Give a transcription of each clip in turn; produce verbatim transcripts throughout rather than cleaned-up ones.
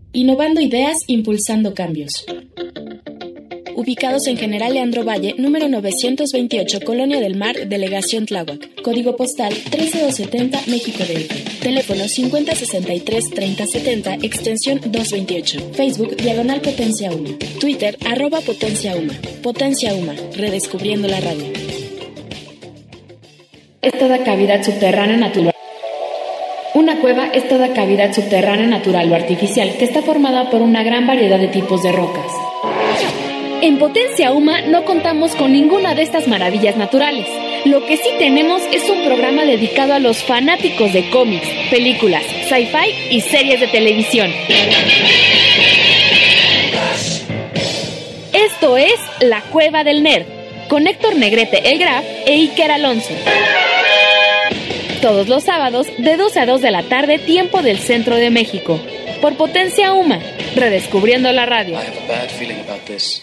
Innovando ideas, impulsando cambios. Ubicados en General Leandro Valle, número novecientos veintiocho, Colonia del Mar, Delegación Tláhuac. Código postal trece mil doscientos setenta, México D F. Teléfono cincuenta sesenta y tres treinta setenta, extensión doscientos veintiocho. Facebook, Diagonal Potencia UMA. Twitter, arroba Potencia UMA. Potencia UMA, redescubriendo la radio. Es toda cavidad subterránea natural. Una cueva es toda cavidad subterránea natural o artificial que está formada por una gran variedad de tipos de rocas. En Potencia UMA no contamos con ninguna de estas maravillas naturales. Lo que sí tenemos es un programa dedicado a los fanáticos de cómics, películas, sci-fi y series de televisión. Esto es La Cueva del Nerd, con Héctor Negrete el Graf e Iker Alonso. Todos los sábados de doce a dos de la tarde, tiempo del centro de México. Por Potencia UMA, redescubriendo la radio. I have a bad feeling about this.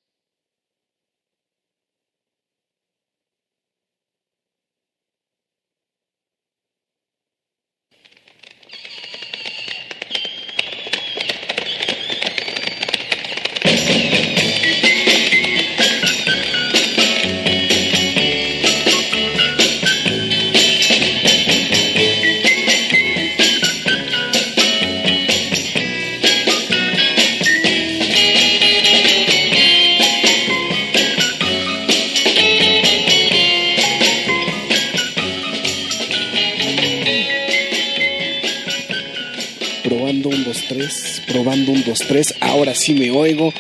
Probando un, dos, tres, ahora sí me oigo.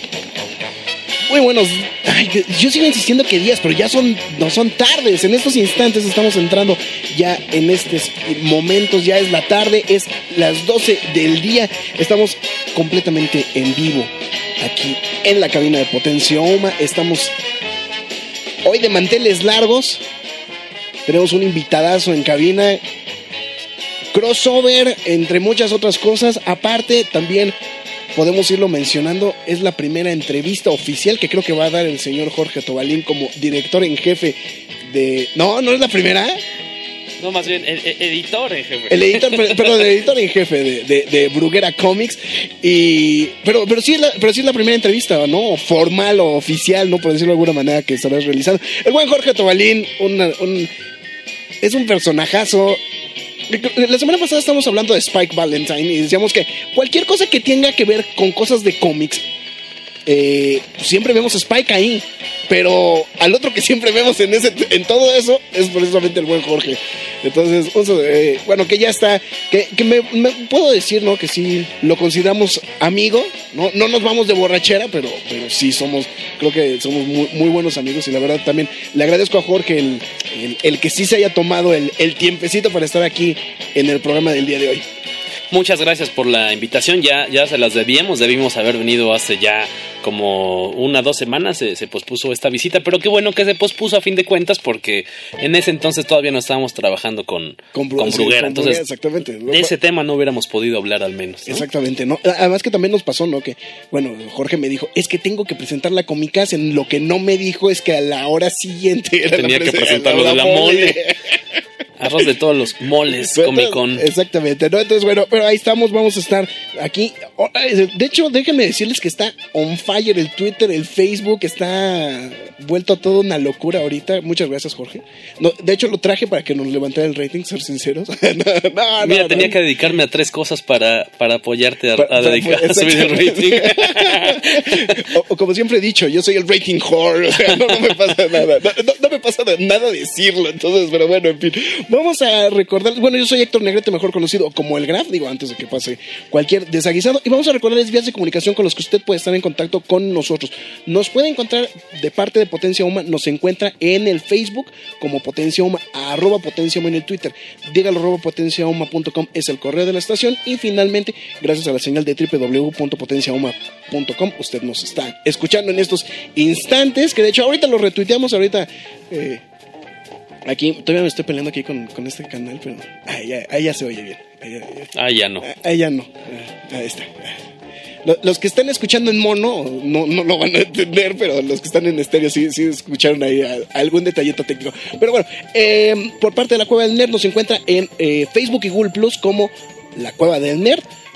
Muy buenos. Ay, yo sigo insistiendo que días, pero ya son, no son tardes. En estos instantes estamos entrando ya en estos momentos. Ya es la tarde, es las doce del día. Estamos completamente en vivo aquí en la cabina de Potencia UMA. Estamos hoy de manteles largos. Tenemos un invitadazo en cabina. Crossover, entre muchas otras cosas. Aparte, también podemos irlo mencionando, es la primera entrevista oficial que creo que va a dar el señor Jorge Tobalín como director en jefe de... No, no es la primera. No, más bien, el, el editor en jefe. El editor, perdón, el editor en jefe de, de, de Bruguera Comics. Y, pero, pero, sí es la, pero sí es la primera entrevista, ¿no? Formal o oficial, ¿no? Por decirlo de alguna manera, que estarás realizando. El buen Jorge Tobalín, una, un, es un personajazo. La semana pasada estábamos hablando de Spike Valentine y decíamos que cualquier cosa que tenga que ver con cosas de cómics, eh, siempre vemos a Spike ahí, pero al otro que siempre vemos en ese, en todo eso es precisamente el buen Jorge. Entonces, eh, bueno, que ya está, que, que me, me puedo decir, ¿no? Que sí lo consideramos amigo, no, no nos vamos de borrachera, pero, pero sí somos, creo que somos muy, muy buenos amigos y la verdad también le agradezco a Jorge el, el, el que sí se haya tomado el, el tiempecito para estar aquí en el programa del día de hoy. Muchas gracias por la invitación, ya, ya se las debíamos, debimos haber venido hace ya como una, dos semanas, se, se pospuso esta visita, pero qué bueno que se pospuso a fin de cuentas porque en ese entonces todavía no estábamos trabajando con, con, Bru- con Bruguera, sí, con entonces Bruguera, exactamente. De ese tema no hubiéramos podido hablar al menos, ¿no? Exactamente, ¿no? Además que también nos pasó, ¿no? Que, bueno, Jorge me dijo, es que tengo que presentar la Comicast, en lo que no me dijo es que a la hora siguiente era tenía la que presentar lo de la mole. mole. Arroz de todos los moles, Comic Con. Exactamente, ¿no? Entonces, bueno, pero ahí estamos, vamos a estar aquí. De hecho, déjenme decirles que está on fire el Twitter, el Facebook, está vuelto a todo una locura ahorita. Muchas gracias, Jorge. No, de hecho, lo traje para que nos levantara el rating, ser sinceros. no, no, Mira, no, tenía no. que dedicarme a tres cosas para, para apoyarte a, para, a dedicar para, a subir el rating. o, o como siempre he dicho, yo soy el rating whore. O sea, no, no me pasa nada. No, no, no me pasa nada decirlo. Entonces, pero bueno, en fin. Vamos a recordar, bueno, yo soy Héctor Negrete, mejor conocido como el Graf, digo, antes de que pase cualquier desaguisado, y vamos a recordarles vías de comunicación con los que usted puede estar en contacto con nosotros. Nos puede encontrar de parte de Potencia UMA, nos encuentra en el Facebook como Potencia UMA, arroba Potencia UMA en el Twitter, dígalo arroba potencia uma punto com es el correo de la estación, y finalmente, gracias a la señal de doble u doble u doble u punto potencia uma punto com, usted nos está escuchando en estos instantes, que de hecho ahorita lo retuiteamos, ahorita... Eh, Aquí, todavía me estoy peleando aquí con, con este canal, pero ahí ya, ahí ya se oye bien. Ahí ya, ah, ya no. Ahí ya no. Ahí está. Los que están escuchando en mono no, no lo van a entender, pero los que están en estéreo sí, sí escucharon ahí algún detallito técnico. Pero bueno, eh, por parte de la Cueva del Nerd nos encuentra en eh, Facebook y Google Plus como La Cueva del Nerd.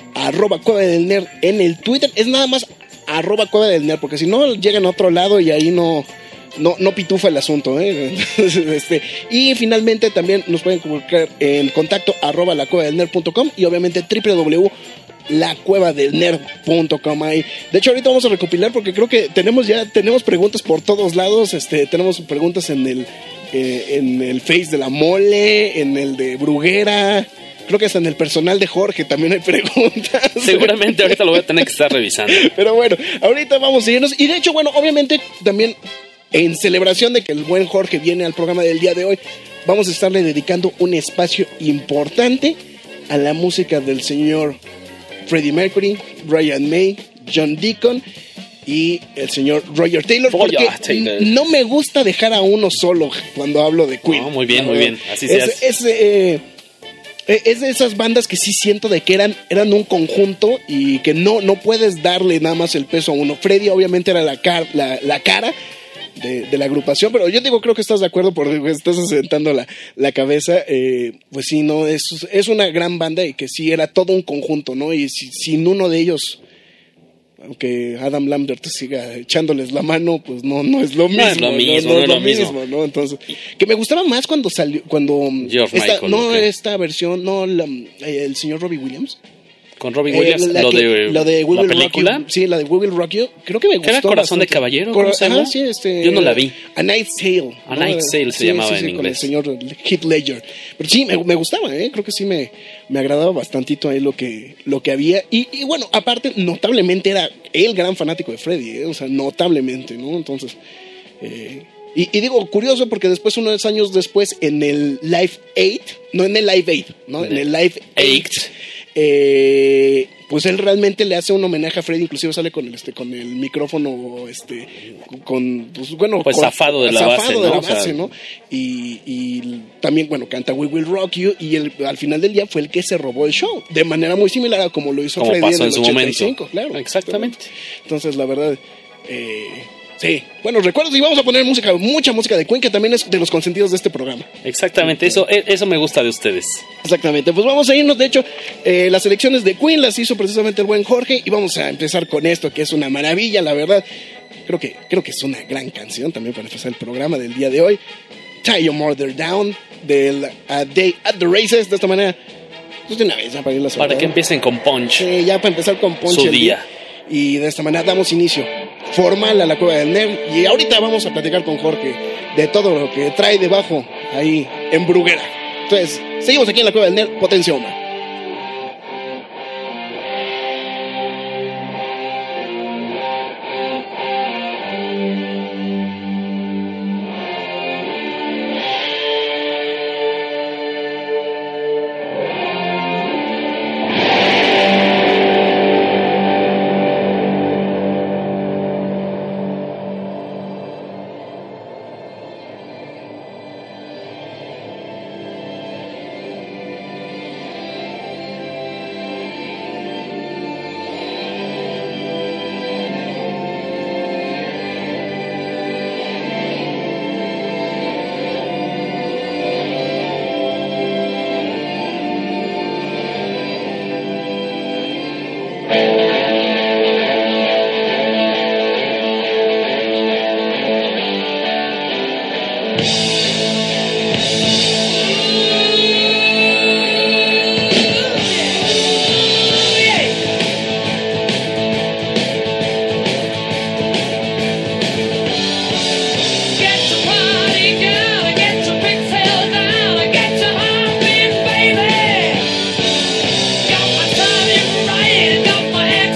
arroba Cueva del Nerd en el Twitter. Es nada más arroba Cueva del Nerd, porque si no llegan a otro lado y ahí no, no, no pitufa el asunto, ¿eh? Entonces, este, y finalmente también nos pueden comunicar en contacto arroba la cueva del nerd punto com y obviamente doble u doble u doble u punto la cueva del nerd punto com. Ahí. De hecho, ahorita vamos a recopilar porque creo que tenemos ya tenemos preguntas por todos lados. Este, tenemos preguntas en el eh, en el Face de la Mole, en el de Bruguera. Creo que hasta en el personal de Jorge también hay preguntas. Seguramente ahorita lo voy a tener que estar revisando. Pero bueno, ahorita vamos a irnos. Y de hecho, bueno, obviamente también en celebración de que el buen Jorge viene al programa del día de hoy, vamos a estarle dedicando un espacio importante a la música del señor Freddie Mercury, Brian May, John Deacon y el señor Roger Taylor. Roger porque Taylor. No me gusta dejar a uno solo cuando hablo de Queen. No, muy bien, muy bien. Así es, se hace. Es, eh, es de esas bandas que sí siento de que eran, eran un conjunto y que no, no puedes darle nada más el peso a uno. Freddie obviamente era la, car, la, la cara de, de la agrupación, pero yo digo, creo que estás de acuerdo porque estás asentando la, la cabeza. Eh, pues sí, no, es, es una gran banda y que sí era todo un conjunto, ¿no? Y si, sin uno de ellos, aunque Adam Lambert siga echándoles la mano, pues no, no es lo mismo. No es lo mismo, no, no no es lo mismo. mismo, ¿no? Entonces, que me gustaba más cuando salió, cuando George esta, Michael, no okay. esta versión, no la, el señor Robbie Williams. Con Robbie Williams, Eh, la lo, que- de, lo de We la Will Rock película. You. Sí, la de We Will Rock You. Creo que me gustó. ¿Era Corazón de bastante. Caballero? Cor- ¿Cómo se ajá, llama? sí, este, Yo no la vi. A Night's Tale. A Night's Tale se llamaba en con inglés. el señor Heath Ledger. Pero sí, me, me gustaba, ¿eh? Creo que sí me, me agradaba bastantito ahí lo que, lo que había. Y, y bueno, aparte, notablemente era el gran fanático de Freddie, ¿eh? O sea, notablemente, ¿no? Entonces... Eh, y, y digo, curioso porque después, unos años después, en el Live Aid, no en el Live Aid, ¿no? En el Live Aid, eh, pues él realmente le hace un homenaje a Freddie, inclusive sale con el, este, con el micrófono, este, con, pues bueno, Pues con- zafado de la zafado base, de ¿no? la O sea, base, ¿no? Y, y también, bueno, canta We Will Rock You, y el, al final del día fue el que se robó el show, de manera muy similar a como lo hizo Como Freddie pasó en en el su ochenta y cinco, momento. claro. Exactamente. Entonces, la verdad, eh, sí. Bueno, recuerdos, y vamos a poner música, mucha música de Queen, que también es de los consentidos de este programa. Exactamente, eso, eso me gusta de ustedes. Exactamente, pues vamos a irnos. De hecho, eh, las elecciones de Queen las hizo precisamente el buen Jorge, y vamos a empezar con esto, que es una maravilla, la verdad. Creo que, creo que es una gran canción también para empezar el programa del día de hoy. Tie Your Mother Down, del A Day at the Races. De esta manera, pues de una vez, ya para irlas Para que empiecen con Punch. Sí, ya para empezar con Ponche Su el día. Y de esta manera damos inicio formal a la Cueva del Nerd. Y ahorita vamos a platicar con Jorge de todo lo que trae debajo ahí en Bruguera. Entonces, seguimos aquí en la Cueva del Nerd, Potencia Humana. Got my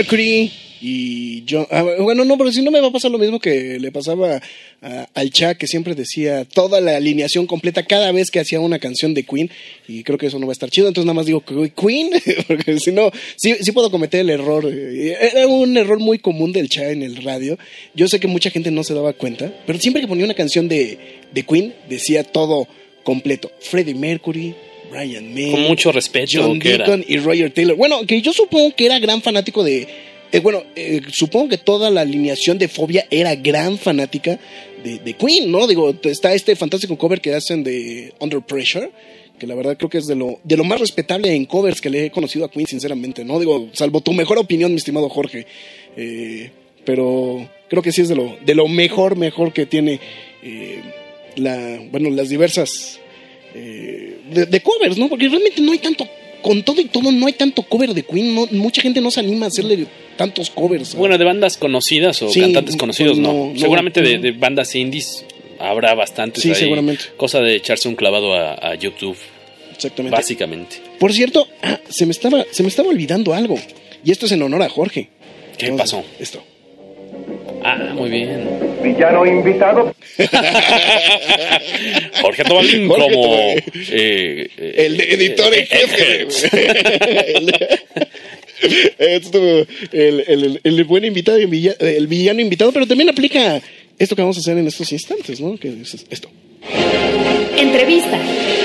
Mercury y John... Ah, bueno, no, pero si no me va a pasar lo mismo que le pasaba a, al Cha, que siempre decía toda la alineación completa cada vez que hacía una canción de Queen, y creo que eso no va a estar chido, entonces nada más digo Queen, porque si no, sí, sí puedo cometer el error. Era un error muy común del Cha en el radio. Yo sé que mucha gente no se daba cuenta, pero siempre que ponía una canción de, de Queen, decía todo completo. Freddie Mercury, Brian May, con mucho respeto, John Deacon y Roger Taylor. Bueno, que yo supongo que era gran fanático de... Eh, bueno, eh, supongo que toda la alineación de Fobia era gran fanática de, de Queen, ¿no? Digo, está este fantástico cover que hacen de Under Pressure, que la verdad creo que es de lo, de lo más respetable en covers que le he conocido a Queen, sinceramente, ¿no? Digo, salvo tu mejor opinión, mi estimado Jorge. Eh, pero creo que sí es de lo, de lo mejor, mejor que tiene eh, la, bueno, las diversas eh, de, de covers, ¿no? Porque realmente no hay tanto... Con todo y todo, no hay tanto cover de Queen. No, mucha gente no se anima a hacerle tantos covers, ¿sabes? Bueno, de bandas conocidas o sí, cantantes conocidos, pues no, no. Seguramente no, de, de bandas indies habrá bastantes. Sí, ahí. Seguramente. Cosa de echarse un clavado a, a YouTube. Exactamente. Básicamente. Por cierto, ah, se me estaba, se me estaba olvidando algo. Y esto es en honor a Jorge. ¿Qué Entonces, pasó? Esto. Ah, muy bien. Villano invitado. Jorge Tobalín Jorge como Tobalín. Eh, eh, el de editor en jefe. Esto, el, el, el buen invitado, el villano, el villano invitado, pero también aplica esto que vamos a hacer en estos instantes, ¿no? Que es esto. Entrevista.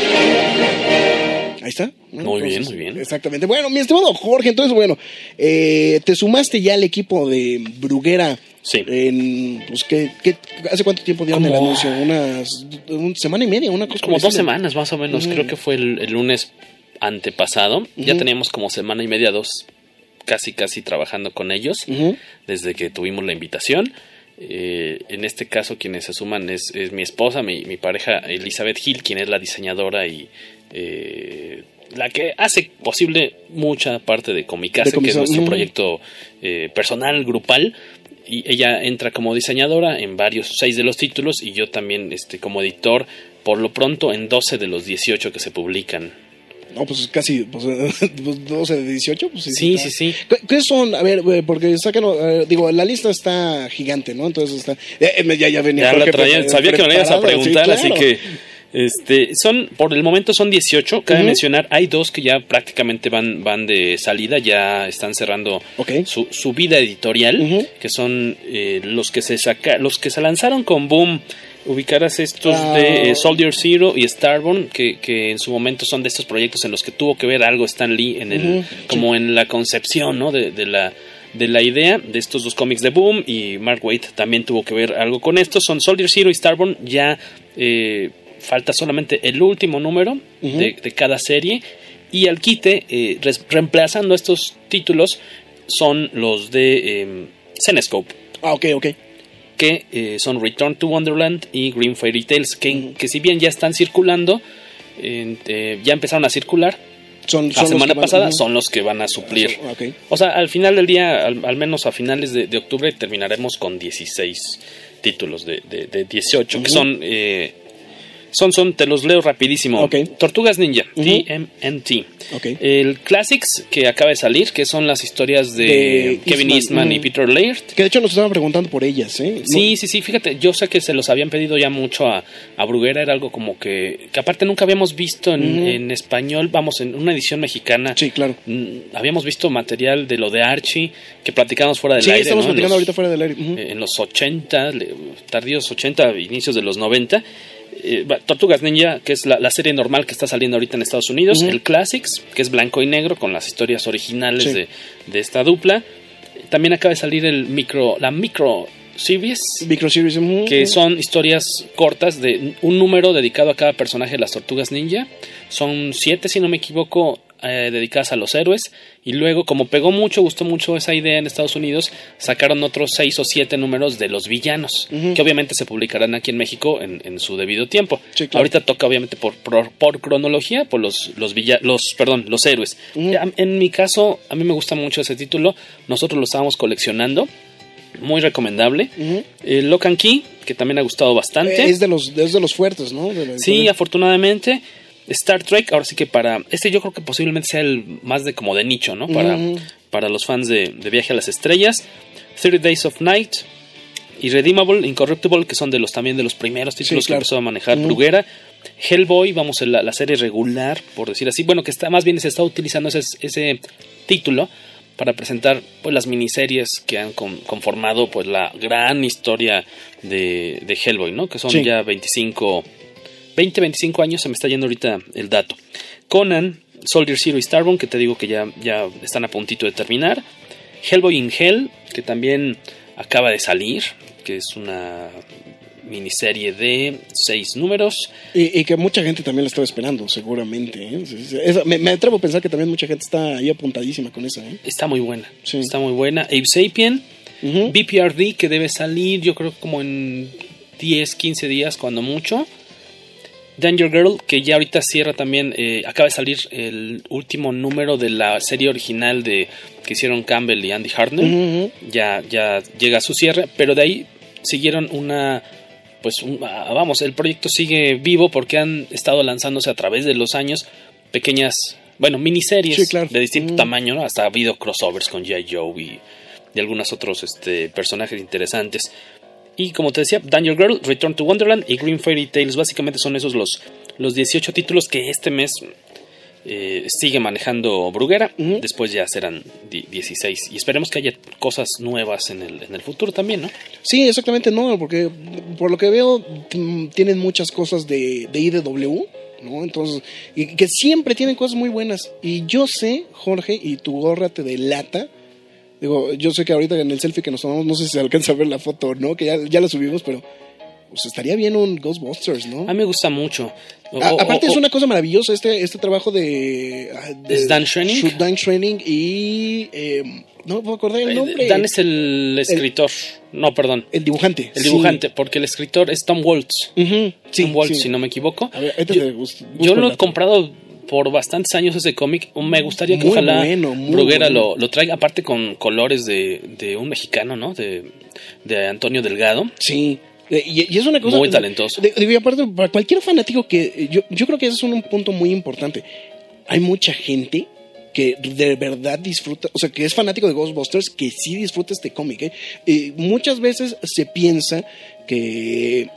Ahí está. Muy Entonces, bien, muy bien. Exactamente. Bueno, mi estimado Jorge, entonces, bueno, eh, te sumaste ya al equipo de Bruguera. Sí. En, pues, ¿qué, qué, ¿hace cuánto tiempo dieron Como, el anuncio? Unas una semana y media, una cosa. Como dos semanas más o menos. Uh-huh. Creo que fue el, el lunes antepasado. Uh-huh. Ya teníamos como semana y media, dos, casi, casi trabajando con ellos. Uh-huh. Desde que tuvimos la invitación. Eh, en este caso, quienes se suman es, es mi esposa, mi, mi pareja Elizabeth Hill, quien es la diseñadora y eh, la que hace posible mucha parte de Comicase, que es nuestro uh-huh. proyecto eh, personal, grupal. Y ella entra como diseñadora en varios, seis de los títulos, y yo también este, como editor, por lo pronto en doce de los dieciocho que se publican. No, pues casi, pues, doce de dieciocho, pues sí. Sí, sí, sí. ¿Qué, ¿Qué son? A ver, porque sacan, eh, digo, la lista está gigante, ¿no? Entonces está, eh, ya, ya venía. Ya la traía, sabía que me la ibas a preguntar, sí, claro. Así que, este, son, por el momento son dieciocho, cabe uh-huh. mencionar, hay dos que ya prácticamente van, van de salida, ya están cerrando okay. su, su vida editorial, uh-huh. que son eh, los que se saca, los que se lanzaron con Boom. Ubicarás estos uh, de eh, Soldier Zero y Starborn, que, que en su momento son de estos proyectos en los que tuvo que ver algo Stan Lee en el, uh-huh, como sí. en la concepción, ¿no? de, de la de la idea de estos dos cómics de Boom, y Mark Waid también tuvo que ver algo con esto. Son Soldier Zero y Starborn, ya eh, falta solamente el último número uh-huh. de, de cada serie, y al quite, eh, re- reemplazando estos títulos, son los de eh, Zenescope. Ah, ok, ok. Que eh, son Return to Wonderland y Green Fairy Tales, que, uh-huh. que si bien ya están circulando, eh, eh, ya empezaron a circular son, son la semana van, pasada, uh-huh. son los que van a suplir. Okay. O sea, al final del día, al, al menos a finales de, de octubre, terminaremos con dieciséis títulos de, de, de dieciocho, uh-huh. que son... Eh, Son, son, te los leo rapidísimo. Okay. Tortugas Ninja, uh-huh. T M N T. Okay. El Classics, que acaba de salir, que son las historias de, de Kevin Eastman, Eastman uh-huh. y Peter Laird. Que de hecho nos estaban preguntando por ellas, ¿eh? Sí, no. sí, sí, fíjate, yo sé que se los habían pedido ya mucho a, a Bruguera, era algo como que, que aparte nunca habíamos visto en, uh-huh. en español, vamos, en una edición mexicana. Sí, claro. M- habíamos visto material de lo de Archie, que platicamos fuera del sí, aire. Sí, estamos ¿no? platicando los, ahorita fuera del aire. Uh-huh. En los ochenta, tardíos ochenta, inicios de los noventa. Eh, Tortugas Ninja, que es la, la serie normal que está saliendo ahorita en Estados Unidos, uh-huh. el Classics, que es blanco y negro con las historias originales sí. de, de esta dupla. También acaba de salir el micro, la micro series, micro series uh-huh. que son historias cortas de un número dedicado a cada personaje de las Tortugas Ninja. Son siete, si no me equivoco, eh, dedicadas a los héroes. Y luego, como pegó mucho, gustó mucho esa idea en Estados Unidos, sacaron otros seis o siete números de los villanos, uh-huh. que obviamente se publicarán aquí en México en, en su debido tiempo. Sí, claro. Ahorita toca obviamente por, por, por cronología, por los los, villa, los perdón los héroes. Uh-huh. En mi caso, a mí me gusta mucho ese título. Nosotros lo estábamos coleccionando. Muy recomendable. Uh-huh. eh, Lock and Key, que también ha gustado bastante. Es de los, es de los fuertes, ¿no? De la, sí, de... afortunadamente. Star Trek, ahora sí que para... Este yo creo que posiblemente sea el más de como de nicho, ¿no? Para, uh-huh. para los fans de, de Viaje a las Estrellas, thirty Days of Night, Irredeemable, Incorruptible, que son de los también de los primeros títulos sí, claro. que empezó a manejar mm. Bruguera. Hellboy, vamos, la, la serie regular, por decir así. Bueno, que está más bien se está utilizando ese, ese título para presentar pues las miniseries que han con, conformado pues la gran historia de, de Hellboy, ¿no? Que son sí. ya veinticinco, veinte, veinticinco años, se me está yendo ahorita el dato. Conan, Soldier Zero y Starborn, que te digo que ya, ya están a puntito de terminar. Hellboy in Hell, que también acaba de salir, que es una miniserie de seis números. Y, y que mucha gente también la estaba esperando, seguramente. ¿eh? Es, me, me atrevo a pensar que también mucha gente está ahí apuntadísima con esa. ¿eh? Está muy buena, sí. está muy buena. Abe Sapien, uh-huh. B P R D, que debe salir yo creo como en diez, quince días, cuando mucho. Danger Girl, que ya ahorita cierra también, eh, acaba de salir el último número de la serie original de que hicieron Campbell y Andy Hartnell. Uh-huh. Ya, ya llega a su cierre, pero de ahí siguieron una... Pues un, vamos, el proyecto sigue vivo porque han estado lanzándose a través de los años pequeñas, bueno, miniseries sí, claro. de distinto mm. tamaño, ¿no? Hasta ha habido crossovers con G I. Joe y, y algunos otros este, personajes interesantes. Y como te decía, Danger Girl, Return to Wonderland y Green Fairy Tales, básicamente son esos los, los dieciocho títulos que este mes eh, sigue manejando Bruguera. Uh-huh. Después ya serán dieciséis. Y esperemos que haya cosas nuevas en el, en el futuro también, ¿no? Sí, exactamente, no, porque por lo que veo t- tienen muchas cosas de, de I D W, ¿no? Entonces, y que siempre tienen cosas muy buenas. Y yo sé, Jorge, y tu gorra te delata. Digo, yo sé que ahorita en el selfie que nos tomamos, no sé si se alcanza a ver la foto o no, que ya, ya la subimos, pero pues estaría bien un Ghostbusters, ¿no? A mí me gusta mucho. O, a, aparte o, o, es una cosa maravillosa este este trabajo de... de ¿Es Dan Schreining? Dan Schreining y... Eh, no me puedo acordar el nombre. Dan es el escritor. El, no, perdón. El dibujante. El dibujante, sí. Porque el escritor es Tom Waltz. Uh-huh. Sí, Tom Waltz, sí. si no me equivoco. A ver, este yo te gusta, yo lo he comprado por bastantes años ese cómic. Me gustaría que muy ojalá bueno, Bruguera bueno. lo, lo traiga, aparte con colores de, de un mexicano, ¿no? De, de Antonio Delgado. Sí. Y, y es una cosa muy talentoso. De, de, y aparte, para cualquier fanático que... Yo, yo creo que ese es un punto muy importante. Hay mucha gente que de verdad disfruta, o sea, que es fanático de Ghostbusters, que sí disfruta este cómic. ¿eh? Y muchas veces se piensa que...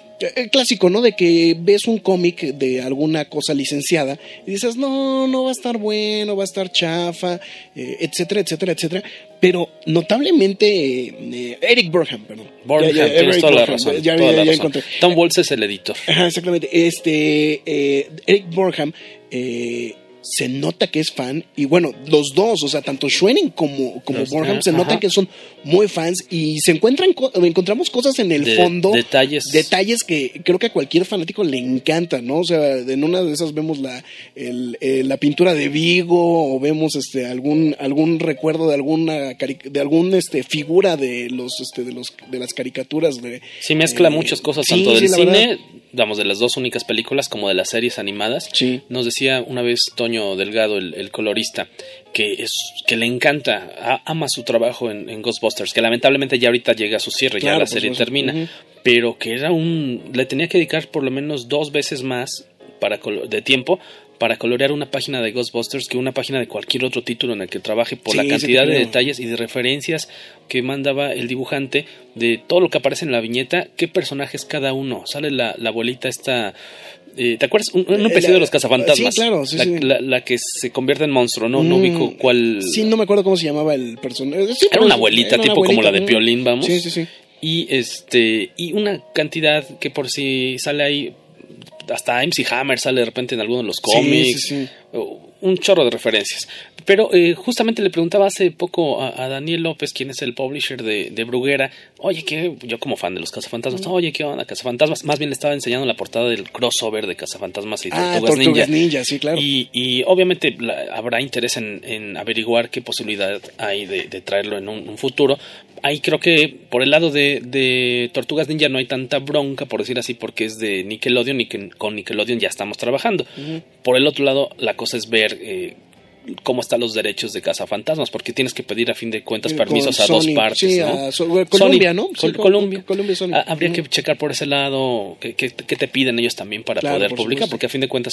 El clásico, ¿no? De que ves un cómic de alguna cosa licenciada y dices, no, no va a estar bueno, va a estar chafa, eh, etcétera, etcétera, etcétera. Pero notablemente, eh, Eric Burnham, perdón. Burnham, ya, ya, tienes Eric toda Burnham, la razón. Ya, toda ya, la ya razón. encontré. Tom Waltz es el editor. Ajá, exactamente. Este, eh, Eric Burnham, eh, se nota que es fan, y bueno, los dos, o sea, tanto Schwenning como, como los, Burnham, se nota que son muy fans y se encuentran, encontramos cosas en el de, fondo, detalles detalles que creo que a cualquier fanático le encanta, ¿no? O sea, en una de esas vemos la, el, el, la pintura de Vigo, o vemos este algún, algún recuerdo de alguna de algún este figura de los este de los de las caricaturas de sí mezcla eh, muchas cosas, sí, tanto del sí, cine, verdad. Damos de las dos únicas películas como de las series animadas. Sí. Nos decía una vez Toño Delgado, el, el colorista, que es que le encanta, a, ama su trabajo en, en Ghostbusters, que lamentablemente ya ahorita llega a su cierre, claro, ya la serie pues, termina, uh-huh. pero que era un le tenía que dedicar por lo menos dos veces más para de tiempo para colorear una página de Ghostbusters que una página de cualquier otro título en el que trabaje, por sí, la cantidad de detalles y de referencias que mandaba el dibujante de todo lo que aparece en la viñeta, qué personajes cada uno. Sale la, la abuelita esta... Eh, ¿te acuerdas? Un, un episodio la, de los cazafantasmas. Sí, claro. Sí, la, sí. La, la que se convierte en monstruo, ¿no? Mm, no ubico cuál... Sí, no me acuerdo cómo se llamaba el personaje. Sí, era una abuelita, era tipo una abuelita, como la de Piolín, vamos. Sí, sí, sí. Y, este, y una cantidad que por si sale ahí... Hasta M C Hammer sale de repente en alguno de los cómics. Sí, sí, sí. Un chorro de referencias. Pero eh, justamente le preguntaba hace poco a, a Daniel López, quien es el publisher de, de Bruguera, oye, que yo como fan de los Cazafantasmas, mm. oye, ¿qué onda, Cazafantasmas? Más bien le estaba enseñando la portada del crossover de Cazafantasmas y ah, Tortugas, Tortugas Ninja. Ninja, sí, claro. Y, y obviamente la, habrá interés en, en averiguar qué posibilidad hay de, de traerlo en un, un futuro. Ahí creo que por el lado de, de Tortugas Ninja no hay tanta bronca, por decir así, porque es de Nickelodeon y que con Nickelodeon ya estamos trabajando. Uh-huh. Por el otro lado, la cosa es ver eh, cómo están los derechos de Cazafantasmas, porque tienes que pedir a fin de cuentas permisos con a Sony, dos partes, sí, ¿no? A so, Colombia, ¿no? Col- sí, Colombia. Colombia Sony. Ah, habría uh-huh. que checar por ese lado qué que, que te piden ellos también para claro, poder por publicar, supuesto. porque a fin de cuentas son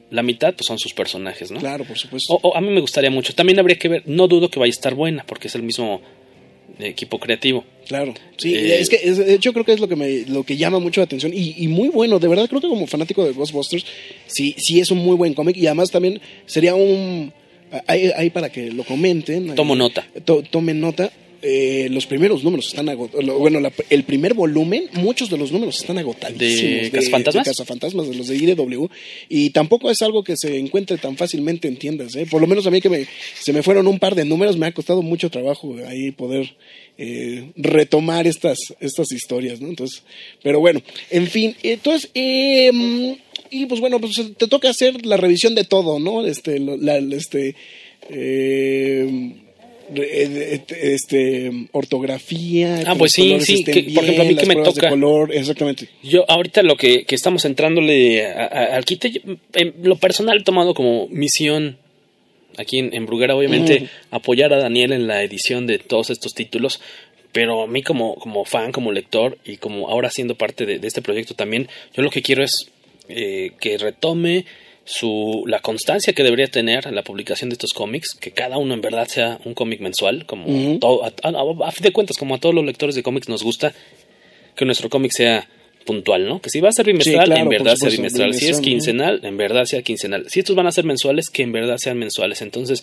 la mitad pues son sus personajes, ¿no? Claro, por supuesto. O, o a mí me gustaría mucho. También habría que ver, no dudo que vaya a estar buena, porque es el mismo equipo creativo. Claro, sí, Eh, es que es, de hecho creo que es lo que me lo que llama mucho la atención y, y muy bueno, de verdad creo que como fanático de Ghostbusters sí sí es un muy buen cómic y además también sería un ahí, ahí para que lo comenten. Tomo ahí, nota. To, tomen nota. Eh, los primeros números están agotados. Bueno, la, el primer volumen, muchos de los números están agotadísimos. ¿De Cazafantasmas? De Cazafantasmas, de los de I D W. Y tampoco es algo que se encuentre tan fácilmente en tiendas. ¿eh? Por lo menos a mí que me, se me fueron un par de números, me ha costado mucho trabajo ahí poder eh, retomar estas, estas historias, ¿no? Entonces, pero bueno, en fin. Entonces, eh, y pues bueno, pues te toca hacer la revisión de todo, ¿no? Este, la, este, eh, este ortografía, ah pues sí sí que, bien, por ejemplo a mí que me toca de color, exactamente. Yo ahorita lo que, que estamos entrándole a, a, al quite, yo, en lo personal he tomado como misión aquí en, en Bruguera obviamente mm. apoyar a Daniel en la edición de todos estos títulos, pero a mí como, como fan, como lector y como ahora siendo parte de, de este proyecto también, yo lo que quiero es eh, que retome su la constancia que debería tener en la publicación de estos cómics, que cada uno en verdad sea un cómic mensual, como uh-huh. todo, a, a, a fin de cuentas, como a todos los lectores de cómics nos gusta que nuestro cómic sea puntual, ¿no? Que si va a ser bimestral, sí, claro, en verdad sea bimestral, si es quincenal, en verdad sea quincenal, si estos van a ser mensuales, que en verdad sean mensuales. Entonces,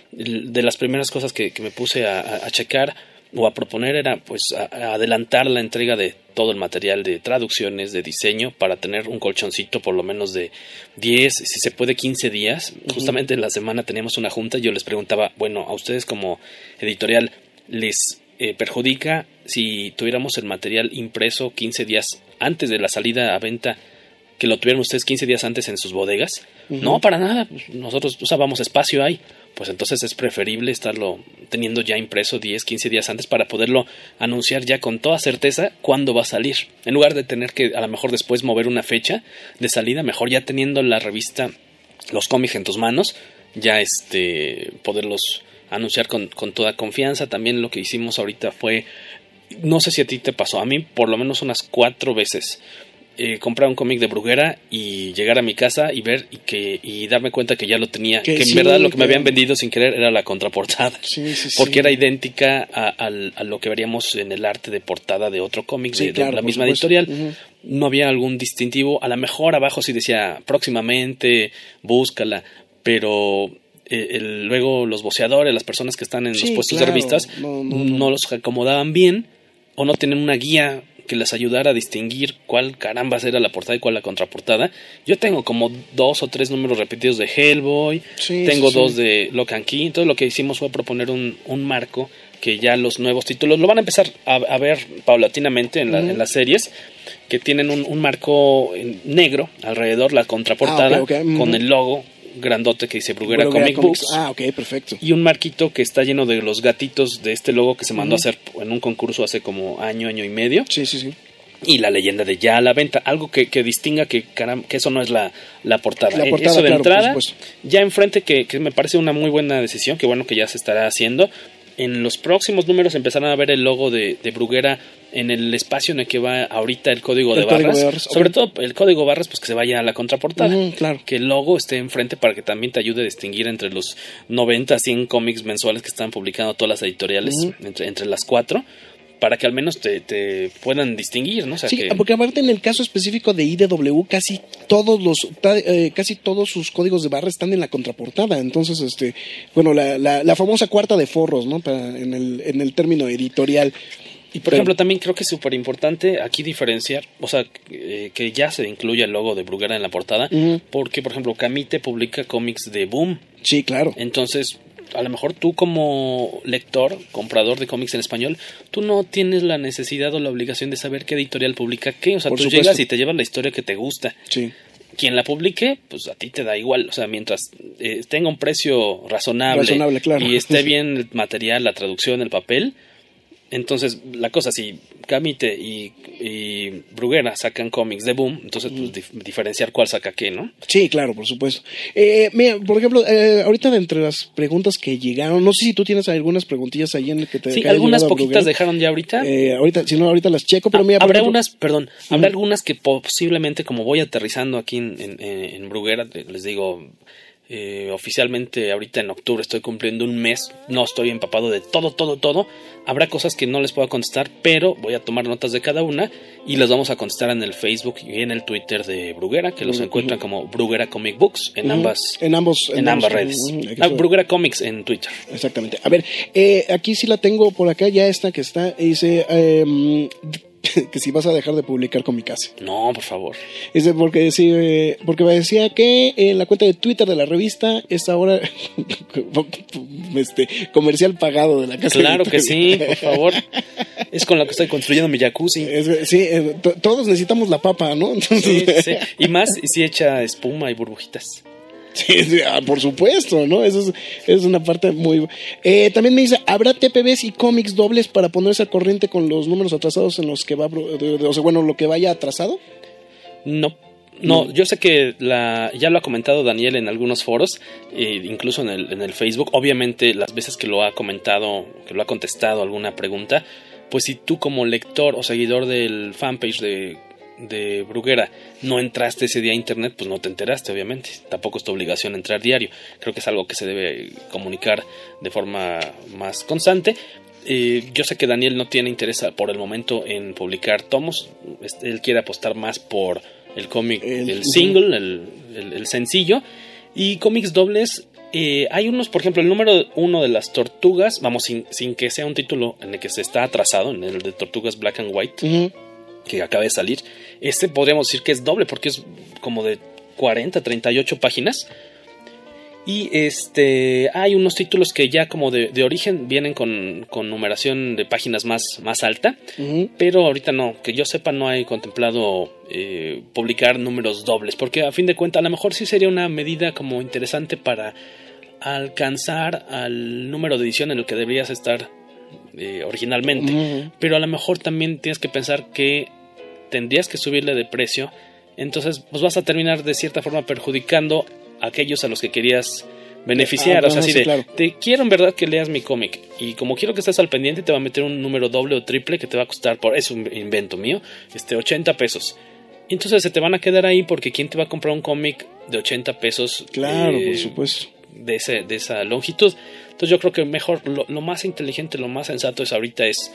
de las primeras cosas que, que me puse a, a, a checar o a proponer era pues a, a adelantar la entrega de todo el material de traducciones, de diseño, para tener un colchoncito por lo menos de diez, si se puede quince días. Uh-huh. Justamente en la semana teníamos una junta y yo les preguntaba, bueno, a ustedes como editorial, ¿les eh, perjudica si tuviéramos el material impreso quince días antes de la salida a venta, que lo tuvieran ustedes quince días antes en sus bodegas? Uh-huh. No, para nada, nosotros usábamos espacio ahí. Pues entonces es preferible estarlo teniendo ya impreso diez, quince días antes para poderlo anunciar ya con toda certeza cuándo va a salir. En lugar de tener que a lo mejor después mover una fecha de salida, mejor ya teniendo la revista, los cómics en tus manos, ya este poderlos anunciar con, con toda confianza. También lo que hicimos ahorita fue, no sé si a ti te pasó, a mí por lo menos unas cuatro veces, Eh, comprar un cómic de Bruguera y llegar a mi casa y ver y que y darme cuenta que ya lo tenía, que, que en sí, verdad lo que me habían vendido sin querer era la contraportada, sí, sí, porque sí. era idéntica a, a, a lo que veríamos en el arte de portada de otro cómic, sí, de, claro, de la misma supuesto. editorial. Uh-huh. No había algún distintivo, a lo mejor abajo sí decía próximamente, búscala, pero eh, el, luego los voceadores, las personas que están en sí, los puestos claro. de revistas no, no, no. no los acomodaban bien o no tienen una guía que les ayudara a distinguir cuál carambas era la portada y cuál la contraportada. Yo tengo como dos o tres números repetidos de Hellboy, sí, tengo sí, dos sí. de Lock and Key. Entonces lo que hicimos fue proponer un, un marco que ya los nuevos títulos lo van a empezar a, a ver paulatinamente en, la, uh-huh. en las series, que tienen un, un marco negro alrededor, la contraportada, ah, okay, okay. Uh-huh. con el logo grandote que dice Bruguera, Bruguera Comic Books. Ah, ok, perfecto. Y un marquito que está lleno de los gatitos de este logo que se mandó uh-huh. a hacer en un concurso hace como año, año y medio. Sí, sí, sí. Y la leyenda de ya a la venta, algo que, que distinga que, caram, que eso no es la, la portada. La portada, eso de claro, entrada, ya enfrente, que, que me parece una muy buena decisión, que bueno que ya se estará haciendo. En los próximos números empezarán a ver el logo de, de Bruguera en el espacio en el que va ahorita el código el de código barras. De barras. Sobre okay. todo el código barras, pues que se vaya a la contraportada. Uh-huh, claro. Que el logo esté enfrente para que también te ayude a distinguir entre los noventa, cien cómics mensuales que están publicando todas las editoriales, uh-huh. entre, entre las cuatro, para que al menos te, te puedan distinguir, ¿no? O sea, sí, que... porque aparte en el caso específico de I D W casi todos los eh, casi todos sus códigos de barra están en la contraportada, entonces este bueno la, la, la famosa cuarta de forros, ¿no? Para, en el en el término editorial. Y por Pero, ejemplo también creo que es súper importante aquí diferenciar, o sea, eh, que ya se incluya el logo de Bruguera en la portada, uh-huh. porque por ejemplo Camite publica cómics de Boom. Sí, claro. Entonces a lo mejor tú como lector, comprador de cómics en español, tú no tienes la necesidad o la obligación de saber qué editorial publica qué. O sea, Por tú supuesto. llegas y te llevas la historia que te gusta. Sí. Quien la publique, pues a ti te da igual. O sea, mientras eh, tenga un precio razonable, razonable claro. y esté bien el material, la traducción, el papel, Entonces, la cosa, si Camite y, y Bruguera sacan cómics de Boom, entonces pues, dif- diferenciar cuál saca qué, ¿no? Sí, claro, por supuesto. Eh, mira, por ejemplo, eh, ahorita de entre las preguntas que llegaron, no sé si tú tienes algunas preguntillas ahí en el que te Sí, que haya algunas llegado a poquitas Bruguera. dejaron ya ahorita. Eh, ahorita, si no, ahorita las checo, pero Ah, mira, por habrá ejemplo- unas, perdón, Ujú. habrá algunas que posiblemente, como voy aterrizando aquí en, en, en Bruguera, les digo, eh, oficialmente ahorita en octubre estoy cumpliendo un mes, no estoy empapado de todo, todo, todo. Habrá cosas que no les puedo contestar, pero voy a tomar notas de cada una y las vamos a contestar en el Facebook y en el Twitter de Bruguera, que los Ujú. encuentran como Bruguera Comic Books en Ujú. ambas, en ambos, en ambas redes. ujú, aquí Ah, está. Bruguera Comics en Twitter. Exactamente. A ver, eh, aquí sí la tengo por acá, ya esta que está, y dice eh, que si vas a dejar de publicar Comicase. No, por favor. Dice porque sí, eh, porque me decía que en la cuenta de Twitter de la revista es ahora este comercial pagado de la casa. Claro que sí, editorial. por favor. Es con lo que estoy construyendo mi jacuzzi. Es- sí, eh, to- todos necesitamos la papa, ¿no? Entonces, Sí, sí. Y más si echa espuma y burbujitas. sí, sí, ah, por supuesto, ¿no? Eso es, es una parte muy... Eh, también me dice, ¿habrá T P Bs y cómics dobles para ponerse al corriente con los números atrasados en los que va... bro- de- de- o sea, bueno, lo que vaya atrasado? No. No, yo sé que la, ya lo ha comentado Daniel en algunos foros, eh, incluso en el, en el Facebook. Obviamente, las veces que lo ha comentado, que lo ha contestado alguna pregunta, pues si tú como lector o seguidor del fanpage de, de Bruguera no entraste ese día a internet, pues no te enteraste, obviamente. Tampoco es tu obligación entrar diario. Creo que es algo que se debe comunicar de forma más constante. Eh, yo sé que Daniel no tiene interés por el momento en publicar tomos. Este, él quiere apostar más por el cómic, El- el, single, el, el, el sencillo. Y cómics dobles, eh, hay unos, por ejemplo, el número uno de las Tortugas, vamos, sin, sin que sea un título en el que se está atrasado, en el de Tortugas Black and White, Ujú. que acaba de salir. Este podríamos decir que es doble porque es como de cuarenta, treinta y ocho páginas. Y este hay unos títulos que ya como de, de origen vienen con, con numeración de páginas más, más alta, Ujú. pero ahorita no, que yo sepa no hay contemplado eh, publicar números dobles, porque a fin de cuentas a lo mejor sí sería una medida como interesante para alcanzar al número de edición en el que deberías estar eh, originalmente, Ujú. pero a lo mejor también tienes que pensar que tendrías que subirle de precio, entonces pues vas a terminar de cierta forma perjudicando a aquellos a los que querías beneficiar, Ah, o sea, así sí, de, claro. te quiero en verdad que leas mi cómic y como quiero que estés al pendiente te va a meter un número doble o triple que te va a costar, por es un invento mío, este ochenta pesos. Y entonces se te van a quedar ahí porque ¿quién te va a comprar un cómic de ochenta pesos? Claro, eh, por supuesto. de, ese, de esa longitud. Entonces yo creo que mejor, lo, lo más inteligente, lo más sensato es ahorita es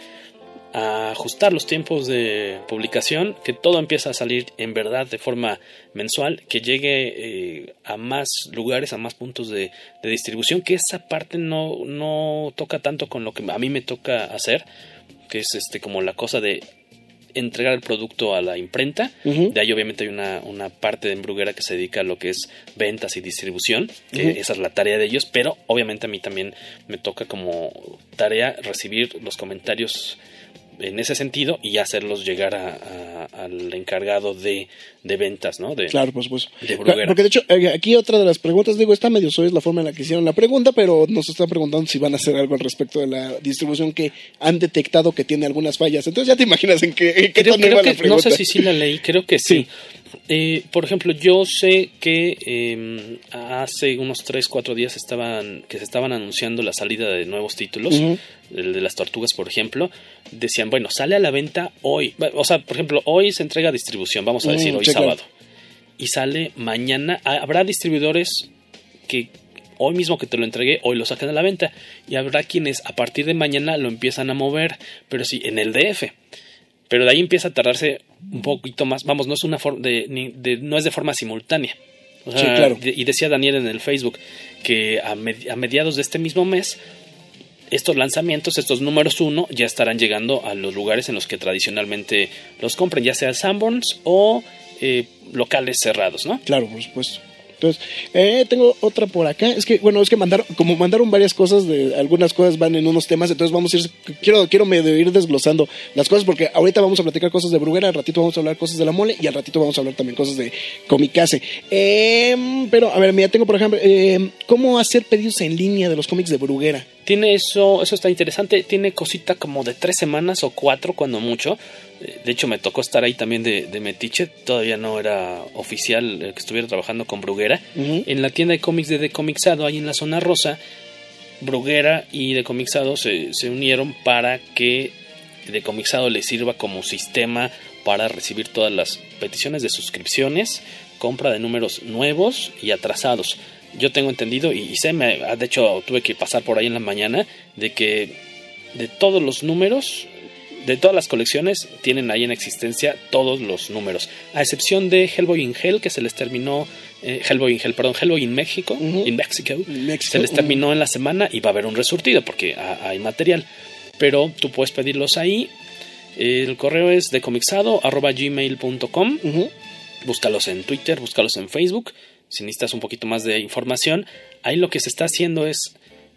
ajustar los tiempos de publicación, que todo empieza a salir en verdad de forma mensual, que llegue eh, a más lugares, a más puntos de, de distribución, que esa parte no, no toca tanto con lo que a mí me toca hacer, que es este como la cosa de entregar el producto a la imprenta. Ujú. De ahí obviamente hay una, una parte de Bruguera que se dedica a lo que es ventas y distribución, que Ujú. esa es la tarea de ellos, pero obviamente a mí también me toca como tarea recibir los comentarios en ese sentido y hacerlos llegar a, a, al encargado de, de ventas, ¿no? De, Claro, por supuesto. de Bruguera. Porque de hecho, eh, aquí otra de las preguntas, digo, está medio soez la forma en la que hicieron la pregunta, pero nos están preguntando si van a hacer algo al respecto de la distribución que han detectado que tiene algunas fallas. Entonces ya te imaginas en qué, en qué Creo, tono creo iba la que, no pregunta. sé si sí la leí, creo que sí. Sí. Eh, por ejemplo, yo sé que eh, hace unos tres, cuatro días estaban que se estaban anunciando la salida de nuevos títulos, Ujú. el de las Tortugas, por ejemplo. Decían, bueno, sale a la venta hoy. O sea, por ejemplo, hoy se entrega a distribución, vamos a Mm, decir, hoy sí, claro. sábado. Y sale mañana. Habrá distribuidores que hoy mismo que te lo entregué, hoy lo sacan a la venta. Y habrá quienes a partir de mañana lo empiezan a mover, pero sí, en el D F. Pero de ahí empieza a tardarse un poquito más. Vamos, no es una forma de, ni de no es de forma simultánea. O sea, Sí, claro. de- y decía Daniel en el Facebook que a, med- a mediados de este mismo mes estos lanzamientos, estos números uno, ya estarán llegando a los lugares en los que tradicionalmente los compren, ya sea Sanborns o eh, locales cerrados, ¿no? Claro, por supuesto. Entonces, eh, tengo otra por acá. Es que, bueno, es que mandaron, como mandaron varias cosas, de algunas cosas van en unos temas, entonces vamos a ir, quiero, quiero medio ir desglosando las cosas, porque ahorita vamos a platicar cosas de Bruguera, al ratito vamos a hablar cosas de la mole, y al ratito vamos a hablar también cosas de Comicase. Eh, pero, a ver, mira, tengo por ejemplo, eh, ¿cómo hacer pedidos en línea de los cómics de Bruguera? Tiene eso, eso está interesante. Tiene cosita como de tres semanas o cuatro cuando mucho. De hecho, me tocó estar ahí también de, de metiche. Todavía no era oficial que estuviera trabajando con Bruguera. Uh-huh. En la tienda de cómics de Decomixado, ahí en la zona rosa, Bruguera y Decomixado se, se unieron para que Decomixado le sirva como sistema para recibir todas las peticiones de suscripciones, compra de números nuevos y atrasados. Yo tengo entendido, y, y sé, me, de hecho tuve que pasar por ahí en la mañana, de que de todos los números, de todas las colecciones, tienen ahí en existencia todos los números, a excepción de Hellboy in Hell, que se les terminó, eh, Hellboy in Hell, perdón, Hellboy in México, uh-huh. in Mexico, México, se les terminó uh-huh. en la semana y va a haber un resurtido porque a, hay material, pero tú puedes pedirlos ahí. El correo es decomixado arroba gmail punto com. Uh-huh. Búscalos en Twitter, búscalos en Facebook. Si necesitas un poquito más de información, ahí lo que se está haciendo es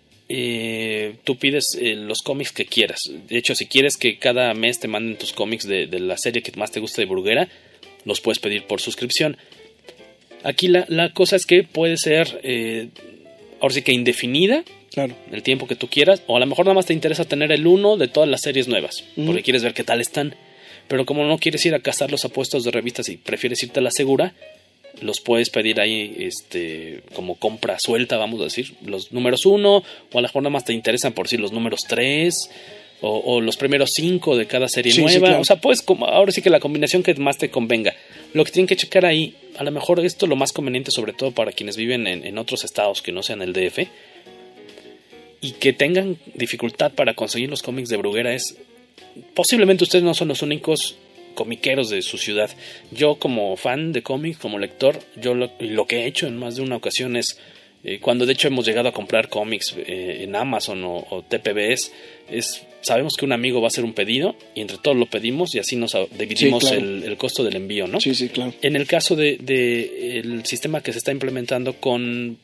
eh, tú pides eh, los cómics que quieras. De hecho, si quieres que cada mes te manden tus cómics de, de la serie que más te guste de Bruguera, los puedes pedir por suscripción. Aquí la, la cosa es que puede ser eh, ahora sí que indefinida, claro, el tiempo que tú quieras, o a lo mejor nada más te interesa tener el uno de todas las series nuevas, uh-huh. porque quieres ver qué tal están. Pero como no quieres ir a cazar los apuestos de revistas y prefieres irte a la segura, los puedes pedir ahí este como compra suelta, vamos a decir, los números uno, o a lo mejor nada más te interesan por decir los números tres, o, o los primeros cinco de cada serie sí, nueva. Sí, claro. O sea, pues como, ahora sí que la combinación que más te convenga. Lo que tienen que checar ahí, a lo mejor esto es lo más conveniente, sobre todo para quienes viven en, en otros estados que no sean el D F, y que tengan dificultad para conseguir los cómics de Bruguera, es posiblemente ustedes no son los únicos comiqueros de su ciudad. Yo como fan de cómics, como lector, yo lo, lo que he hecho en más de una ocasión es, eh, cuando de hecho hemos llegado a comprar cómics eh, en Amazon o, o T P B S, es, sabemos que un amigo va a hacer un pedido y entre todos lo pedimos y así nos dividimos sí, claro. el, el costo del envío, ¿no? Sí, sí, claro. En el caso de, de el sistema que se está implementando con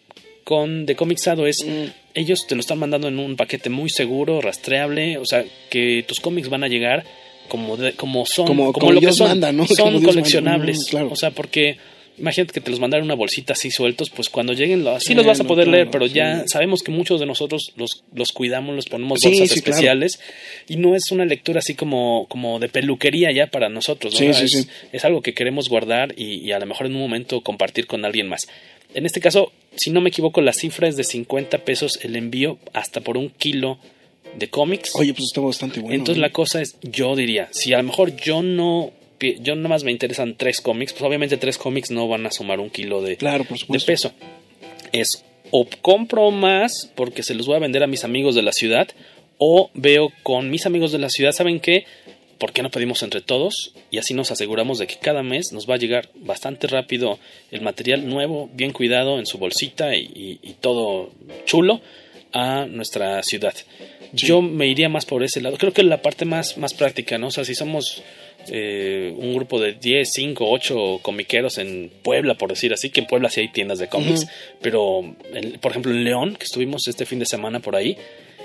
con Decomixado es, mm. ellos te lo están mandando en un paquete muy seguro, rastreable, o sea, que tus cómics van a llegar como de, como son, como, como, como lo Dios que son, manda, ¿no? son coleccionables, manda. Mm, claro. O sea, porque imagínate que te los mandaron una bolsita así sueltos, pues cuando lleguen así sí, los vas a poder no, leer, pero sí. ya sabemos que muchos de nosotros los, los cuidamos, los ponemos sí, bolsas sí, especiales, claro. y no es una lectura así como, como de peluquería ya para nosotros, ¿no? Sí, o sea, sí, es, sí. es algo que queremos guardar y, y a lo mejor en un momento compartir con alguien más. En este caso, si no me equivoco, la cifra es de cincuenta pesos el envío hasta por un kilo de cómics. Oye, pues está bastante bueno. Entonces ¿eh? la cosa es, yo diría, si a lo mejor yo no, yo nada más me interesan tres cómics, pues obviamente tres cómics no van a sumar un kilo de, claro, por de peso. Es o compro más porque se los voy a vender a mis amigos de la ciudad, o veo con mis amigos de la ciudad, ¿saben qué? ¿Por qué no pedimos entre todos? Y así nos aseguramos de que cada mes nos va a llegar bastante rápido el material nuevo, bien cuidado en su bolsita y, y, y todo chulo a nuestra ciudad. Sí. Yo me iría más por ese lado. Creo que la parte más, más práctica, ¿no? O sea, si somos eh, un grupo de diez, cinco, ocho comiqueros en Puebla, por decir así, que en Puebla sí hay tiendas de cómics, uh-huh. pero, el, por ejemplo, en León, que estuvimos este fin de semana por ahí,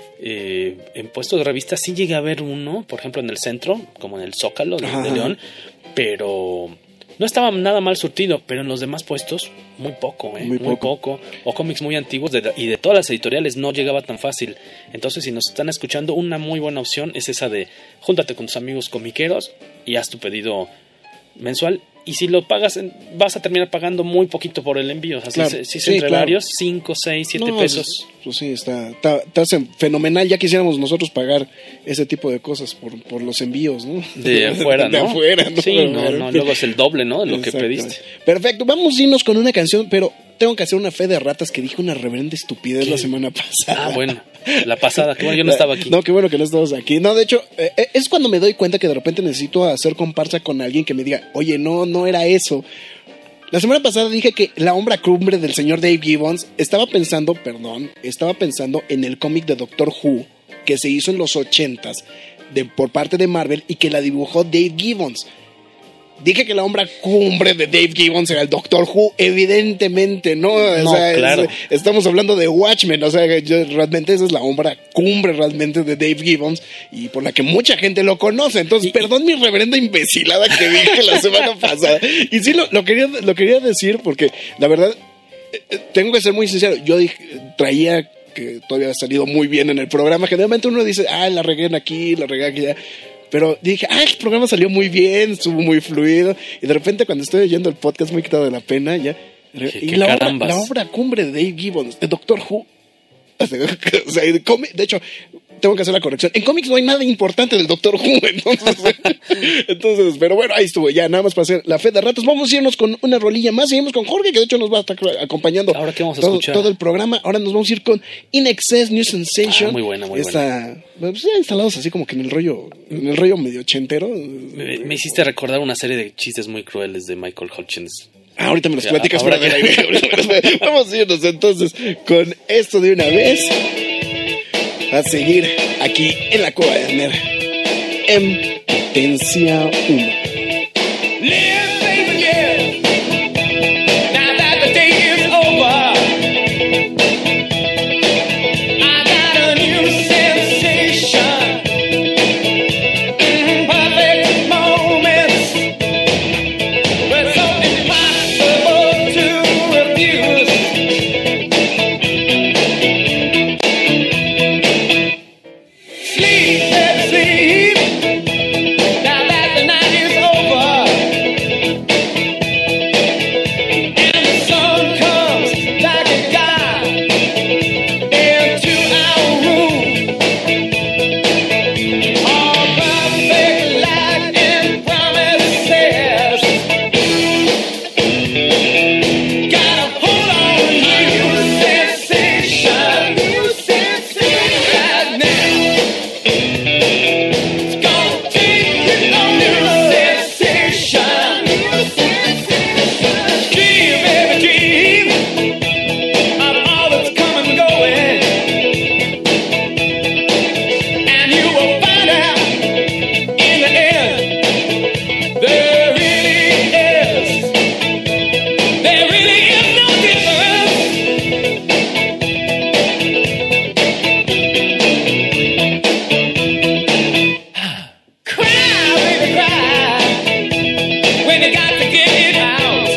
Eh, en puestos de revistas sí llegué a ver uno, por ejemplo en el centro, como en el Zócalo de, de León, pero no estaba nada mal surtido, pero en los demás puestos muy poco, ¿eh? muy, muy poco. poco, o cómics muy antiguos de, y de todas las editoriales no llegaba tan fácil. Entonces, si nos están escuchando, una muy buena opción es esa de júntate con tus amigos comiqueros y haz tu pedido mensual. Y si lo pagas, vas a terminar pagando muy poquito por el envío. O sea, claro. si, si es sí, entre claro. varios, cinco, seis, siete no, pesos. Pues, pues sí, está, está, está fenomenal. Ya quisiéramos nosotros pagar ese tipo de cosas por, por los envíos, ¿no? De afuera, ¿no? De afuera, ¿no? Sí, no, no, luego es el doble, ¿no? De lo que pediste. Perfecto, vamos a irnos con una canción, pero tengo que hacer una fe de ratas que dije una reverenda estupidez ¿Qué? la semana pasada. Ah, bueno, la pasada, que bueno, yo no estaba aquí. No, qué bueno que no estabas aquí. No, de hecho, eh, es cuando me doy cuenta que de repente necesito hacer comparsa con alguien que me diga, oye, no, no era eso. La semana pasada dije que la obra cumbre del señor Dave Gibbons estaba pensando, perdón, estaba pensando en el cómic de Doctor Who que se hizo en los ochentas de, por parte de Marvel y que la dibujó Dave Gibbons. Dije que la obra cumbre de Dave Gibbons era el Doctor Who, evidentemente, ¿no? O no, sea, claro. es, estamos hablando de Watchmen, o sea, yo, realmente esa es la obra cumbre realmente de Dave Gibbons y por la que mucha gente lo conoce. Entonces, y, perdón mi reverenda imbecilada que dije la semana pasada. Y sí, lo, lo, quería, lo quería decir porque, la verdad, tengo que ser muy sincero, yo dije, traía que todavía ha salido muy bien en el programa. Generalmente uno dice, ah, la regué aquí, la regué aquí, ya. Pero dije, ah, el programa salió muy bien, estuvo muy fluido. Y de repente cuando estoy oyendo el podcast me he quitado de la pena ya. ¿Qué, y qué la obra, la obra cumbre de Dave Gibbons, de Doctor Who. O sea, de hecho, tengo que hacer la corrección. En cómics no hay nada importante del Doctor Who, entonces, entonces, pero bueno, ahí estuvo, ya nada más para hacer la fe de ratos. Vamos a irnos con una rolilla más. Seguimos con Jorge, que de hecho nos va a estar acompañando. Ahora qué vamos a todo, escuchar. todo el programa. Ahora nos vamos a ir con In Excess New Sensation. Ah, muy buena, muy Esta, buena. Pues ya instalados así como que en el rollo, en el rollo medio ochentero. Me, me hiciste recordar una serie de chistes muy crueles de Michael Hutchins. Ah, ahorita me los Ya, platicas ahora fuera del que- aire. Vamos a irnos entonces con esto de una vez. A seguir aquí en la Cueva de Nerd. En Potencia uno. Live, baby, live. Now that the day is over, I got a new sensation. Mm, perfect moments, but so impossible to refuse. Sleep, baby, sleep. Now that the night is over and the sun comes like a god into our room, all perfect light and promises. Gotta hold on, new sensation, new sensation right now. It's gonna take you on new sensation. Dream, baby, dream of all that's coming and going, and you will find out in the end there really is, there really is no difference. Cry, baby, cry when you got to get it out.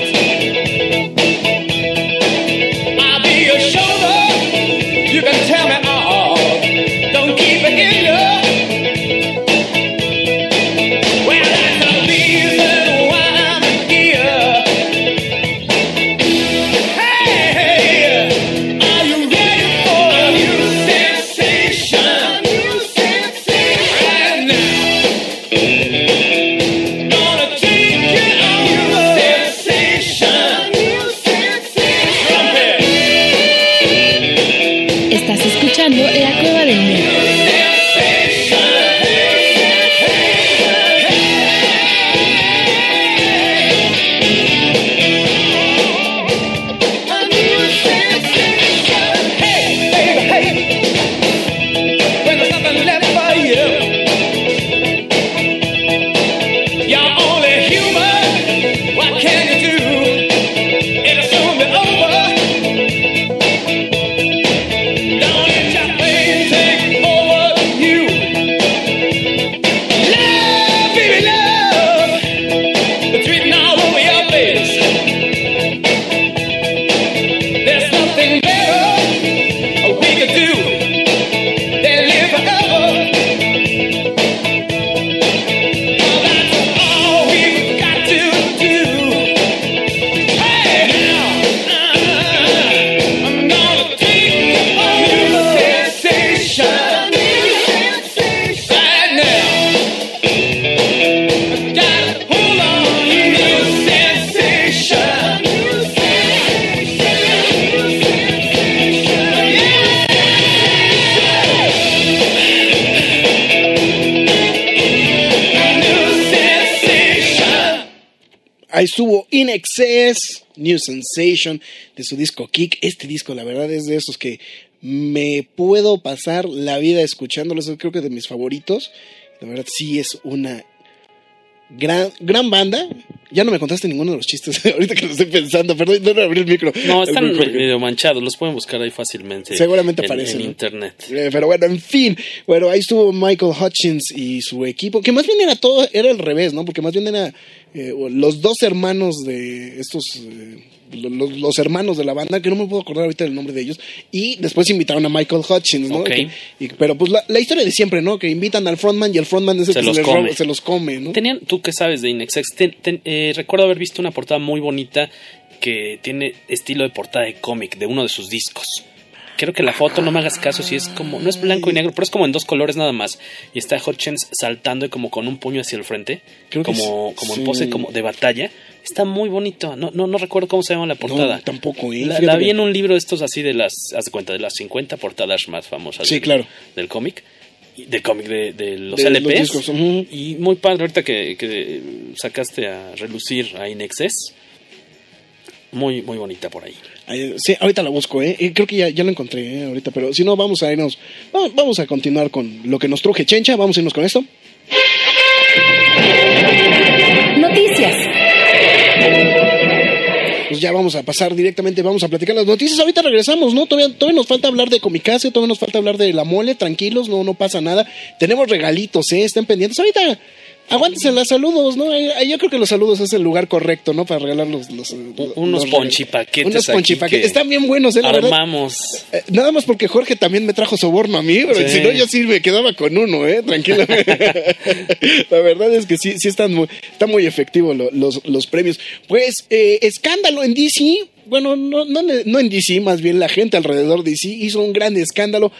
I'll be your shoulder. You can tell me all. Don't keep it in you. Well, that's the reason why I'm here. Hey, hey, are you ready for a new sensation? New sensation right now. Gonna take you on new sensation. New sensation. Trumpet. Estás escuchando La Cueva del Nerd. Hey, baby, hey. When there's nothing left for you, you're only human. What can you do? It'll soon be over. Don't let your pain take over you. Love, baby, love. It's written all over your face. There's nothing better we could do than live forever. Oh, that's all we've got to do. Hey, now, uh, I'm gonna take you on new sensation. Right now, I gotta hold on, new sensation. New sensation. Ahí estuvo In Excess New Sensation de su disco Kick. Este disco, la verdad, es de esos que me puedo pasar la vida escuchándolos. Creo que de mis favoritos. La verdad, sí es una gran, gran banda. Ya no me contaste ninguno de los chistes ahorita que lo estoy pensando. Perdón, no abrí el micro. No, están El micro. medio manchados, los pueden buscar ahí fácilmente. Seguramente en, aparecen, en ¿no? internet. Eh, pero bueno, en fin. Bueno, ahí estuvo Michael Hutchins y su equipo. Que más bien era todo, era al revés, ¿no? Porque más bien era eh, los dos hermanos de estos... Eh, los, los hermanos de la banda, que no me puedo acordar ahorita del nombre de ellos, y después invitaron a Michael Hutchins, ¿no? Okay. Que, y, pero pues la, la historia de siempre, ¿no? Que invitan al frontman y el frontman es el Se que los se, les come. roba- se los come, ¿no? Tenían, tú que sabes de Inexex, ten- ten- eh, recuerdo haber visto una portada muy bonita que tiene estilo de portada de cómic de uno de sus discos. Creo que la foto, no me hagas caso, si es como, no es blanco y negro, pero es como en dos colores nada más. Y está Hutchins saltando y como con un puño hacia el frente, Creo que como, sí. como en pose como de batalla. Está muy bonito. No, no, no recuerdo cómo se llama la portada. No, tampoco, ¿eh? La, Fíjate la que- vi en un libro de estos así de las, haz de cuenta, de las cincuenta portadas más famosas Sí, del, claro. del cómic. y- Del cómic de, de los De L los Ps. discos, ujú. Y muy padre ahorita que, que sacaste a relucir a Inexcess. Muy, muy bonita por ahí. Ay, sí, ahorita la busco, ¿eh? Eh, Creo que ya, ya lo encontré, ¿eh? Ahorita, pero si no, vamos a irnos. Vamos, vamos a continuar con lo que nos truje Chencha. Vamos a irnos con esto. Noticias. Pues ya vamos a pasar directamente, vamos a platicar las noticias. Ahorita regresamos, ¿no? Todavía, todavía nos falta hablar de Comicase, todavía nos falta hablar de la mole. Tranquilos, no, no pasa nada. Tenemos regalitos, ¿eh? Estén pendientes. Ahorita, aguántense los saludos, ¿no? Eh, Yo creo que los saludos es el lugar correcto, ¿no? Para regalar los... los Unos los ponchipaquetes Unos aquí ponchipaquetes. que Están bien buenos, ¿eh? La verdad. Armamos. Eh, nada más porque Jorge también me trajo soborno a mí, pero Sí. si no yo sí me quedaba con uno, eh, tranquilo. La verdad es que sí, sí están muy, está muy efectivo lo- los, los premios. Pues, eh, escándalo en D C, bueno, no, no, no en D C, más bien la gente alrededor de D C hizo un gran escándalo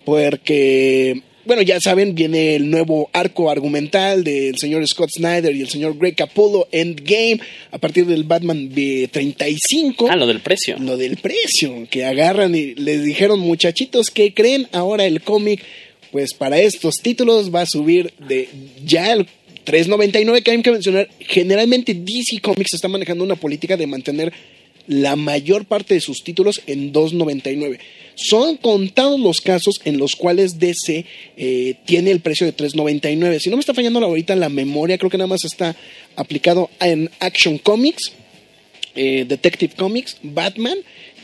porque, bueno, ya saben, viene el nuevo arco argumental del señor Scott Snyder y el señor Greg Capullo, Endgame, a partir del Batman de treinta y cinco. Ah, lo del precio. Lo del precio, que agarran y les dijeron, muchachitos, ¿qué creen? Ahora el cómic, pues para estos títulos va a subir de ya el tres noventa y nueve, que hay que mencionar. Generalmente D C Comics está manejando una política de mantener la mayor parte de sus títulos en dos noventa y nueve. Son contados los casos en los cuales D C eh, tiene el precio de tres noventa y nueve. Si no me está fallando ahorita la memoria, creo que nada más está aplicado en Action Comics, eh, Detective Comics, Batman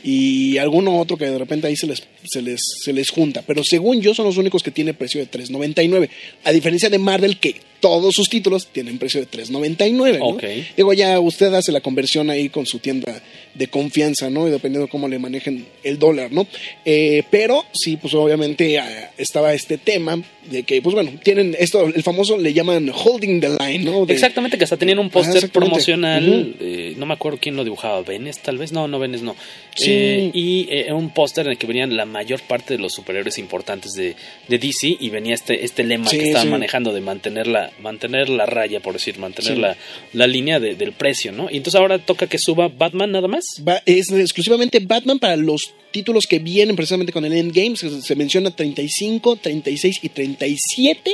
y alguno otro que de repente ahí se les, se les, se les junta. Pero según yo son los únicos que tienen precio de tres noventa y nueve. A diferencia de Marvel, que todos sus títulos tienen precio de tres noventa y nueve, ¿no? Ok. Digo, ya usted hace la conversión ahí con su tienda de confianza, ¿no? Y dependiendo de cómo le manejen el dólar, ¿no? Eh, pero sí, pues obviamente ah, estaba este tema de que, pues bueno, tienen esto, el famoso le llaman holding the line, ¿no? De- Exactamente, que hasta tenían un Ajá, póster exactamente. promocional. Ujú. eh, no me acuerdo quién lo dibujaba. ¿Venes, tal vez? No, no, Venes, no. Sí. Eh, y eh, un póster en el que venían la mayor parte de los superhéroes importantes de, de D C. Y venía este, este lema Sí, que estaban sí. manejando de mantener la, mantener la raya, por decir, mantener Sí. la, la línea de- del precio, ¿no? Y entonces ahora toca que suba Batman nada más. Va- es exclusivamente Batman para los títulos que vienen precisamente con el Endgame. Se, se menciona treinta y cinco, treinta y seis y treinta y siete.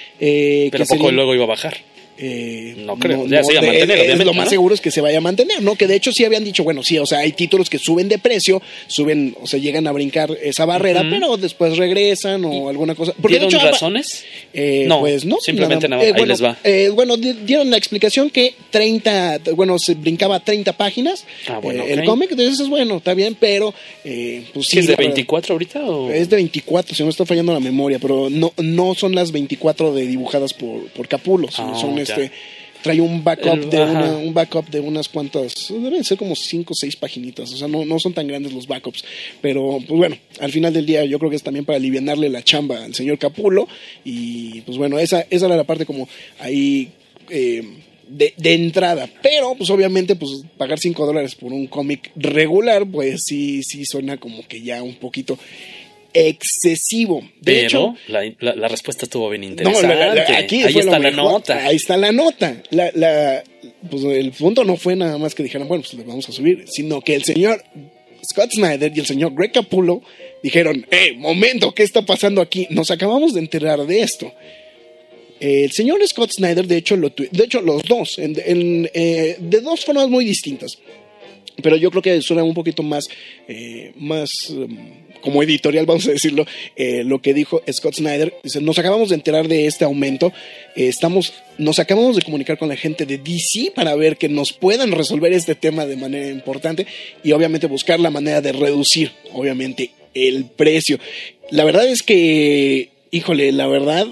Eh, Pero que poco serían- luego iba a bajar. Eh, No creo, ya se iba a de- mantener, es obviamente, lo más ¿no? seguro es que se vaya a mantener, ¿no? Que de hecho sí habían dicho, bueno, sí, o sea, hay títulos que suben de precio, suben, o sea, llegan a brincar esa barrera, Ujú. pero después regresan o alguna cosa. Porque de ¿Dieron hecho, razones? Eh, No, pues no. simplemente nada- eh, ahí bueno, les va. eh, bueno, di- dieron la explicación que treinta, bueno, se brincaba treinta páginas. Ah, bueno, eh, el ok. cómic, entonces es bueno, está bien, pero eh, pues sí. ¿Qué es de la verdad, veinticuatro ahorita? O? Es de veinticuatro, si no me está fallando la memoria, pero no, no son las veinticuatro de dibujadas por, por Capullo, sino Ah, son ya. este. Trae un backup El- de ajá. una, un backup de unas cuantas, deben ser como cinco o seis paginitas, o sea, no, no son tan grandes los backups, pero pues bueno, al final del día yo creo que es también para alivianarle la chamba al señor Capullo, y pues bueno, esa, esa era la parte como ahí eh, de, de entrada, pero pues obviamente pues pagar cinco dólares por un cómic regular, pues sí, sí suena como que ya un poquito excesivo. De Pero hecho, la, la- la respuesta estuvo bien no, interesante. la- la- aquí Ahí fue lo está la mejor. nota. Ahí está la nota. La, la, pues el punto no fue nada más que dijeran, bueno, pues le vamos a subir, sino que el señor Scott Snyder y el señor Greg Capullo dijeron, eh, momento, ¿qué está pasando aquí? Nos acabamos de enterar de esto. El señor Scott Snyder, de hecho, lo tu- de hecho los dos, en, en, eh, de dos formas muy distintas. Pero yo creo que suena un poquito más, eh, más um, como editorial, vamos a decirlo, eh, lo que dijo Scott Snyder. Dice, nos acabamos de enterar de este aumento, eh, estamos, nos acabamos de comunicar con la gente de D C para ver que nos puedan resolver este tema de manera importante y obviamente buscar la manera de reducir, obviamente, el precio. La verdad es que, híjole, la verdad,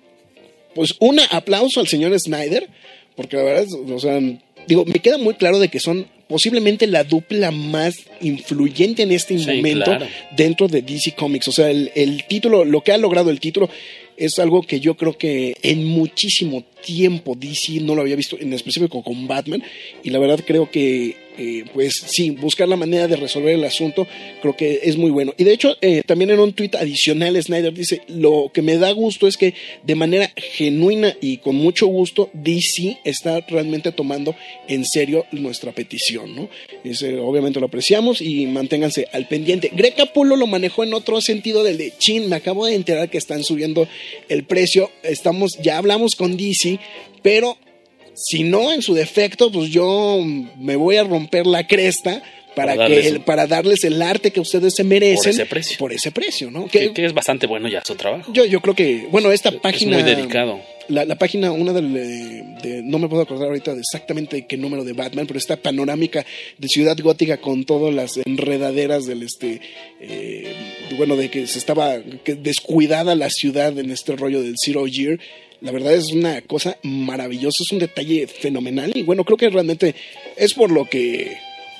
pues un aplauso al señor Snyder, porque la verdad, o sea, digo, me queda muy claro de que son posiblemente la dupla más influyente en este Sí, momento claro. dentro de D C Comics. O sea, el, el título, lo que ha logrado el título es algo que yo creo que en muchísimo tiempo D C no lo había visto, en específico con Batman, y la verdad creo que eh, pues sí, buscar la manera de resolver el asunto creo que es muy bueno. Y de hecho eh, también en un tuit adicional Snyder dice, lo que me da gusto es que de manera genuina y con mucho gusto D C está realmente tomando en serio nuestra petición, ¿no? Dice, obviamente lo apreciamos y manténganse al pendiente. Greg Capullo lo manejó en otro sentido del de chin, me acabo de enterar que están subiendo el precio, estamos, ya hablamos con D C, pero si no, en su defecto, pues yo me voy a romper la cresta para, Para que darles el, un- para darles el arte que ustedes se merecen. Por ese precio. Por ese precio, ¿no? Que, Que, que es bastante bueno ya su trabajo. yo, yo creo que, bueno, esta página... Es muy dedicado. La, la página, una de, de, no me puedo acordar ahorita de exactamente qué número de Batman, pero esta panorámica de Ciudad Gótica con todas las enredaderas del este, eh, bueno, de que se estaba que descuidada la ciudad en este rollo del Zero Year. La verdad es una cosa maravillosa, es un detalle fenomenal y bueno, creo que realmente es por lo que...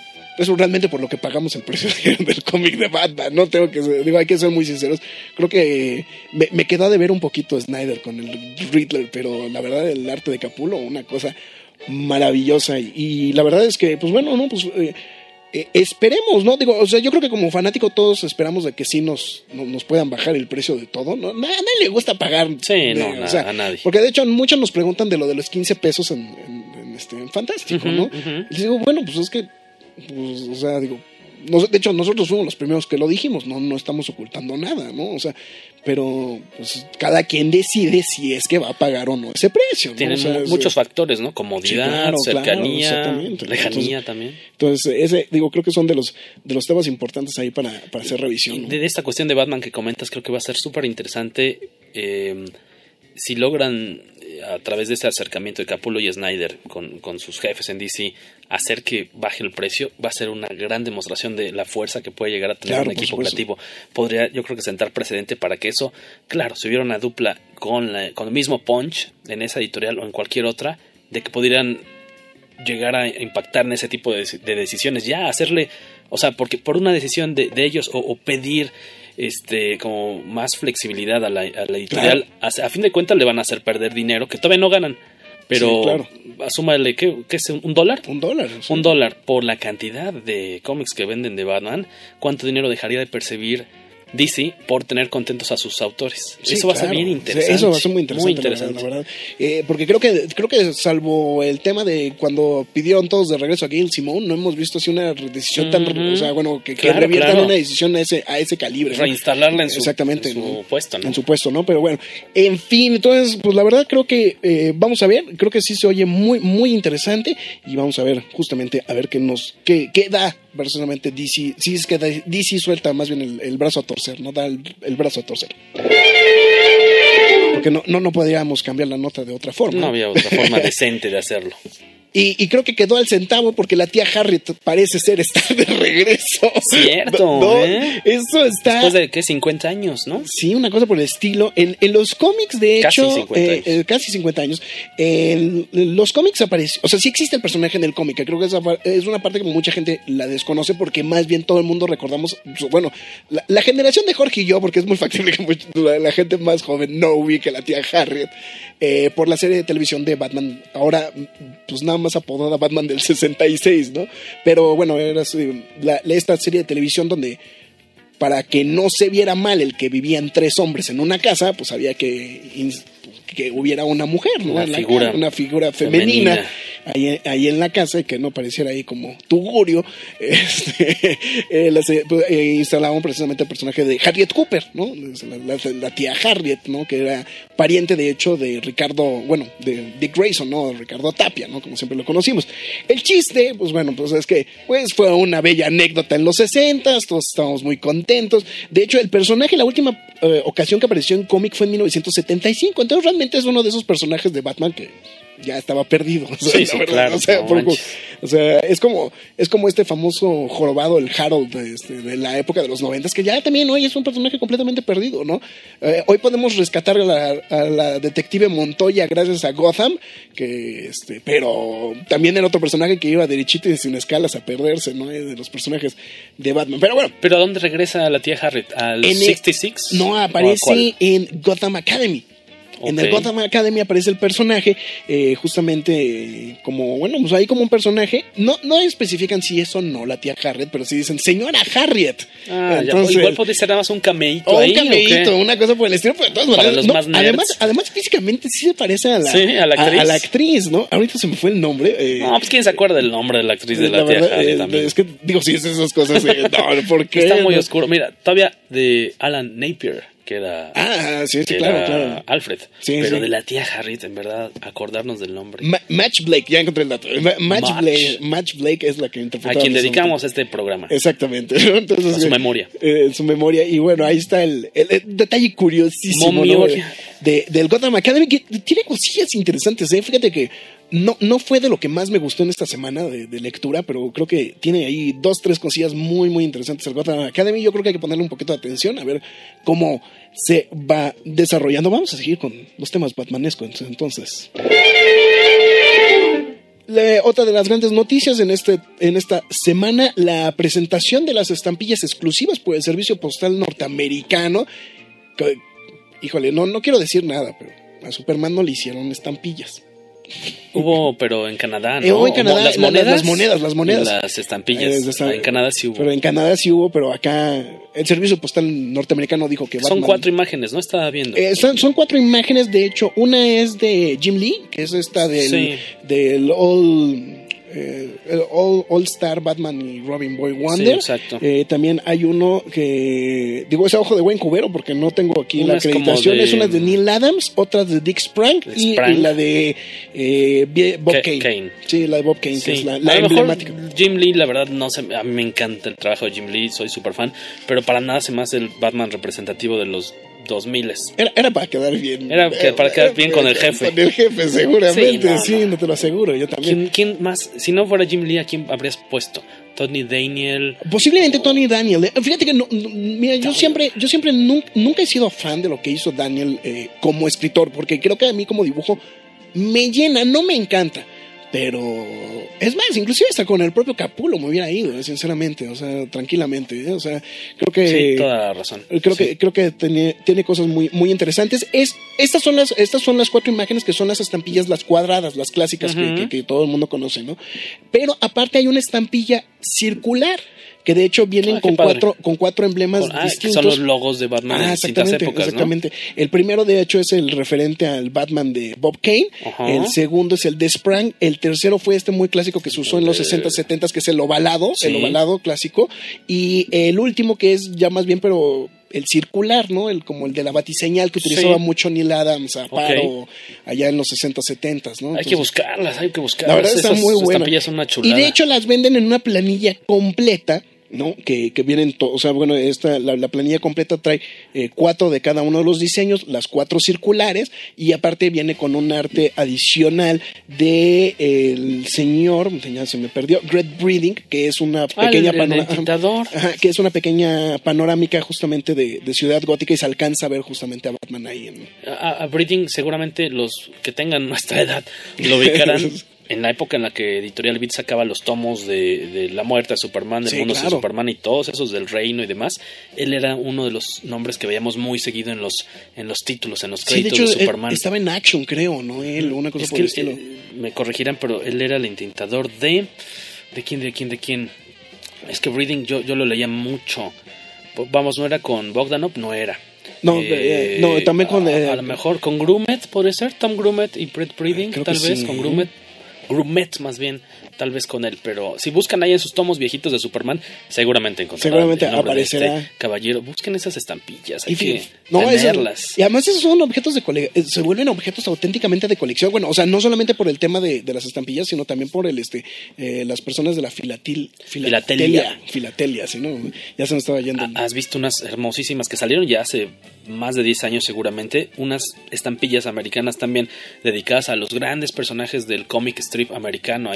Es realmente por lo que pagamos el precio del cómic de Batman, no tengo que ser, digo, hay que ser muy sinceros. Creo que me, me quedó de ver un poquito Snyder con el Riddler, pero la verdad el arte de Capullo, una cosa maravillosa y, y la verdad es que, pues bueno, no, pues eh, eh, esperemos, ¿no? Digo, o sea, yo creo que como fanático todos esperamos de que sí nos, no, nos puedan bajar el precio de todo, ¿no? A nadie le gusta pagar. Sí, de, no, o na- sea, a nadie. Porque de hecho muchos nos preguntan de lo de los quince pesos en, en, en este, en Fantástico, Ujú, ¿no? ujú. Y les digo, bueno, pues es que pues, o sea, digo, nos, de hecho nosotros fuimos los primeros que lo dijimos, no, no estamos ocultando nada, ¿no? O sea, pero pues cada quien decide si es que va a pagar o no ese precio, ¿no? Tienen O sea, mu- es- muchos factores, ¿no? Comodidad, Sí, claro, claro, cercanía, exactamente. lejanía Entonces- también. Entonces, ese, digo, creo que son de los de los temas importantes ahí para, para hacer Y revisión, ¿no? de esta cuestión de Batman que comentas, creo que va a ser súper interesante eh, si logran, eh, a través de este acercamiento de Capullo y Snyder con, con sus jefes en D C, hacer que baje el precio. Va a ser una gran demostración de la fuerza que puede llegar a tener Claro, un por equipo supuesto. creativo. Podría, yo creo que sentar precedente para que eso, claro, si hubiera una dupla con, la, con el mismo punch en esa editorial o en cualquier otra, de que pudieran llegar a impactar en ese tipo de, de decisiones, ya hacerle, o sea, porque por una decisión de, de ellos o, o pedir este como más flexibilidad a la, a la editorial, a, a fin de cuentas le van a hacer perder dinero que todavía no ganan, pero Sí, claro. asúmale, ¿qué, qué es? ¿Un dólar? Un dólar. sí. Un dólar por la cantidad de cómics que venden de Batman, ¿cuánto dinero dejaría de percibir D C por tener contentos a sus autores? Sí, Eso va a ser claro. bien interesante. Eso va a ser muy interesante, Muy la interesante. verdad, la verdad. Eh, porque creo que creo que salvo el tema de cuando pidieron todos de regreso a Gail Simone, no hemos visto así una decisión tan, Ujú. o sea, bueno, que, que Claro, reviertan claro. una decisión a ese a ese calibre, ¿no? Reinstalarla en su, Exactamente, en su ¿no? puesto, ¿no? En su puesto, ¿no? Pero bueno, en fin, entonces, pues la verdad creo que eh, vamos a ver, creo que sí se oye muy, muy interesante y vamos a ver justamente a ver qué nos, qué, qué da personalmente D C, si es que D C suelta más bien el, el brazo a torcer, no da el, el brazo a torcer. Porque no, no, no podríamos cambiar la nota de otra forma. No había otra forma decente de hacerlo. Y, y creo que quedó al centavo porque la tía Harriet parece ser estar de regreso. Cierto, No, ¿eh? Eso está... Después de, ¿qué? cincuenta años, ¿no? Sí, una cosa por el estilo. En, en los cómics, de Casi hecho, cincuenta eh, años. eh, casi cincuenta años, en los cómics apareció, o sea, sí existe el personaje en el cómic, que creo que esa pa- es una parte que mucha gente la desconoce porque más bien todo el mundo recordamos, bueno, la, la generación de Jorge y yo, porque es muy factible que much- la, la gente más joven no ubique a la tía Harriet, eh, por la serie de televisión de Batman, ahora pues nada más apodada Batman del sesenta y seis, ¿no? Pero bueno, era así, la, la- esta serie de televisión donde para que no se viera mal el que vivían tres hombres en una casa, pues había que, ins- que hubiera una mujer, ¿no? Una En la figura casa, una figura femenina, femenina. Ahí, ahí en la casa y que no pareciera ahí como tugurio. Este, eh, las, eh, pues, eh, instalaban precisamente el personaje de Harriet Cooper, ¿no? La, la- la tía Harriet, ¿no? Que era pariente de hecho de Ricardo, bueno, de Dick Grayson, ¿no? Ricardo Tapia, ¿no? Como siempre lo conocimos. El chiste, pues bueno, pues es que pues fue una bella anécdota en los sesentas, todos estábamos muy contentos. De hecho, el personaje, la última eh, ocasión que apareció en cómic fue en mil novecientos setenta y cinco, entonces realmente es uno de esos personajes de Batman que ya estaba perdido. O sea, Sí, la sí, verdad, claro, o sea, no por- manches. O sea, es como, es como este famoso jorobado, el Harold de, este, de la época de los noventas, que ya también hoy es un personaje completamente perdido, ¿no? Eh, hoy podemos rescatar a la, a la detective Montoya gracias a Gotham, que este, pero también era otro personaje que iba derechito y sin escalas a perderse, ¿no? De los personajes de Batman. Pero bueno. ¿Pero a dónde regresa la tía Harriet? ¿Al sesenta y seis? No, aparece en Gotham Academy. Okay. En el Gotham Academy aparece el personaje, eh, justamente eh, como, bueno, pues ahí como un personaje. No, no especifican si es o no la tía Harriet, pero sí dicen señora Harriet. Ah, Entonces, ya, igual puede ser nada más un cameíto o ahí. Un cameíto, una cosa por el estilo, pero de todas maneras. No, además, además, físicamente sí se parece a la, sí, a la actriz. A, a la actriz, ¿no? Ahorita se me fue el nombre. Eh, no, pues quién se acuerda del nombre de la actriz de la, la tía verdad, Harriet. Eh, es que, digo, sí, es esas cosas. Eh, no, ¿por qué? Está muy no? oscuro. Mira, todavía de Alan Napier. Que era, ah, sí, sí, que claro, era claro. Alfred. Sí, pero sí. de la tía Harriet, en verdad, acordarnos del nombre. Ma Match Blake, ya encontré el dato. Ma Match, Match. Blake, Match Blake es la que interpretó. A quien dedicamos este programa. Exactamente. Entonces, a su memoria. Eh, su memoria. Y bueno, ahí está el, el, el detalle curiosísimo, ¿no? de, de, del Gotham Academy, que tiene cosillas interesantes. ¿eh? Fíjate que no, no fue de lo que más me gustó en esta semana de, de lectura, pero creo que tiene ahí dos, tres cosillas muy, muy interesantes el Gotham Academy. Yo creo que hay que ponerle un poquito de atención a ver cómo se va desarrollando. Vamos a seguir con los temas batmanescos entonces. La, otra de las grandes noticias en, este, en esta semana, la presentación de las estampillas exclusivas por el Servicio Postal Norteamericano. Que, híjole, no, no quiero decir nada, pero a Superman no le hicieron estampillas. Hubo, pero en Canadá, ¿no? Eh, oh, en Canadá, las monedas, las monedas, las monedas. Las estampillas. Eh, en Canadá sí hubo. Pero en Canadá sí hubo, pero acá el Servicio Postal Norteamericano dijo que son Batman, cuatro imágenes, ¿no? Estaba viendo. Eh, son, son cuatro imágenes, de hecho, una es de Jim Lee, que es esta del, sí. del All... Eh, el All, All Star Batman y Robin Boy Wonder. Sí, exacto. Eh, también hay uno que, digo, ese ojo de buen cubero porque no tengo aquí una la acreditación. Es, de, es una de Neil Adams, otra de Dick Sprang y, y la de eh, Bob Kane. Kane. Sí, la de Bob Kane, sí. que es la, la a emblemática. Lo mejor Jim Lee, la verdad, no sé, a mí me encanta el trabajo de Jim Lee, soy súper fan, pero para nada se me hace el Batman representativo de los dos miles. Era, era para quedar bien. Era que, para quedar bien con el jefe. Con el jefe, seguramente. Sí, no, sí no. no te lo aseguro, yo también. ¿Quién, ¿Quién más? Si no fuera Jim Lee, ¿a quién habrías puesto? Tony Daniel. Posiblemente Tony Daniel. Fíjate que no, no, mira, yo siempre, yo siempre nunca, nunca he sido fan de lo que hizo Daniel eh, como escritor, porque creo que a mí como dibujo me llena, no me encanta. Pero es más, inclusive hasta con el propio Capullo me hubiera ido, sinceramente, o sea, tranquilamente, ¿eh? O sea, creo que sí, toda la razón. Creo sí. que creo que tiene, tiene cosas muy muy interesantes. Es estas son las estas son las cuatro imágenes que son las estampillas, las cuadradas, las clásicas uh-huh. que, que, que todo el mundo conoce, ¿no? Pero aparte hay una estampilla circular que de hecho vienen ah, con cuatro con cuatro emblemas con, ah, distintos. Son los logos de Batman ah, en distintas épocas, exactamente. ¿no? El primero de hecho es el referente al Batman de Bob Kane. Uh-huh. El segundo es el de Sprang. El tercero fue este muy clásico que se usó en los sesenta, setenta, que es el ovalado, sí. el ovalado clásico. Y el último que es ya más bien, pero el circular, ¿no? El como el de la batiseñal que utilizaba sí. mucho Neil Adams a paro okay. allá en los sesenta, setenta, ¿no? Entonces, hay que buscarlas, hay que buscarlas. La verdad están muy buenas. Estampillas son una chulada. Y de hecho las venden en una planilla completa, ¿no? Que, que vienen, to- o sea, bueno, esta, la, la planilla completa trae eh, cuatro de cada uno de los diseños, las cuatro circulares, y aparte viene con un arte adicional de eh, el señor, ya se me perdió, Greg Breeding, que es una pequeña ah, panorámica, que es una pequeña panorámica justamente de, de Ciudad Gótica, y se alcanza a ver justamente a Batman ahí. En... A, a Breeding seguramente los que tengan nuestra edad lo ubicarán. En la época en la que Editorial Beat sacaba los tomos de, de La Muerte de Superman, del sí, mundo claro. de Superman y todos esos del Reino y demás, él era uno de los nombres que veíamos muy seguido en los en los títulos, en los créditos sí, de, hecho, de Superman. Estaba en Action, creo, ¿no? Él, una cosa es por que el estilo. Eh, me corregirán, pero él era el intentador de... ¿De quién, de quién, de quién? Es que Breeding yo, yo lo leía mucho. Vamos, no era con Bogdanov, no era. No, eh, eh, no también con... Eh, a, a lo mejor con Grumet, podría ser, Tom Grumet y Brett Breeding, tal vez, sí. con Grumet. Grumet más bien, tal vez con él, pero si buscan ahí en sus tomos viejitos de Superman, seguramente encontrarán seguramente el nombre aparecerá de este caballero. Busquen esas estampillas, hay y que no, tenerlas. Eso, y además esos son objetos de cole- se vuelven objetos auténticamente de colección. Bueno, o sea, no solamente por el tema de, de las estampillas, sino también por el este eh, las personas de la filatil, filatelia, filatelia, ¿sí, no? Ya se me estaba yendo. Has visto unas hermosísimas que salieron ya hace más de diez años seguramente, unas estampillas americanas también dedicadas a los grandes personajes del cómic strip americano, ahí ah, por claro,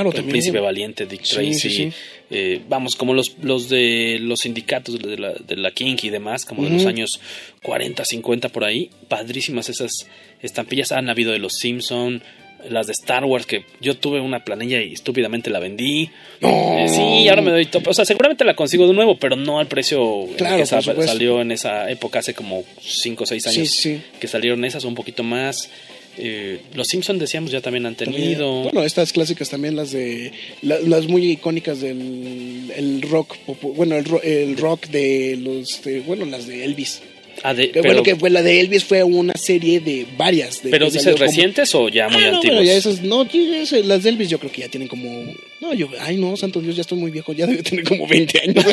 Claro, El también. Príncipe Valiente, Dick Sí, Tracy. sí, sí. Eh, vamos, como los, los de los sindicatos de la, de la King y demás, como de los Ujú. años cuarenta, cincuenta por ahí. Padrísimas esas estampillas. Han habido de los Simpson, las de Star Wars, que yo tuve una planilla y estúpidamente la vendí. No. Eh, sí, ahora me doy tope. O sea, seguramente la consigo de nuevo, pero no al precio Claro, que sa- por supuesto. salió en esa época, hace como cinco o seis años Sí, sí. que salieron esas, o un poquito más. Eh, los Simpson decíamos ya también han También, tenido. bueno, estas clásicas también, las de la- las muy icónicas del el rock, popu- bueno, el, ro- el rock de los, de- bueno, las de Elvis. Ah, de- Que, pero, bueno, que fue la de Elvis fue una serie de varias. De pero que dices salió como- recientes o ya muy Ah, no, antiguos. bueno, ya esas, no, ya esas- las de Elvis yo creo que ya tienen como, no, yo, ay no, santo Dios, ya estoy muy viejo, ya debe tener como veinte años.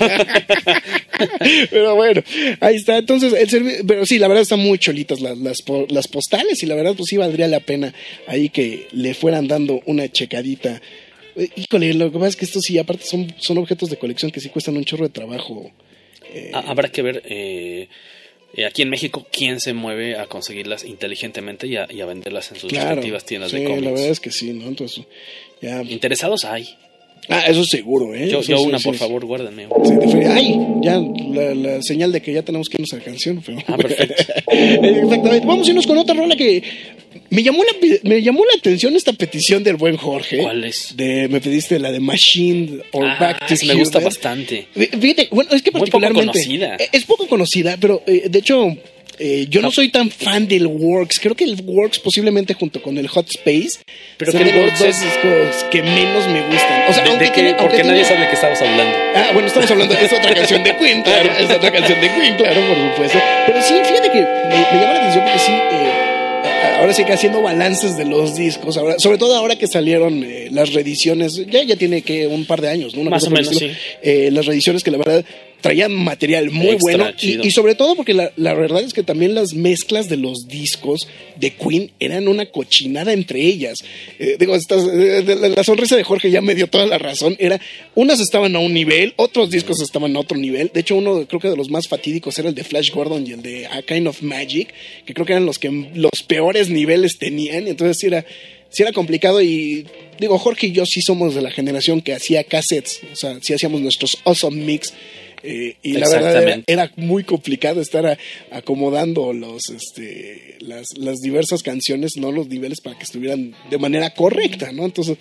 Pero bueno, ahí está, entonces, el servi- pero sí, la verdad están muy cholitas las, las, po- las postales y la verdad pues sí valdría la pena ahí que le fueran dando una checadita. Eh, Híjole, lo que pasa es que estos sí, aparte son, son objetos de colección que sí cuestan un chorro de trabajo. Eh, Ah, habrá que ver eh, eh, aquí en México quién se mueve a conseguirlas inteligentemente y a, y a venderlas en sus claro, respectivas tiendas sí, de cómics. la verdad es que sí, ¿no? Entonces, ya... Interesados hay. Ah, eso seguro, ¿eh? Yo, Eso yo sí, una, sí, por sí. favor, guárdenme. Sí, de feria. Ay, ya la, la señal de que ya tenemos que irnos a la canción. Pero... Ah, perfecto. Exactamente. Vamos a irnos con otra rola que me llamó la me llamó la atención esta petición del buen Jorge. ¿Cuál es? De me pediste la de Machine or Ah, Back to esa me gusta Human. bastante. Fíjate, bueno, es que Muy poco particularmente conocida. es poco conocida, pero eh, de hecho eh, yo no soy tan fan del Works. Creo que el Works posiblemente junto con el Hot Space, Pero son que el los Works dos es- discos que menos me gustan. O sea, ¿De, aunque de qué? tiene- aunque Porque tiene- nadie sabe de qué estamos hablando. Ah, bueno, estamos hablando de esta otra canción de Queen, claro, es otra canción de Queen, claro, por supuesto. Pero sí, fíjate que me, me llama la atención porque sí, eh, ahora sí que haciendo balances de los discos, ahora, sobre todo ahora que salieron eh, las reediciones, ya ya tiene que un par de años, ¿no? Una Más cosa o por el menos, estilo. Eh, las reediciones que la verdad traían material muy Extra bueno y, chido. y sobre todo porque la, la verdad es que también las mezclas de los discos de Queen eran una cochinada entre ellas. Eh, digo, estas, eh, la, la sonrisa de Jorge ya me dio toda la razón. Era, unas estaban a un nivel, otros discos estaban a otro nivel. De hecho, uno creo que de los más fatídicos era el de Flash Gordon y el de A Kind of Magic, que creo que eran los que los peores niveles tenían. Entonces sí era, sí era complicado y digo, Jorge y yo sí somos de la generación que hacía cassettes, o sea, sí hacíamos nuestros awesome mix. Eh, y la verdad era, Exactamente. era muy complicado estar a- acomodando los este las, las diversas canciones, no los niveles para que estuvieran de manera correcta, ¿no? Entonces,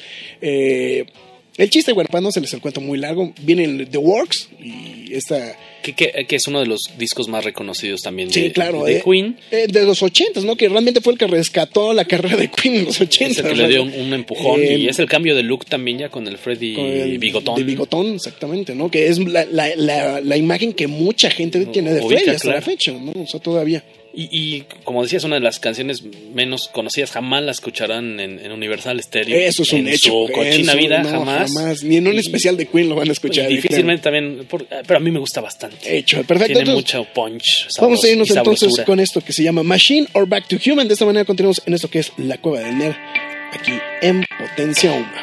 eh, el chiste, bueno, para no se les el cuento muy largo, viene el The Works y esta... Que, que, que es uno de los discos más reconocidos también Sí, de, claro, de eh, Queen. eh, de los ochentas, ¿no? Que realmente fue el que rescató la carrera de Queen en los Es ochentas. el que le dio un, un empujón Eh, y es el cambio de look también ya con el Freddy con el- Bigotón. De bigotón, exactamente, ¿no? Que es la, la, la, la imagen que mucha gente tiene de Ubica, Freddy hasta la claro. fecha, ¿no? O sea, todavía. Y, y como decías, una de las canciones menos conocidas, jamás la escucharán en, en Universal Stereo. Eso es un en hecho. su cochina eso, vida, no, jamás. Ni en un Y- especial de Queen lo van a escuchar. y difícilmente también, por- pero a mí me gusta bastante. Hecho, perfecto. Tiene Entonces, mucho punch. vamos a sabros- irnos y entonces sabrosura. con esto que se llama Machine or Back to Human. De esta manera continuamos en esto que es La Cueva del Nerd, aquí en Potencia Uma.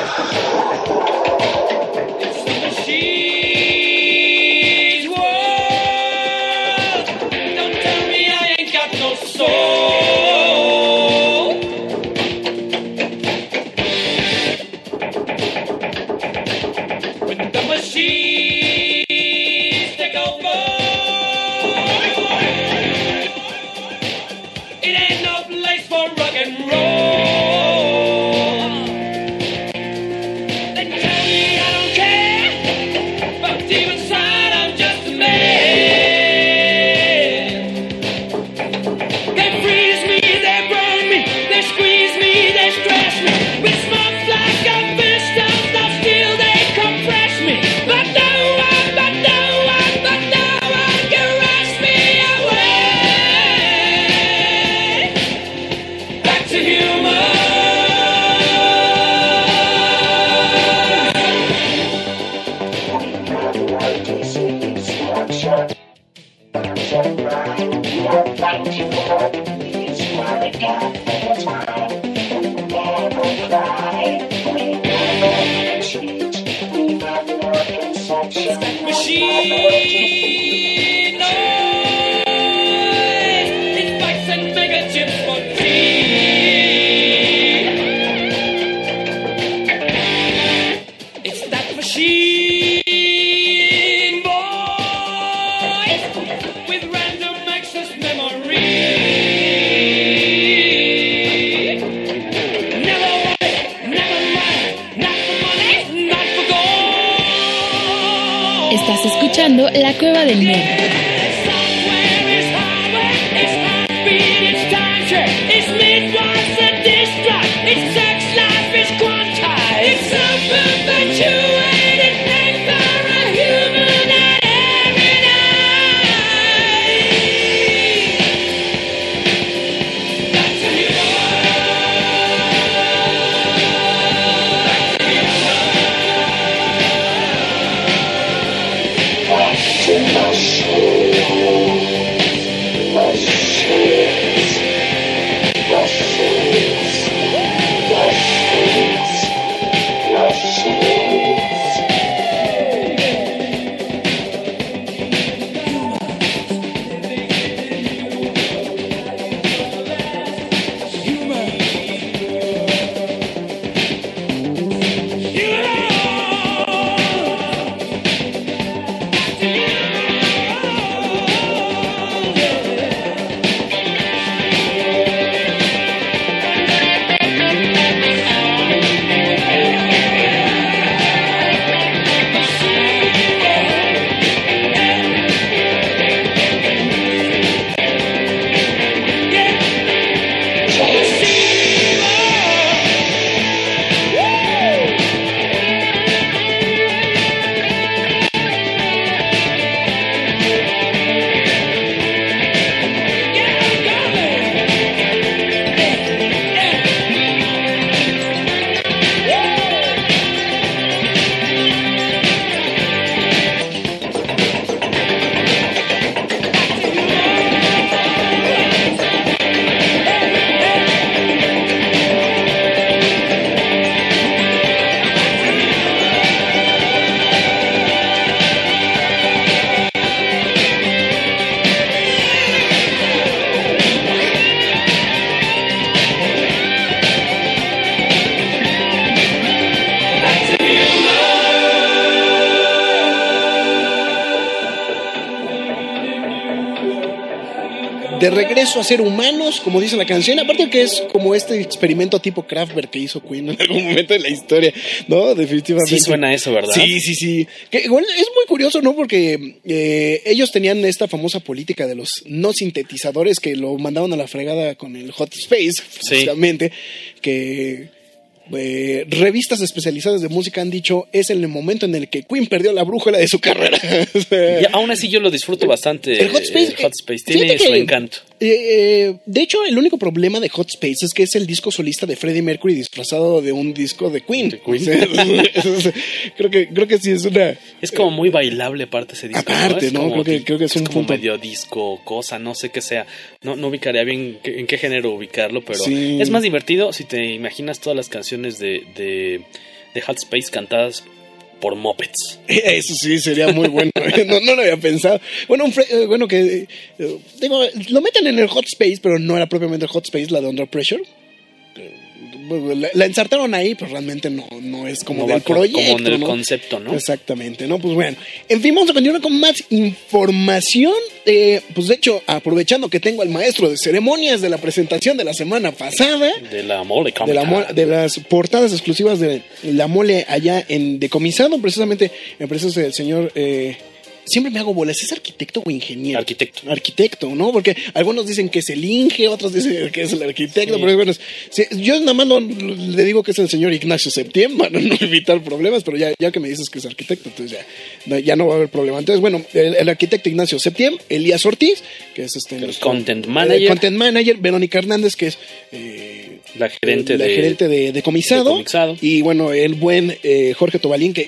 She's one. Machine noise. It bites and mega chips for free. It's that machine voice with random access memory. Never want it, never mind, not for money, not for gold. Estás escuchando La Cueva del Nerd. Software is hardware, it's heartbeat, it's time check, it's midwife and distract, it's sex life, it's quantized, it's self-perpetuating, thanks for a human at every night. That's a De regreso a ser humanos, como dice la canción, aparte que es como este experimento tipo Kraftwerk que hizo Queen en algún momento de la historia, ¿no? Definitivamente. Sí suena eso, ¿verdad? Sí, sí, sí. Que igual es muy curioso, ¿no? Porque eh, ellos tenían esta famosa política de los no sintetizadores que lo mandaban a la fregada con el Hot Space, justamente, sí. que... Eh, revistas especializadas de música han dicho es el momento en el que Queen perdió la brújula de su carrera. O sea, y aún así yo lo disfruto bastante. El Hot Space, el Hot Space tiene su que, encanto. Eh, de hecho, el único problema de Hot Space es que es el disco solista de Freddie Mercury disfrazado de un disco de Queen. De Queen. O sea, creo que creo que sí es una. Es como muy bailable aparte ese disco. Aparte, ¿no? ¿no? Creo, que, creo que es, es un como punto. medio disco, cosa, no sé qué sea. No, no ubicaría bien qué, en qué género ubicarlo, pero sí. Es más divertido si te imaginas todas las canciones de, de, de Hot Space cantadas por Muppets. Eso sí, sería muy bueno. no, no lo había pensado. Bueno, un fre- bueno que eh, digo, lo meten en el Hot Space, pero no era propiamente el Hot Space, la de Under Pressure. La, la ensartaron ahí, pero realmente no, no es como no del proyecto. Como en el ¿no? concepto, ¿no? Exactamente, ¿no? Pues bueno, en fin, vamos a continuar con más información. Eh, pues de hecho, aprovechando que tengo al maestro de ceremonias de la presentación de la semana pasada. De la mole de, la mole, de las portadas exclusivas de la mole allá en decomisado, precisamente en presencia del señor... Eh, Siempre me hago bolas, ¿es arquitecto o ingeniero? Arquitecto. Arquitecto, ¿no? Porque algunos dicen que es el Inge, otros dicen que es el arquitecto, sí. Pero bueno, sí, yo nada más no, le digo que es el señor Ignacio Septién para no evitar problemas, pero ya, ya que me dices que es arquitecto, entonces ya, ya no va a haber problema. Entonces, bueno, el, el arquitecto Ignacio Septién, Elías Ortiz, que es este... El content manager. El content manager, Verónica Hernández, que es... Eh, la gerente, la de, gerente de, de, comisado, de comisado. Y bueno, el buen eh, Jorge Tobalín, que...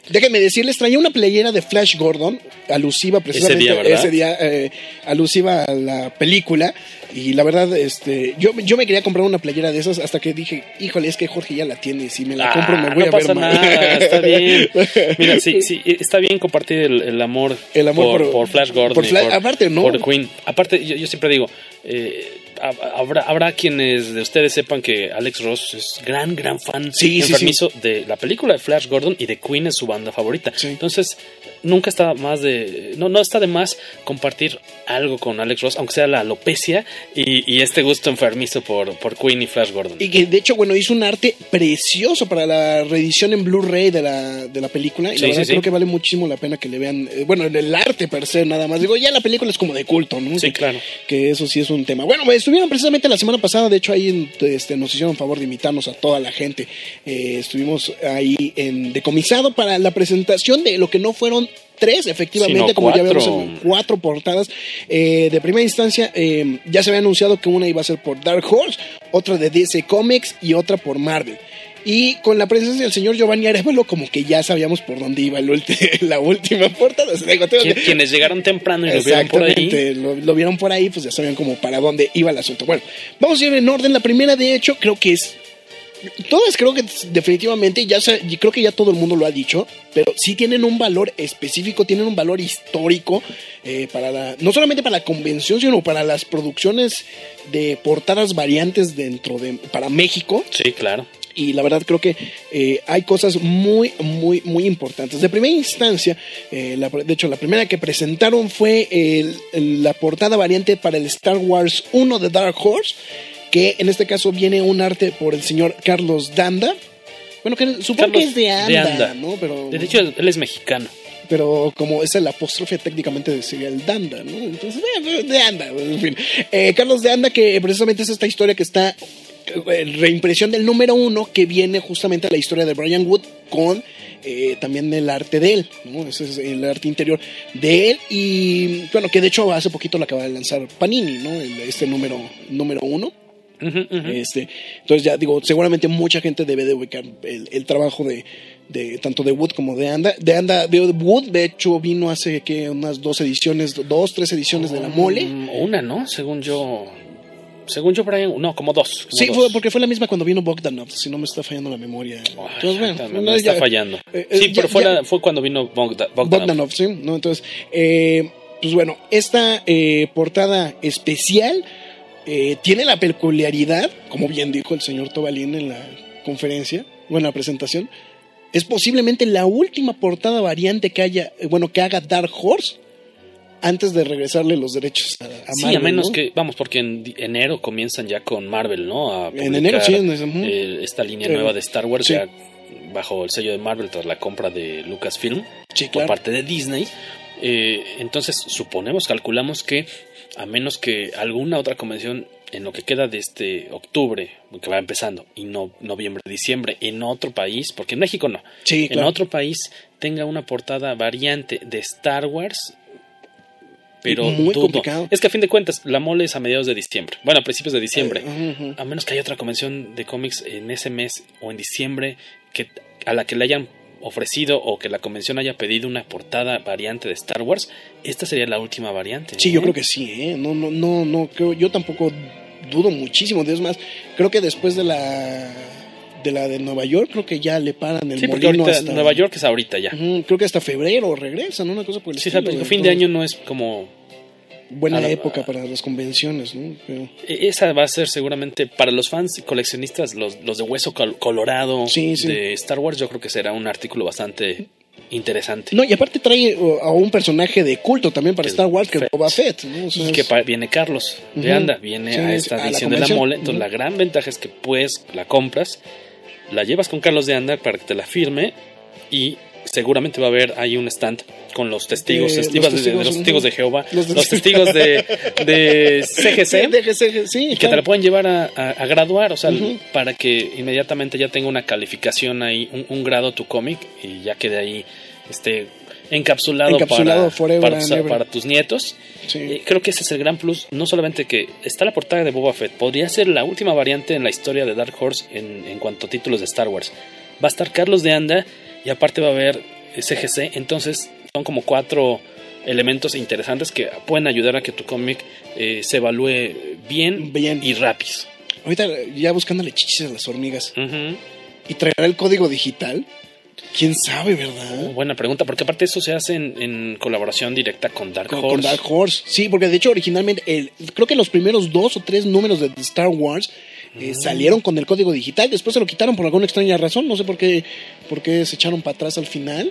déjenme decirles, traía una playera de Flash Gordon, alusiva precisamente Ese día, ¿verdad? ese día, eh, alusiva a la película. Y la verdad, este, yo, yo me quería comprar una playera de esas hasta que dije, híjole, es que Jorge ya la tiene, si me la Ah, compro me voy no a pasa ver mal. nada, está bien. Mira, sí, sí, está bien compartir el, el amor, El amor por, por- por Flash Gordon. por y Flash- aparte, ¿no? Por Queen. Aparte, yo, yo siempre digo, eh, hab- habrá, habrá quienes de ustedes sepan que Alex Ross es gran, gran fan Sí, sí, enfermizo de la película de Flash Gordon y de Queen es su banda favorita. Sí. Entonces, nunca está más de, no, no está de más compartir algo con Alex Ross, aunque sea la alopecia y, y este gusto enfermizo por, por Queen y Flash Gordon. Y que de hecho, bueno, hizo un arte precioso para la reedición en Blu-ray de la, de la película. Y Sí, la verdad sí, sí. creo que vale muchísimo la pena que le vean. eh, bueno, el arte per se, nada más. Digo, ya la película es como de culto, ¿no? Sí, Que- claro. Que eso sí es un tema. Bueno, pues, estuvieron precisamente la semana pasada. De hecho, ahí este, nos hicieron favor de invitarnos a toda la gente. Eh, estuvimos ahí en decomisado para la presentación de lo que no fueron tres, efectivamente, Sino como ya cuatro. vemos en cuatro portadas. Eh, de primera instancia, eh, ya se había anunciado que una iba a ser por Dark Horse, otra de D C Comics y otra por Marvel. Y con la presencia del señor Giovanni Arévalo, como que ya sabíamos por dónde iba el ulti- la última portada. O sea, digo, tengo Quien- que- Quienes llegaron temprano y lo vieron por ahí. Exactamente, lo, lo vieron por ahí, pues ya sabían como para dónde iba el asunto. Bueno, vamos a ir en orden. La primera, de hecho, creo que es... Todas creo que definitivamente, ya se- y creo que ya todo el mundo lo ha dicho, pero sí tienen un valor específico, tienen un valor histórico eh, para la, no solamente para la convención, sino para las producciones de portadas variantes dentro de, para México. Sí, claro. Y la verdad creo que eh, hay cosas muy, muy, muy importantes. De primera instancia, eh, la- de hecho la primera que presentaron fue el- el- la portada variante para el Star Wars uno de Dark Horse, que en este caso viene un arte por el señor Carlos Danda. Bueno, que supongo Carlos que es de Anda, de Anda. ¿no? Pero, De hecho, él es mexicano. pero como es el apóstrofe, técnicamente sería el Danda, ¿no? Entonces, eh, de Anda, en fin. Eh, Carlos de Anda, que precisamente es esta historia que está, eh, reimpresión del número uno, que viene justamente a la historia de Brian Wood con eh, también el arte de él, ¿no? Ese es el arte interior de él. Y bueno, que de hecho hace poquito lo acaba de lanzar Panini, ¿no? El- este número, número uno. Ujú, ujú. Este, entonces ya digo, seguramente mucha gente debe de ubicar el, el trabajo de, de tanto de Wood como de Anda. De Anda, de Wood, de hecho, vino hace que unas dos ediciones, dos, tres ediciones de la mole. Mm, Una, ¿no? Según yo. Según yo, Brian. No, como dos. como Sí, dos. fue porque fue la misma cuando vino Bogdanov, si no me está fallando la memoria. Ay, Entonces, bueno, exactamente, no, me está ya- fallando. eh, eh, sí, ya- pero fue, ya- la- fue cuando vino Bogda- Bogdanov. Bogdanov, sí, ¿no? Entonces, eh, pues bueno, esta eh, portada especial eh, tiene la peculiaridad, como bien dijo el señor Tobalín en la conferencia, o en la presentación, es posiblemente la última portada variante que haya, eh, bueno, que haga Dark Horse antes de regresarle los derechos a, a Sí, Marvel, a menos ¿no? que, vamos, porque en di- enero comienzan ya con Marvel, ¿no? A En publicar, enero, sí, en ese- ujú. eh, esta línea Eh, nueva de Star Wars, sí. ya bajo el sello de Marvel tras la compra de Lucasfilm Sí, por claro. parte de Disney. Eh, entonces, suponemos, calculamos que a menos que alguna otra convención en lo que queda de este octubre, que va empezando, y no noviembre, diciembre, en otro país, porque en México no, Sí, en claro. otro país tenga una portada variante de Star Wars, pero Muy dudo. complicado. Es que a fin de cuentas, la mole es a mediados de diciembre, bueno, a principios de diciembre, Eh, ujú, ujú. a menos que haya otra convención de cómics en ese mes o en diciembre que a la que le hayan ofrecido o que la convención haya pedido una portada variante de Star Wars, esta sería la última variante. Sí, yo ¿eh? creo que sí, ¿eh? No, no, no, no, creo, yo tampoco dudo muchísimo. Es más, creo que después de la de la de Nueva York, creo que ya le paran el Sí, porque molino ahorita hasta Nueva York es ahorita ya. Ujú, creo que hasta febrero regresan, una cosa por el Sí, estilo. sabe, el fin de año no es como... Buena a la- época para las convenciones, ¿no? Pero, e- Esa va a ser seguramente para los fans y coleccionistas, los, los de hueso col- colorado Sí, sí. de Star Wars, yo creo que será un artículo bastante interesante. no, y aparte trae uh, a un personaje de culto también para Que Star Wars, que es Fett. Boba Fett, ¿no? O sea, Y que es- pa- viene Carlos de Ujú. Anda, viene Sí, a sí, esta a la edición de la convención. mole. Entonces, Ujú. la gran ventaja es que pues la compras, la llevas con Carlos de Anda para que te la firme y seguramente va a haber ahí un stand con los testigos, Eh, testigos, los de, de testigos, los testigos ujú. de Jehová, Los los, de- testigos de, de C G C. De G C, sí, Y que te claro. la pueden llevar a, a- a graduar, o sea, Ujú. para que inmediatamente ya tenga una calificación ahí, un, un grado tu cómic y ya quede ahí este, encapsulado, Encapsulado para, forever para, and tus, ever. para tus nietos. Sí. Eh, creo que ese es el gran plus, no solamente que está la portada de Boba Fett, podría ser la última variante en la historia de Dark Horse en, en cuanto a títulos de Star Wars. Va a estar Carlos de Anda y aparte va a haber C G C. Entonces son como cuatro elementos interesantes que pueden ayudar a que tu cómic eh, se evalúe bien, Bien. y rápido. Ahorita ya buscándole chichis a las hormigas. Uh-huh. ¿Y traerá el código digital? ¿Quién sabe, verdad? Buena pregunta, porque aparte eso se hace en, en colaboración directa con Dark Con, Horse. con Dark Horse. Sí, porque de hecho originalmente, el, creo que los primeros dos o tres números de Star Wars eh, Mm. salieron con el código digital. Después se lo quitaron por alguna extraña razón. No sé por qué, por qué se echaron para atrás al final.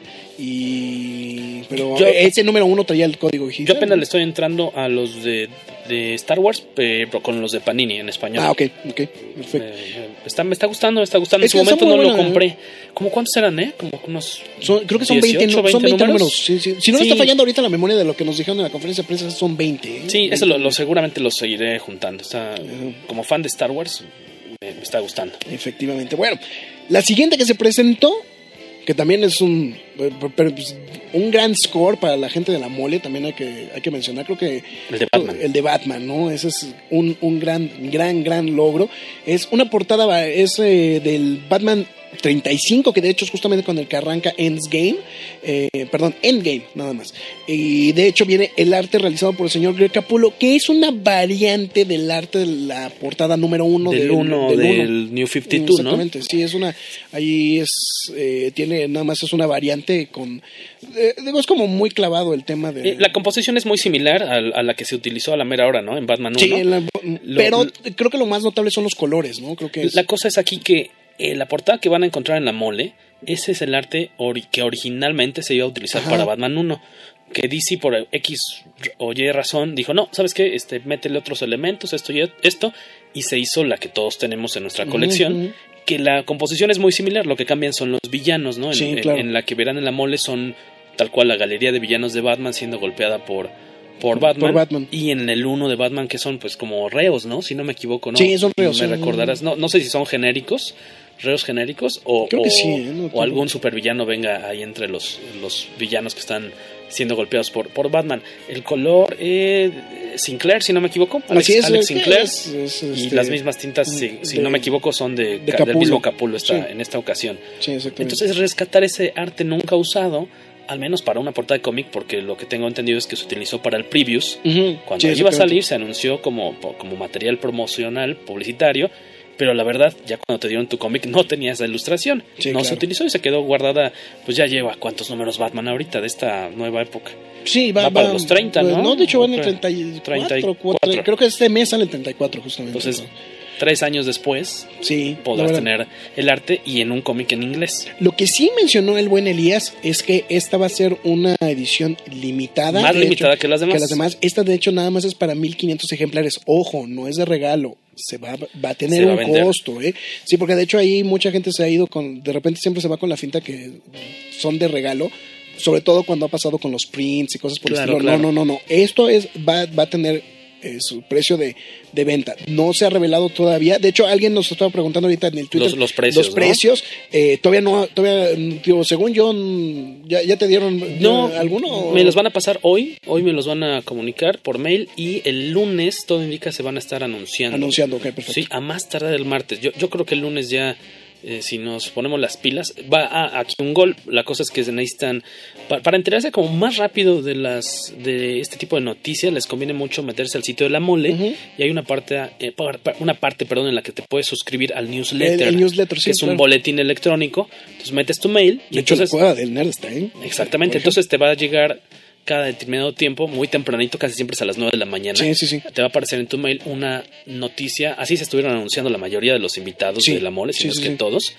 Y pero Yo- ese número uno traía el código digital. Yo apenas le estoy entrando a los de, de Star Wars, pero con los de Panini en español. Ah, ok, ok, perfecto. Eh, está, me está gustando, me está gustando. Es En su que está momento no muy lo buena, compré. ¿Cómo cuántos eran, eh? Como unos. Son- creo que son veinte, dieciocho, nu- son veinte números. números. Sí, sí. Si no me Sí. está fallando ahorita la memoria de lo que nos dijeron en la conferencia de prensa, son veinte. ¿eh? Sí, eso lo, lo seguramente lo seguiré juntando. Está, como fan de Star Wars, me, me está gustando. Efectivamente. Bueno, la siguiente que se presentó, que también es un, pero, pues, un gran score para la gente de la mole, también hay que, hay que mencionar, creo que El de Batman. el de Batman, ¿no? Ese es un, un gran, gran, gran logro. Es una portada, es eh, del Batman treinta y cinco, que de hecho es justamente con el que arranca Endgame, eh, perdón, Endgame, nada más. Y de hecho viene el arte realizado por el señor Greg Capullo, que es una variante del arte de la portada número uno Del uno del New cincuenta y dos, ¿no? Exactamente, sí, es una, ahí es, eh, tiene, nada más es una variante con, eh, digo, es como muy clavado el tema de... Eh, la composición es muy similar a, a la que se utilizó a la mera hora, ¿no? En Batman uno. Sí, en la- Lo- pero lo- creo que lo más notable son los colores, ¿no? Creo que es... La cosa es aquí que eh, la portada que van a encontrar en la mole, ese es el arte ori- que originalmente se iba a utilizar Ajá. para Batman uno. Que D C por X o Y razón dijo, no, ¿sabes qué? Este, métele otros elementos, esto y esto, y se hizo la que todos tenemos en nuestra colección. Ujú. Que la composición es muy similar, lo que cambian son los villanos, ¿no? En, Sí, en- claro. en la que verán en la mole son tal cual la galería de villanos de Batman siendo golpeada por, por Batman. Por Batman. Y en el uno de Batman que son pues como reos, ¿no? Si no me equivoco, ¿no? Sí, son reos, Me sí. recordarás, no, no sé si son genéricos, reos genéricos, o, Creo que o- sí, ¿eh? No, o tampoco. algún supervillano venga ahí entre los, los villanos que están siendo golpeados por, por Batman. El color eh, Sinclair, si no me equivoco, Alex, Así es, Alex es que Sinclair. es- es, Y este, las mismas tintas, si, si de- no me equivoco, son de, de ca- del Capullo. mismo Capullo esta, Sí. en esta ocasión. Sí, exactamente. Entonces, rescatar ese arte nunca usado, al menos para una portada de cómic, porque lo que tengo entendido es que se utilizó para el previews. Ujú. Cuando Sí, iba a exactamente. salir, se anunció como, como material promocional, publicitario, pero la verdad, ya cuando te dieron tu cómic no tenía esa ilustración. Sí, no claro. se utilizó y se quedó guardada, pues ya lleva cuántos números Batman ahorita de esta nueva época. Sí, va, va para los treinta, ¿no? No, de hecho van en Creo. treinta y cuatro, treinta y cuatro. cuatro, creo que este mes sale el treinta y cuatro justamente. Entonces, tres años después, sí, la podrás verdad. tener el arte y en un cómic en inglés. Lo que sí mencionó el buen Elías es que esta va a ser una edición limitada. Más de limitada hecho, que las demás. Que las demás. Esta de hecho nada más es para mil quinientos ejemplares. Ojo, no es de regalo. Se va, va a tener Se va a un vender. costo, ¿eh? Sí, porque de hecho ahí mucha gente se ha ido con... De repente siempre se va con la finta que son de regalo. Sobre todo cuando ha pasado con los prints y cosas por Claro, el estilo. claro. No, no, no, no. Esto es va, va a tener eh, su precio de, de venta. No se ha revelado todavía. De hecho, alguien nos estaba preguntando ahorita en el Twitter. Los- los precios, Los ¿no? precios. Eh, todavía no, todavía, mm, digo, según yo, mm, ya, ya te dieron No, eh, alguno. me los van a pasar hoy, hoy me los van a comunicar por mail y el lunes, todo indica, se van a estar anunciando. Anunciando, ok, perfecto. Sí, a más tardar el martes. Yo, yo creo que el lunes ya, eh, si nos ponemos las pilas, va a, aquí un gol. La cosa es que se necesitan, pa- para enterarse como más rápido de las de este tipo de noticias, les conviene mucho meterse al sitio de la mole. Ujú. Y hay una parte, eh, par- par- una parte, perdón, en la que te puedes suscribir al newsletter. El- el newsletter, sí, que es un claro. boletín electrónico. Entonces metes tu mail y De hecho, entonces... la cueva del nerd está ahí. Exactamente, Por ejemplo. entonces te va a llegar cada determinado tiempo, muy tempranito, casi siempre es a las nueve de la mañana. Sí, sí, sí. Te va a aparecer en tu mail una noticia, así se estuvieron anunciando la mayoría de los invitados Sí, de la mole, si sí, no es sí, que sí. todos.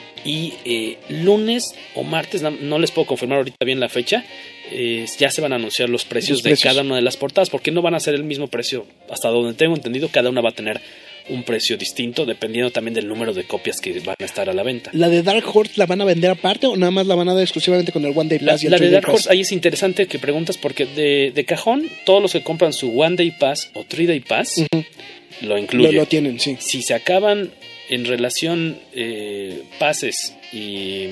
Y eh, lunes o martes, no, no les puedo confirmar ahorita bien la fecha, eh, ya se van a anunciar los precios Los de precios. cada una de las portadas, porque no van a ser el mismo precio, hasta donde tengo entendido, cada una va a tener un precio distinto, dependiendo también del número de copias que van a estar a la venta. ¿La de Dark Horse la van a vender aparte o nada más la van a dar exclusivamente con el One Day La, Pass y el la Three de Day Dark Pass? Horse, ahí es interesante que preguntas porque de, de cajón, todos los que compran su One Day Pass o Three Day Pass lo incluye. Lo, lo tienen, sí. Si se acaban en relación eh, pases y,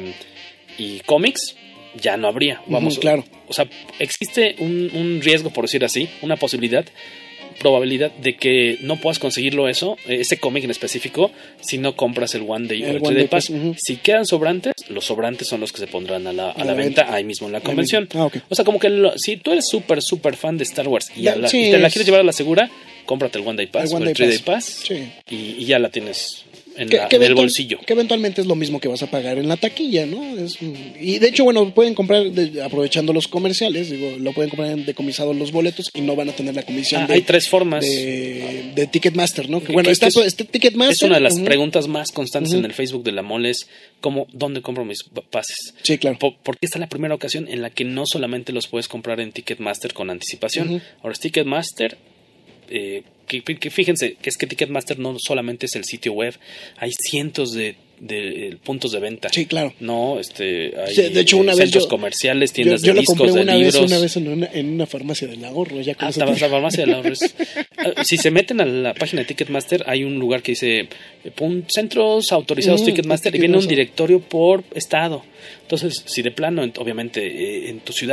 y cómics, ya no habría. Vamos, Ujú, claro. O sea, existe un, un riesgo, por decir así, una posibilidad probabilidad de que no puedas conseguirlo eso, ese cómic en específico, si no compras el One Day El o el One Three Day Day Pass. Pass, ujú. Si quedan sobrantes, los sobrantes son los que se pondrán a la, a A la la venta, venta. ahí mismo en la Ahí convención. mismo. Ah, ok. O sea, como que lo- si tú eres súper, súper fan de Star Wars y, Ya, a la- sí, y te la es- quieres llevar a la segura, cómprate el One Day Pass El One o el Day Three Day Pass. Pass Sí. y, y ya la tienes en, Que, la- que en el eventual- bolsillo. que eventualmente es lo mismo que vas a pagar en la taquilla, ¿no? Es, y de hecho, bueno, pueden comprar, de- aprovechando los comerciales, digo, lo pueden comprar en decomisados los boletos y no van a tener la comisión Ah, de, hay tres formas. de, de Ticketmaster, ¿no? Que Que- bueno, que- está que es- todo- este Ticketmaster. Es una de las ujú. preguntas más constantes Ujú. en el Facebook de la Mole, es cómo, ¿dónde compro mis pa- pases? Sí, claro. Po- Porque esta es la primera ocasión en la que no solamente los puedes comprar en Ticketmaster con anticipación. Ujú. Ahora es Ticketmaster, eh, que, que fíjense que es que Ticketmaster no solamente es el sitio web, hay cientos de, de, eh, puntos de venta. Sí, claro. No, este, hay Sí, de hecho, una eh, vez centros yo- comerciales, Yo, tiendas yo de lo compré discos, de una vez, libros. una vez en una, en una farmacia del ahorro, ya con Ah, eso la, te- la farmacia del ahorro es- Ah, si se meten a la página de Ticketmaster, hay un lugar que dice eh, pun- centros autorizados Mm, Ticketmaster y viene un Ticketmaster. directorio por estado. Entonces, si de plano, en- obviamente, eh, en tu ciudad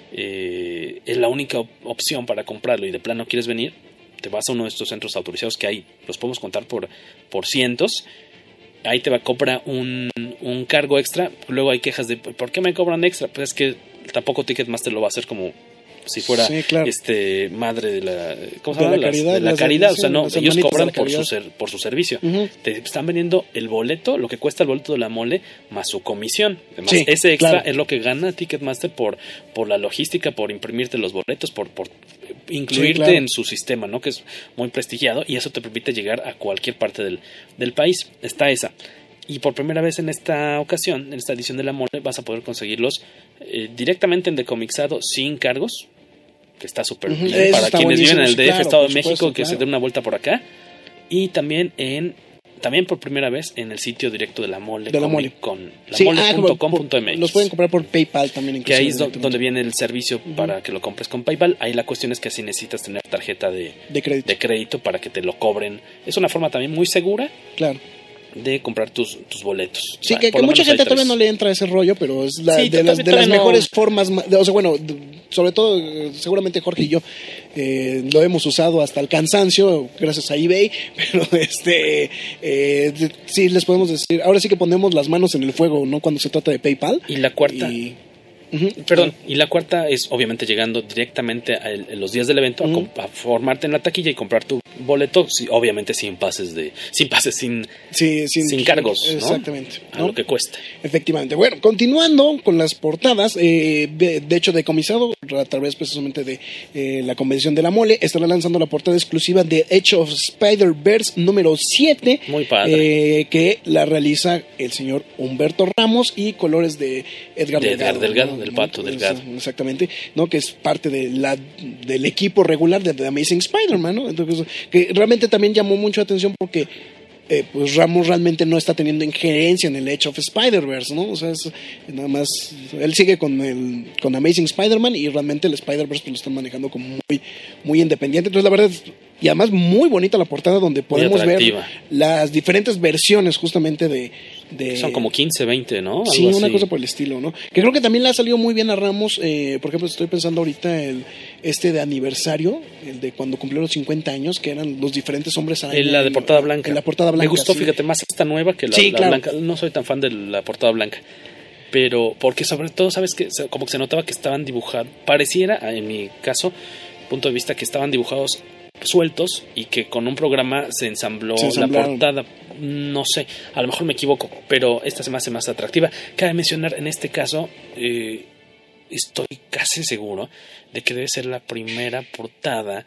eh, es la única op- opción para comprarlo y de plano quieres venir, te vas a uno de estos centros autorizados que hay, los podemos contar por, por cientos. Ahí te va a cobrar un, un cargo extra. Luego hay quejas de ¿por qué me cobran extra? Pues es que tampoco Ticketmaster lo va a hacer como si fuera Sí, claro. este madre de la ¿cómo se De llama? la Las- caridad, de la las- caridad, o sí, sea, no, las ellos hermanitas cobran de la por su caridad. ser- por su servicio. Ujú. Te están vendiendo el boleto, lo que cuesta el boleto de la Mole más su comisión. Además, Sí, ese extra claro. es lo que gana Ticketmaster por por la logística, por imprimirte los boletos, por por incluirte Sí, claro. en su sistema, ¿no? Que es muy prestigiado y eso te permite llegar a cualquier parte del del país. Está esa. Y por primera vez en esta ocasión, en esta edición de la Mole, vas a poder conseguirlos eh, directamente en decomixado sin cargos, que está súper Ujú, bien eso para está quienes viven en el buenísimo, D F, claro, Estado de por México, supuesto, que se claro. den una vuelta por acá. Y también en también por primera vez en el sitio directo de la Mole, De la Comic Mole. con Sí, ah, lamole punto com por- punto m x. los pueden comprar por PayPal también. Que ahí es do- inclusive, donde viene el servicio para que lo compres con PayPal. Ahí la cuestión es que si necesitas tener tarjeta de, de crédito. de crédito para que te lo cobren. Es una forma también muy segura Claro. de comprar tus, tus boletos. Sí, O sea, que, por que lo mucha menos hay gente todavía tres. no le entra a ese rollo, pero es la, Sí, de, las, todavía- de las todavía no. mejores formas. ma- de- o sea, bueno, de- sobre todo, eh, seguramente Jorge y yo eh, lo hemos usado hasta el cansancio, gracias a eBay, pero este, eh, de- sí les podemos decir, ahora sí que ponemos las manos en el fuego, ¿no? Cuando se trata de PayPal. Y la cuarta, Y- Ujú. perdón, y la cuarta es obviamente llegando directamente a, el- a los días del evento a Ujú. comp- a, formarte en la taquilla y comprar tu boleto, sí, obviamente sin pases de, sin pases, sin, Sí, sin, sin cargos, ¿no? Exactamente. a ¿no? lo que cuesta. Efectivamente. Bueno, continuando con las portadas, eh, de, de hecho, decomisado a través precisamente de eh, la convención de la Mole, estará lanzando la portada exclusiva de Edge of Spider-Verse número siete. Muy padre. eh, que la realiza el señor Humberto Ramos y colores de Edgar De Delgado. Edgar Delgado, ¿no? del Pato Es- Delgado. Exactamente, ¿no? Que es parte de la, del equipo regular de The Amazing Spider-Man, ¿no? Entonces, que realmente también llamó mucho la atención porque eh, pues Ramos realmente no está teniendo injerencia en el Edge of Spider-Verse, ¿no? O sea, es nada más, él sigue con el con Amazing Spider-Man y realmente el Spider-Verse pues, lo están manejando como muy, muy independiente. Entonces, la verdad, es- y además muy bonita la portada donde podemos ver atractiva. las diferentes versiones justamente de... de Son como quince, veinte, ¿no? Sí, Algo una así. cosa por el estilo, ¿no? Que creo que también le ha salido muy bien a Ramos. Eh, por ejemplo, estoy pensando ahorita el este de aniversario, el de cuando cumplió los cincuenta años, que eran los diferentes hombres araña. En la de en- portada blanca. En la portada blanca. Me gustó, sí. fíjate, más esta nueva que la, Sí, la claro. blanca. No soy tan fan de la portada blanca. Pero, porque sobre todo, ¿sabes que Como que se notaba que estaban dibujados. Pareciera, en mi caso, punto de vista, que estaban dibujados sueltos y que con un programa se ensambló Se la ensamblaron. portada. No sé, a lo mejor me equivoco, pero esta se me hace más atractiva. Cabe mencionar, en este caso, eh, estoy casi seguro de que debe ser la primera portada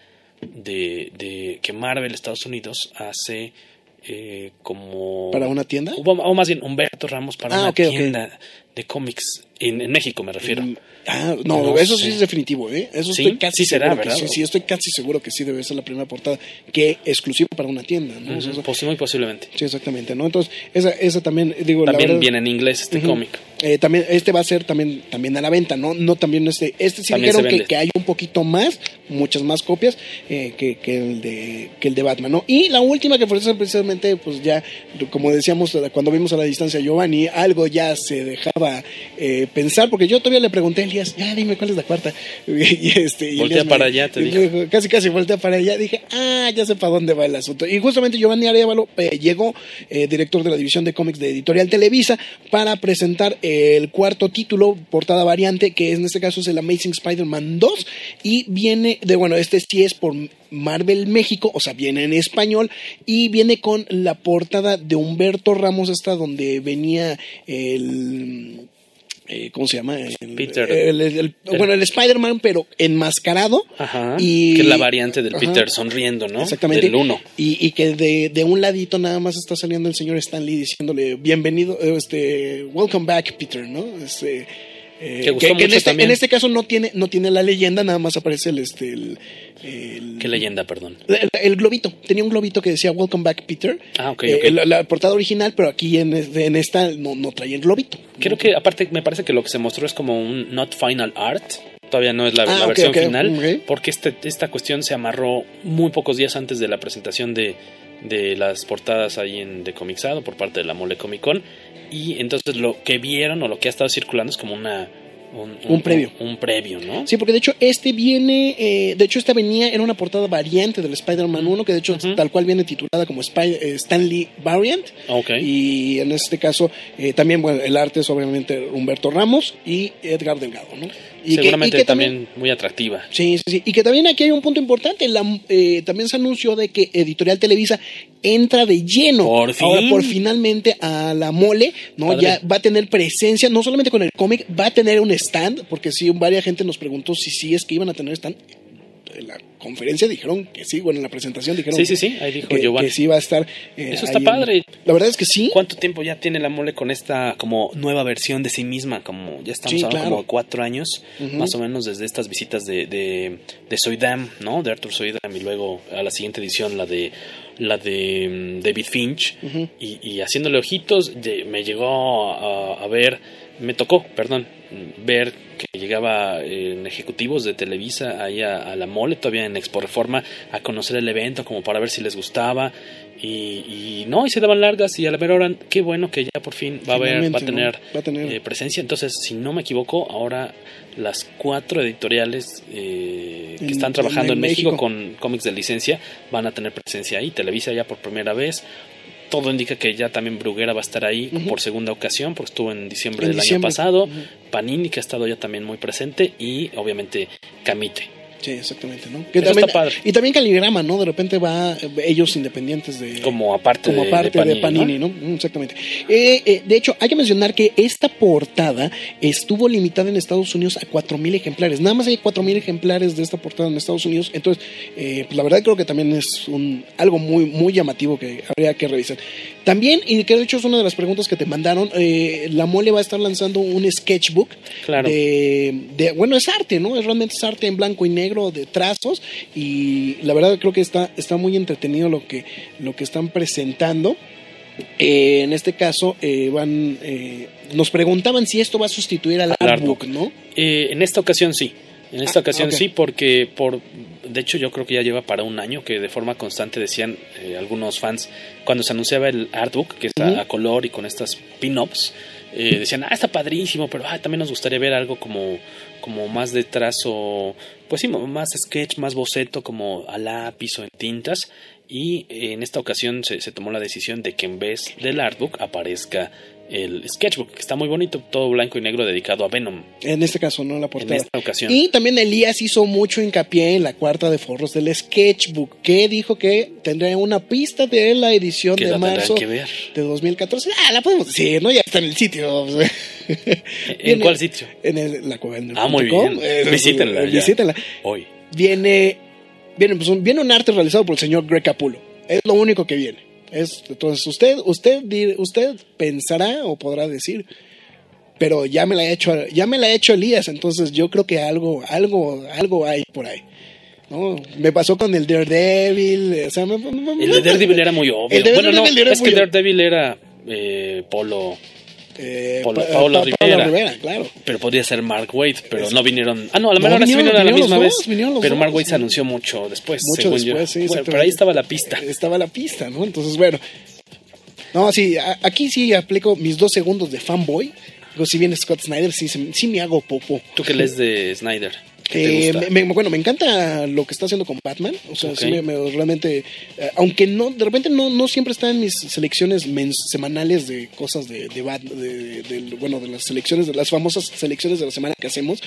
de, de que Marvel Estados Unidos hace eh, como... ¿Para una tienda? O, o más bien Humberto Ramos para Ah, una ok, ok. tienda de cómics en, en México, me refiero. Mm, Ah, no, No eso sé. sí es definitivo, ¿eh? Eso ¿Sí? estoy casi Sí será, seguro que ¿verdad? sí, sí, estoy casi seguro que sí debe ser la primera portada que exclusiva para una tienda, ¿no? O sea, Ujú, eso- pues muy posiblemente. sí, exactamente, ¿no? Entonces, esa, esa también, digo, la También verdad... viene en inglés este Ujú. cómic. Eh, también este va a ser también también a la venta, no no también este este sí También dijeron se que, vende. que hay un poquito más, muchas más copias eh, que, que el de que el de Batman, ¿no? Y la última que fue precisamente pues ya como decíamos cuando vimos a la distancia a Giovanni, algo ya se dejaba eh, pensar, porque yo todavía le pregunté a Elías, ya dime cuál es la cuarta. Y este y Voltea Elías para me- allá, te me dijo. dijo, casi casi voltea para allá, dije, "Ah, ya sé para dónde va el asunto." Y justamente Giovanni Arévalo eh, llegó eh, director de la división de cómics de Editorial Televisa para presentar el cuarto título, portada variante, que en este caso es el Amazing Spider-Man dos, y viene de, bueno, este sí es por Marvel México, o sea, viene en español, y viene con la portada de Humberto Ramos, esta donde venía el... Eh, ¿cómo se llama? El, Peter. el- el- el- bueno, el Spider-Man, pero enmascarado. Ajá. Y, que es la variante del Ajá. Peter sonriendo, ¿no? Exactamente. Del uno. Y, y que de, de un ladito nada más está saliendo el señor Stan Lee diciéndole bienvenido, eh, este, welcome back, Peter, ¿no? Este, eh, Que gustó en, mucho este, también. en este caso no tiene, no tiene la leyenda, nada más aparece el, este, el, el- Qué leyenda, perdón. el, el globito, tenía un globito que decía Welcome Back Peter. Ah, ok, Eh, ok. la, la portada original, pero aquí en, en esta no, no trae el globito. Creo que aparte me parece que lo que se mostró es como un not final art. Todavía no es la, Ah, la ok, versión ok, final. ok. Porque este, esta cuestión se amarró muy pocos días antes de la presentación de, de las portadas ahí en de Comixado por parte de la Mole Comic Con. Y entonces lo que vieron o lo que ha estado circulando es como una... Un, Un previo. Un, un previo, ¿no? Sí, porque de hecho este viene, eh, de hecho esta venía, era una portada variante del Spider-Man uno, que de hecho Ujú. tal cual viene titulada como Spy- eh, Stan Lee Variant. Ok. Y en este caso eh, también, bueno, el arte es obviamente Humberto Ramos y Edgar Delgado, ¿no? Y que- Seguramente y que también, muy atractiva. Sí, sí, sí. Y que también aquí hay un punto importante. La, eh, también se anunció de que Editorial Televisa entra de lleno. Por fin. Ahora, por finalmente a la mole, ¿no? Padre. Ya va a tener presencia, no solamente con el cómic, va a tener un stand, porque sí, varias gente nos preguntó si sí es que iban a tener stand. En la conferencia dijeron que sí, bueno, en la presentación dijeron Sí, sí, sí, ahí dijo que, Giovanni. que sí va a estar. eh, Eso está ahí en- padre. La verdad es que sí. ¿Cuánto tiempo ya tiene la Mole con esta como nueva versión de sí misma? Como ya estamos Sí, hablando claro. como cuatro años, Ujú. más o menos desde estas visitas de, de, de Soydam, ¿no? De Arthur Soydam, y luego a la siguiente edición la de la de mm, David Finch, Ujú. y, y haciéndole ojitos, de- me llegó a, a ver, me tocó, perdón, ver que llegaba eh, en ejecutivos de Televisa ahí a, a la Mole, todavía en Expo Reforma, a conocer el evento como para ver si les gustaba. Y, y no, y se daban largas, y a la ver ahora, qué bueno que ya por fin va a haber, va a Finalmente, tener, ¿no? Va a tener. eh, presencia. Entonces, si no me equivoco, ahora las cuatro editoriales eh, que En- están trabajando en en, México, México. con cómics de licencia van a tener presencia ahí. Televisa ya por primera vez. Todo indica que ya también Bruguera va a estar ahí Ujú. por segunda ocasión, porque estuvo en diciembre En del diciembre. año pasado. Ujú. Panini, que ha estado ya también muy presente, y obviamente Camite. Sí, exactamente, ¿no? Que Eso también- está padre. Y también Caligrama, ¿no? De repente va eh, ellos independientes de... Como aparte como de- parte de de Panini, Panini, ¿no? Mm, Exactamente. Eh, eh, de hecho, hay que mencionar que esta portada estuvo limitada en Estados Unidos a cuatro mil ejemplares. Nada más hay cuatro mil ejemplares de esta portada en Estados Unidos. Entonces, eh, pues la verdad creo que también es un algo muy, muy llamativo que habría que revisar. También, y que de hecho es una de las preguntas que te mandaron, eh, la Mole va a estar lanzando un sketchbook. Claro. De, de- bueno, es arte, ¿no? Es realmente es arte en blanco y negro de trazos, y la verdad creo que está, está muy entretenido lo que, lo que están presentando. Eh, en este caso, eh, van eh, nos preguntaban si esto va a sustituir al Al artbook, artbook. ¿no? Eh, en esta ocasión sí. En esta Ah, ocasión ok. sí, porque por de hecho yo creo que ya lleva para un año que de forma constante decían eh, algunos fans, cuando se anunciaba el artbook, que está Ujú. a color y con estas pin-ups, eh, decían, ah, está padrísimo, pero ah, también nos gustaría ver algo como, como más de trazo, pues sí, más sketch, más boceto, como a lápiz o en tintas. Y eh, en esta ocasión se, se tomó la decisión de que en vez del artbook aparezca el sketchbook, que está muy bonito, todo blanco y negro, dedicado a Venom. En este caso, ¿no? La portada. En esta ocasión. Y también Elías hizo mucho hincapié en la cuarta de forros del sketchbook, que dijo que tendría una pista de la edición Que de la tendrán marzo que ver. de dos mil catorce. Ah, la podemos decir, ¿no? Ya está en el sitio. ¿En cuál sitio? En el, la cueva del Ah, muy punto com. bien. Eh, Visítenla eh, ya. Visítenla. Hoy. Viene, viene, pues, un, viene un arte realizado por el señor Greg Capullo. Es lo único que viene. Es, entonces, usted, usted, di- usted pensará o podrá decir, pero ya me la ha hecho, ya me la ha hecho Elías, entonces yo creo que algo, algo, algo hay por ahí. ¿No? Me pasó con el Daredevil. O sea, me- me- El de Daredevil era muy obvio. El de Bueno, no, Daredevil era es muy que obvio. Daredevil era eh, polo Eh, Paolo, pa- Paolo pa- Rivera. Rivera, claro. Pero podría ser Mark Waid, pero no vinieron. Ah, no, a lo No, mejor sí vinieron- vinieron a la vinieron misma los vez. dos, vinieron los Pero dos, Mark Waid sí. se anunció mucho después. Mucho según después, yo. sí, Bueno, exactamente. pero ahí estaba la pista. Estaba la pista, ¿no? Entonces, bueno. No, sí, a- aquí sí aplico mis dos segundos de fanboy. Digo, si viene Scott Snyder, sí, se- sí me hago popo. ¿Tú qué lees de Snyder? ¿Qué te Eh, gusta? me- me- bueno, me encanta lo que está haciendo con Batman. O sea, Ok. sí me, me- realmente, eh, aunque no, de repente no, no siempre está en mis selecciones mens- semanales de cosas de, de, Bat- de- de- de- bueno, de las selecciones, de las famosas selecciones de la semana que hacemos.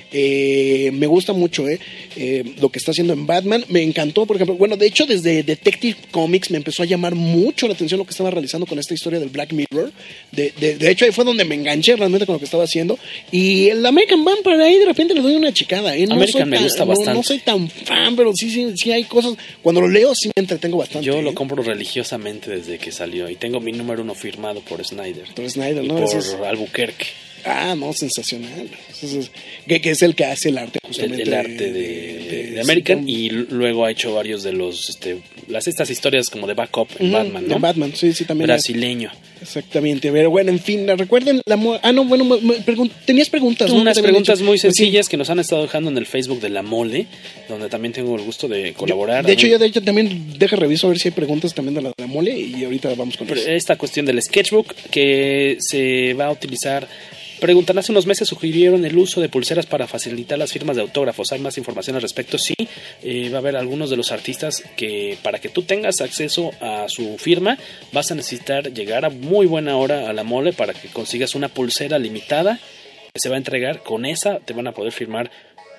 Eh, me gusta mucho, eh, eh, lo que está haciendo en Batman. Me encantó, por ejemplo, bueno, de hecho, desde Detective Comics me empezó a llamar mucho la atención lo que estaba realizando con esta historia del Black Mirror. De, de, de hecho, ahí fue donde me enganché realmente con lo que estaba haciendo. Y el American Vampire ahí de repente le doy una chicada. ¿eh? No American soy me tan- gusta no- bastante. No soy tan fan, pero sí, sí, sí hay cosas. Cuando lo leo, sí me entretengo bastante. Yo lo ¿eh? compro religiosamente desde que salió y tengo mi número uno firmado por Snyder. Por Snyder, Y ¿no? por Ese es- Albuquerque. Ah, no, sensacional. Ese es- que, que es el que hace el arte, El, justamente. el arte de, de American y l- luego ha hecho varios de los este, las estas historias como de backup en Ujú, Batman, ¿no? de Batman, sí, sí, también. Brasileño. Exactamente. Pero bueno, en fin, recuerden la mo- Ah, no, bueno, me- me pregun- tenías preguntas, ¿no? Unas Que te habían preguntas dicho. muy Pues sí. sencillas que nos han estado dejando en el Facebook de La Mole, donde también tengo el gusto de colaborar. De hecho, yo de hecho también deja reviso a ver si hay preguntas también de la, de la mole y ahorita vamos con Pero eso. esta cuestión del sketchbook que se va a utilizar. Preguntan, hace unos meses sugirieron el uso de pulseras para facilitar las firmas de autógrafos. ¿Hay más información al respecto? Sí, eh, va a haber algunos de los artistas que para que tú tengas acceso a su firma vas a necesitar llegar a muy buena hora a la mole para que consigas una pulsera limitada que se va a entregar. Con esa te van a poder firmar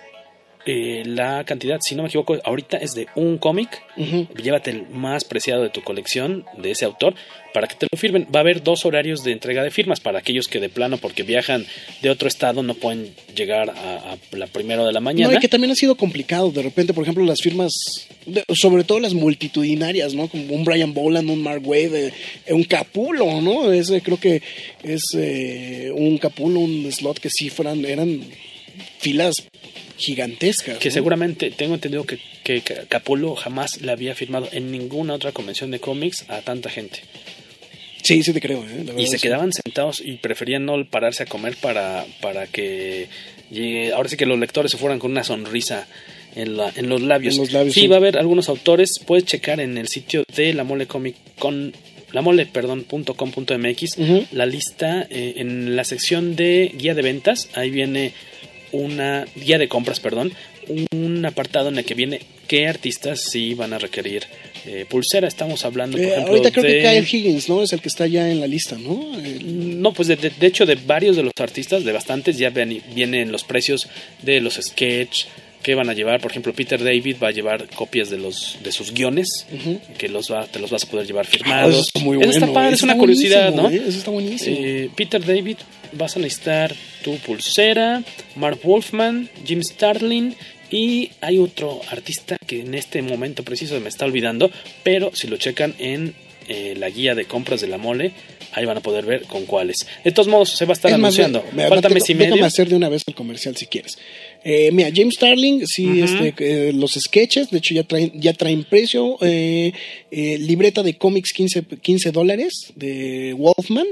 eh, la cantidad, si no me equivoco, ahorita es de un cómic. Ujú. Llévate el más preciado de tu colección de ese autor para que te lo firmen. Va a haber dos horarios de entrega de firmas para aquellos que de plano porque viajan de otro estado no pueden llegar a, a la primera de la mañana. No, y que también ha sido complicado. De repente, por ejemplo, las firmas, de- sobre todo las multitudinarias, ¿no? Como un Brian Boland, un Mark Waid, eh, un Capullo, ¿no? Ese creo que es eh, un Capullo, un slot que sí fueran, eran filas gigantescas. Que ¿no? seguramente tengo entendido que, que Capullo jamás le había firmado en ninguna otra convención de cómics a tanta gente. Sí, sí te creo, ¿eh? La Y verdad, se sí. quedaban sentados y preferían no pararse a comer para, para que llegue- ahora sí que los lectores se fueran con una sonrisa en, la, en los labios. En los labios, sí, sí. va a haber algunos autores. Puedes checar en el sitio de La Mole Comic con la mole, perdón, punto com punto m x Ujú. la lista eh, en la sección de guía de ventas. Ahí viene una guía de compras, perdón, un apartado en el que viene qué artistas sí van a requerir eh, pulsera. Estamos hablando, por Eh, ejemplo, ahorita creo de... que Kyle Higgins, ¿no? Es el que está ya en la lista, ¿no? El- No, pues de, de- de hecho de varios de los artistas, de bastantes, ya ven- vienen los precios de los sketch que van a llevar. Por ejemplo, Peter David va a llevar copias de los de sus guiones, Ujú. que los va, te los vas a poder llevar Ah, firmados. eso está muy Eso bueno. está padre, eso es una está curiosidad, ¿no? buenísimo, ¿eh? Eso está buenísimo. Eh, Peter David, vas a necesitar tu pulsera, Mark Wolfman, Jim Starlin, y hay otro artista que en este momento preciso me está olvidando, pero si lo checan en eh, la guía de compras de La Mole, ahí van a poder ver con cuáles. De todos modos, se va a estar Es más, anunciando. me- me- Falta me- mes y déjame medio. hacer de una vez el comercial si quieres. Eh, mira, James Starling, sí, Ujú. este, eh, los sketches, de hecho ya traen, ya traen precio. Eh, eh, libreta de cómics quince dólares de Wolfman.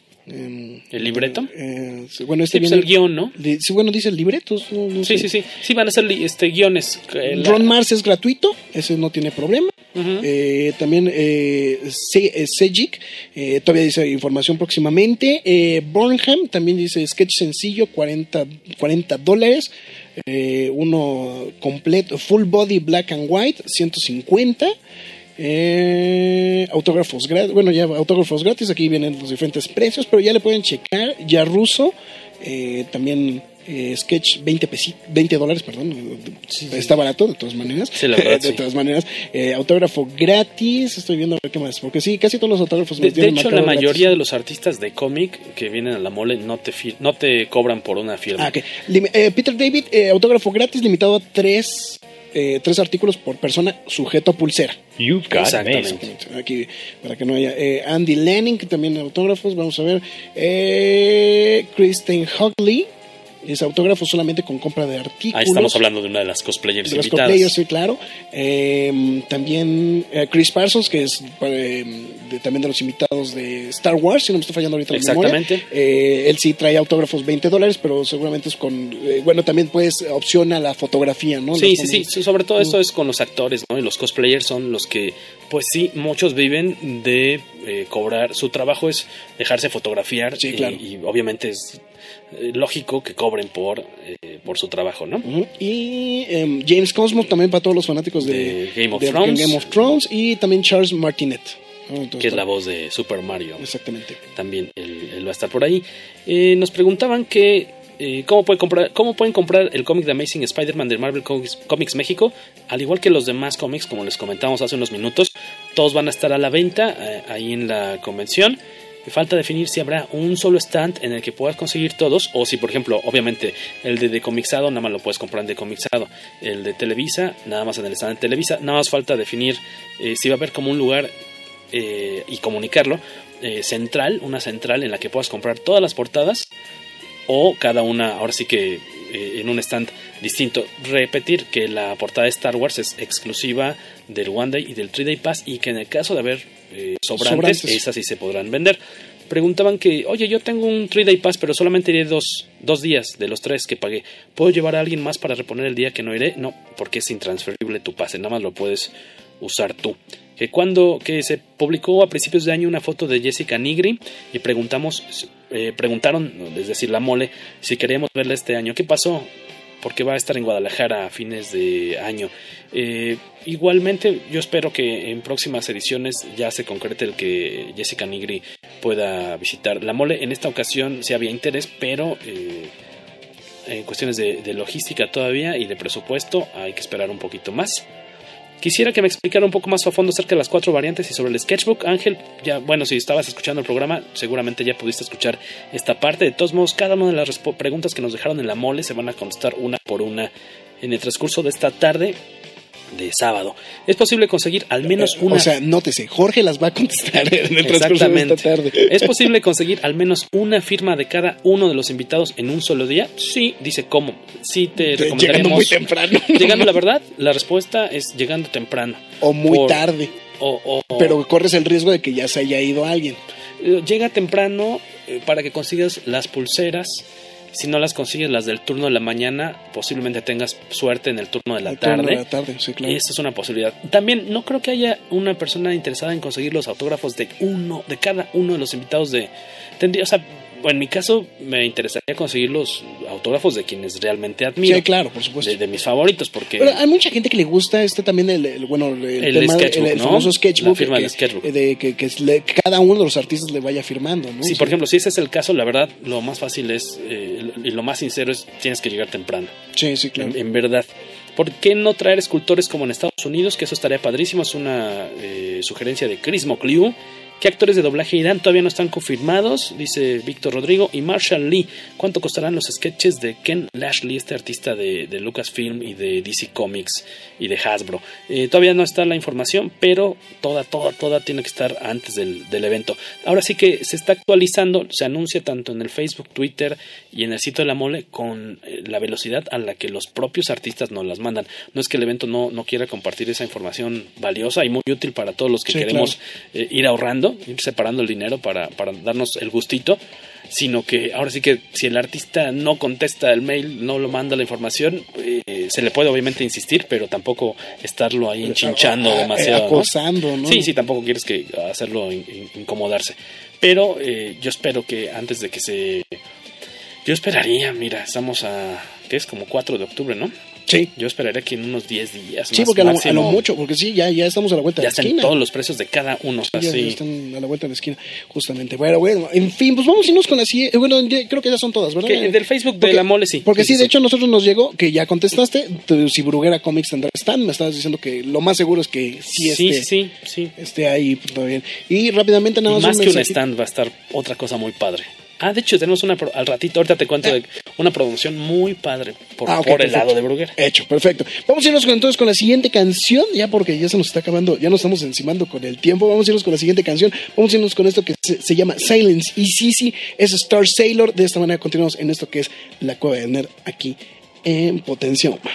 Eh, ¿El libreto? eh, sí, bueno, este Sí, pues viene- el guión, ¿no? de- sí, bueno, dice libretos. No, no Sí, sé. sí, sí. Sí, van a ser li- este, guiones. eh, la- Ron Mars es gratuito, ese no tiene problema. Ujú. Eh, también eh, Se- eh, Sejic, eh, todavía dice información próximamente. Eh, Burnham también dice sketch sencillo, cuarenta dólares. Eh, uno completo, full body black and white, ciento cincuenta. Eh, autógrafos gratis, bueno, ya autógrafos gratis, aquí vienen los diferentes precios, pero ya le pueden checar. Ya ruso, eh, también eh, sketch veinte, pesi- veinte dólares, perdón, está barato de todas maneras. Sí, la verdad, de sí. todas maneras, eh, autógrafo gratis, estoy viendo a ver qué más, porque sí, casi todos los autógrafos De, los de tienen hecho, la marcado mayoría gratis. de los artistas de cómic que vienen a La Mole no te, fir- no te cobran por una firma. Ah, ok. Lim- eh, Peter David, eh, autógrafo gratis, limitado a tres, eh, tres artículos por persona, sujeto a pulsera. You've got Exactamente. mail. Aquí, para que no haya. Eh, Andy Lanning, que también autógrafos, vamos a ver. Eh, Kristen Hogley, es autógrafo solamente con compra de artículos. Ahí estamos hablando de una de las cosplayers De los invitadas. cosplayers, sí, claro. Eh, también eh, Chris Parsons, que es eh, de- también de los invitados de Star Wars, si no me está fallando ahorita la Exactamente. memoria. Eh, él sí trae autógrafos veinte dólares, pero seguramente es con, eh, bueno, también pues opciona la fotografía, ¿no? Sí, Las sí, sí, tomas. sí, sobre todo esto es con los actores, ¿no? Y los cosplayers son los que, pues sí, muchos viven de eh, cobrar, su trabajo es dejarse fotografiar. Sí, y- claro. y, obviamente es eh, lógico que cobren por, eh, por su trabajo, ¿no? Ujú. Y em, James Cosmo también para todos los fanáticos de, De Game of de Thrones. Game of Thrones, y también Charles Martinet, ¿no? Entonces, Que es la voz de Super Mario. exactamente. También él, él va a estar por ahí. Eh, nos preguntaban que eh, ¿cómo, puede comprar, cómo pueden comprar el cómic de Amazing Spider-Man de Marvel Comics, Comics México. Al igual que los demás cómics, como les comentamos hace unos minutos, todos van a estar a la venta eh, ahí en la convención. Falta definir si habrá un solo stand en el que puedas conseguir todos, o si, por ejemplo, obviamente el de Decomixado nada más lo puedes comprar en Decomixado, el de Televisa nada más en el stand de Televisa. Nada más falta definir eh, si va a haber como un lugar eh, y comunicarlo eh, central, una central en la que puedas comprar todas las portadas, o cada una, ahora sí que eh, en un stand distinto. Repetir que la portada de Star Wars es exclusiva del One Day y del Three Day Pass, y que en el caso de haber eh, sobrantes, Sobrantes. esas sí se podrán vender. Preguntaban que, oye, yo tengo un Three Day Pass, pero solamente iré dos, dos días de los tres que pagué. ¿Puedo llevar a alguien más para reponer el día que no iré? No, porque es intransferible tu pase, nada más lo puedes usar tú. Que cuando que se publicó a principios de año una foto de Jessica Nigri y preguntamos, eh, preguntaron, es decir, la mole, si queríamos verla este año. ¿Qué pasó? Porque va a estar en Guadalajara a fines de año. Eh, igualmente, yo espero que en próximas ediciones ya se concrete el que Jessica Nigri pueda visitar la mole. En esta ocasión sí había interés, pero eh, en cuestiones de, de logística todavía y de presupuesto hay que esperar un poquito más. Quisiera que me explicara un poco más a fondo acerca de las cuatro variantes y sobre el sketchbook. Ángel, ya, bueno, si estabas escuchando el programa, seguramente ya pudiste escuchar esta parte. De todos modos, cada una de las respo- preguntas que nos dejaron en la mole se van a contestar una por una en el transcurso de esta tarde de sábado. Es posible conseguir al menos una... O sea, nótese, Jorge las va a contestar en el transcurso de esta tarde. ¿Es posible conseguir al menos una firma de cada uno de los invitados en un solo día? Sí, dice cómo. Sí, te Llegando recomendaríamos... muy temprano. Llegando, la verdad, la respuesta es llegando temprano. O muy Por- tarde. O, o- o- Pero corres el riesgo de que ya se haya ido alguien. eh, llega temprano eh, para que consigas las pulseras. Si no las consigues las del turno de la mañana, posiblemente tengas suerte en el turno de la El turno tarde. de la tarde, sí, claro. Esa es una posibilidad. También no creo que haya una persona interesada en conseguir los autógrafos de uno, de cada uno de los invitados de... Tendría, o sea, en mi caso me interesaría conseguir los autógrafos de quienes realmente admiro. Sí, claro, por supuesto. De, de mis favoritos, porque... Pero hay mucha gente que le gusta este también el, el- bueno el, El tema de- sketchbook, el, el ¿no? famoso sketchbook, La firma que, del sketchbook. de que, que es le- que cada uno de los artistas le vaya firmando, ¿no? Sí, Sí. por ejemplo, si ese es el caso, la verdad, lo más fácil es, eh, y lo más sincero es, tienes que llegar temprano. Sí, sí, claro. En, en verdad. ¿Por qué no traer escultores como en Estados Unidos? Que eso estaría padrísimo. Es una eh, sugerencia de Chris Mocliu. ¿Qué actores de doblaje irán? Todavía no están confirmados, dice Víctor Rodrigo. Y Marshall Lee. ¿Cuánto costarán los sketches de Ken Lashley, este artista de, de Lucasfilm y de D C Comics y de Hasbro? Eh, todavía no está la información, pero toda, toda, toda tiene que estar antes del, del evento. Ahora sí que se está actualizando, se anuncia tanto en el Facebook, Twitter y en el sitio de la mole con eh, la velocidad a la que los propios artistas nos las mandan. No es que el evento no, no quiera compartir esa información valiosa y muy útil para todos los que Sí, queremos eh, ir ahorrando, ir separando el dinero para, para darnos el gustito, sino que ahora sí que si el artista no contesta el mail, no lo manda la información, eh, se le puede obviamente insistir, pero tampoco estarlo ahí enchinchando A- a- demasiado, ¿no? acosando, ¿no? Sí, sí, tampoco quieres que hacerlo in- in- incomodarse. Pero eh, yo espero que antes de que se... Yo esperaría, mira, estamos a... ¿qué es? Como cuatro de octubre, ¿no? Sí. Yo esperaría que en unos diez días Sí, más porque a lo, a máximo, lo mucho, porque sí, ya, ya estamos a la vuelta ya de la están esquina. todos los precios de cada uno. Ya, ya así. están a la vuelta de la esquina, justamente. Bueno, bueno, en fin, pues vamos a irnos con la siguiente. Bueno, ya- creo que ya son todas, ¿verdad? Que del Facebook de Porque- la mole, sí. Porque sí, Sí, de sí, hecho, a nosotros nos llegó que ya contestaste. tu- Si Bruguera Comics tendrá stand, me estabas diciendo que lo más seguro es que sí Sí, esté, sí, sí, sí. esté ahí todo bien. Y rápidamente, nada Y más, más que un mensajito. stand va a estar otra cosa muy padre. Ah, de hecho, tenemos una, pro- al ratito, ahorita te cuento de una promoción muy padre por, Ah, ok, por el perfecto. lado de Bruguera. Hecho, perfecto. Vamos a irnos con, entonces con la siguiente canción, ya porque ya se nos está acabando, ya nos estamos encimando con el tiempo. Vamos a irnos con la siguiente canción. Vamos a irnos con esto que se, se llama Silence y Sisi, es Star Sailor. De esta manera continuamos en esto que es la Cueva del Nerd aquí en Potencia Uma.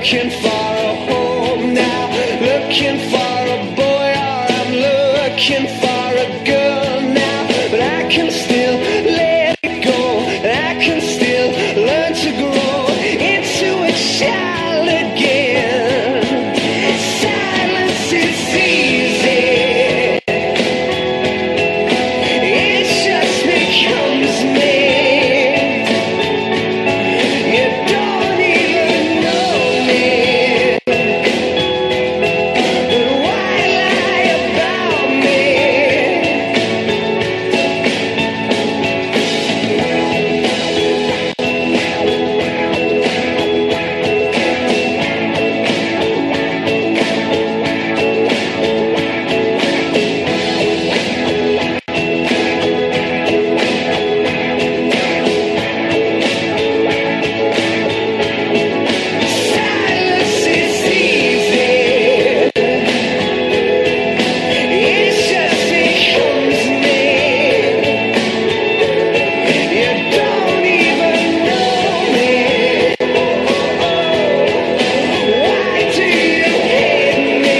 looking for a home now, looking for a boy, or I'm looking for a girl now, but I can still let it go, and I can still learn to grow into a child again. Silence is easy, it just becomes me. You don't even know me, but why lie about me? Silence is easy, it just becomes me. You don't even know me. Why do you hate me?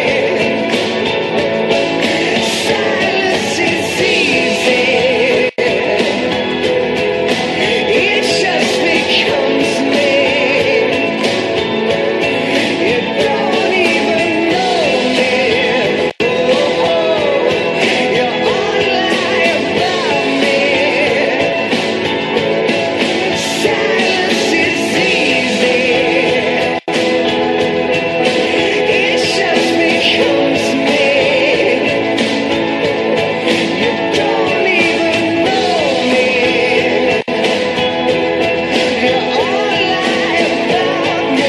Silence is easy, it just becomes me. You don't even know me. You all lie about me. Silence is easy, it just becomes me. You don't even know me. You all lie about me.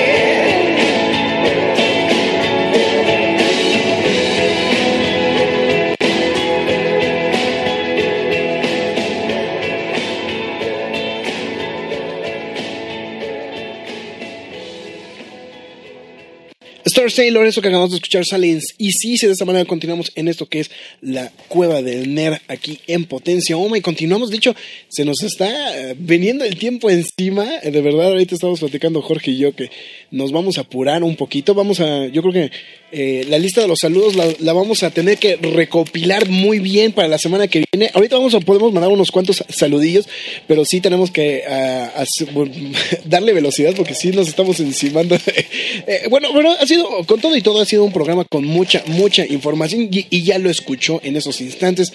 Star Sailor, eso que acabamos de escuchar, Silence y sí, de esta manera continuamos en esto que es la cueva del nerd aquí en Potencia Uma y continuamos. De hecho, se nos está eh, viniendo el tiempo encima. Eh, de verdad, ahorita estamos platicando Jorge y yo que nos vamos a apurar un poquito. Vamos a, yo creo que eh, la lista de los saludos la, la vamos a tener que recopilar muy bien para la semana que viene. Ahorita vamos a podemos mandar unos cuantos saludillos, pero sí tenemos que uh, hacer, bueno, darle velocidad porque sí nos estamos encimando. eh, bueno, bueno, ha sido con todo y todo ha sido un programa con mucha, mucha información y, y ya lo escuchó en esos instantes.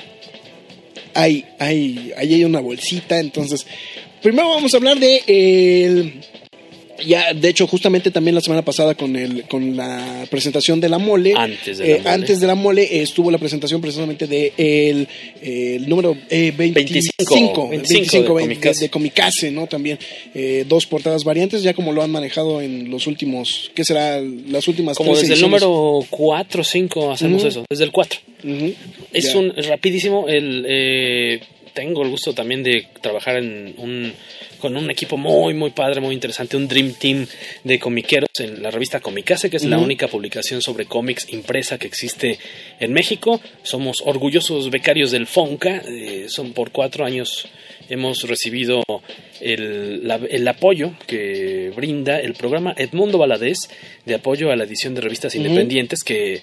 Hay, hay, ahí hay una bolsita, entonces primero vamos a hablar de el... Ya, de hecho, justamente también la semana pasada con el con la presentación de la mole. Antes de la eh, mole. Antes de la mole eh, estuvo la presentación precisamente de el, eh, el número eh, veinticinco, veinticinco, veinticinco de de, Comicase. de Comicase, ¿no? También eh, dos portadas variantes, ya como lo han manejado en los últimos, ¿qué será? Las últimas Como tres desde el ediciones. número cuatro o cinco hacemos Ujú. eso, desde el cuatro. Ujú, Es ya. un es rapidísimo. El, eh, tengo el gusto también de trabajar en un con un equipo muy, muy padre, muy interesante, un Dream Team de comiqueros en la revista Comicase, que es la Ujú. única publicación sobre cómics impresa que existe en México. Somos orgullosos becarios del FONCA, eh, son por cuatro años hemos recibido el, la- el apoyo que brinda el programa Edmundo Valadez de apoyo a la edición de revistas Ujú. independientes que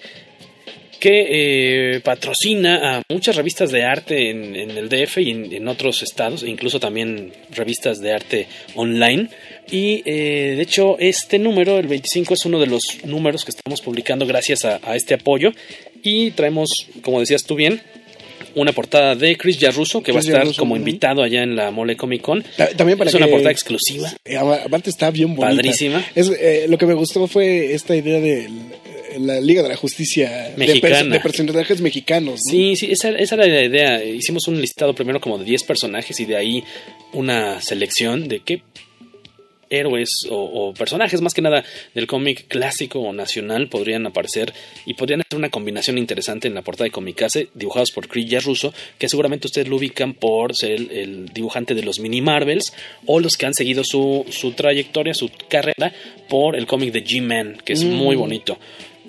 que eh, patrocina a muchas revistas de arte en, en el D F y en, en otros estados, e incluso también revistas de arte online. Y eh, de hecho este número, el veinticinco, es uno de los números que estamos publicando gracias a, a este apoyo. Y traemos, como decías tú bien, una portada de Chris Yarrusso, que Chris va a estar Yarrusso, como ujú. invitado allá en la Mole Comic Con. Ta- También para es una que- portada exclusiva. Eh, aparte está bien bonita. Padrísima. Es, eh, lo que me gustó fue esta idea de la Liga de la Justicia de, Mexicana. pers- de personajes mexicanos, ¿no? Sí, sí, esa, esa era la idea. Hicimos un listado primero como de diez personajes y de ahí una selección de qué héroes o, o personajes más que nada del cómic clásico o nacional podrían aparecer y podrían hacer una combinación interesante en la portada de Comicase, dibujados por Chris Yarrusso, que seguramente ustedes lo ubican por ser el, el dibujante de los mini Marvels, o los que han seguido su, su trayectoria, su carrera por el cómic de G-Man, que es Mm. muy bonito.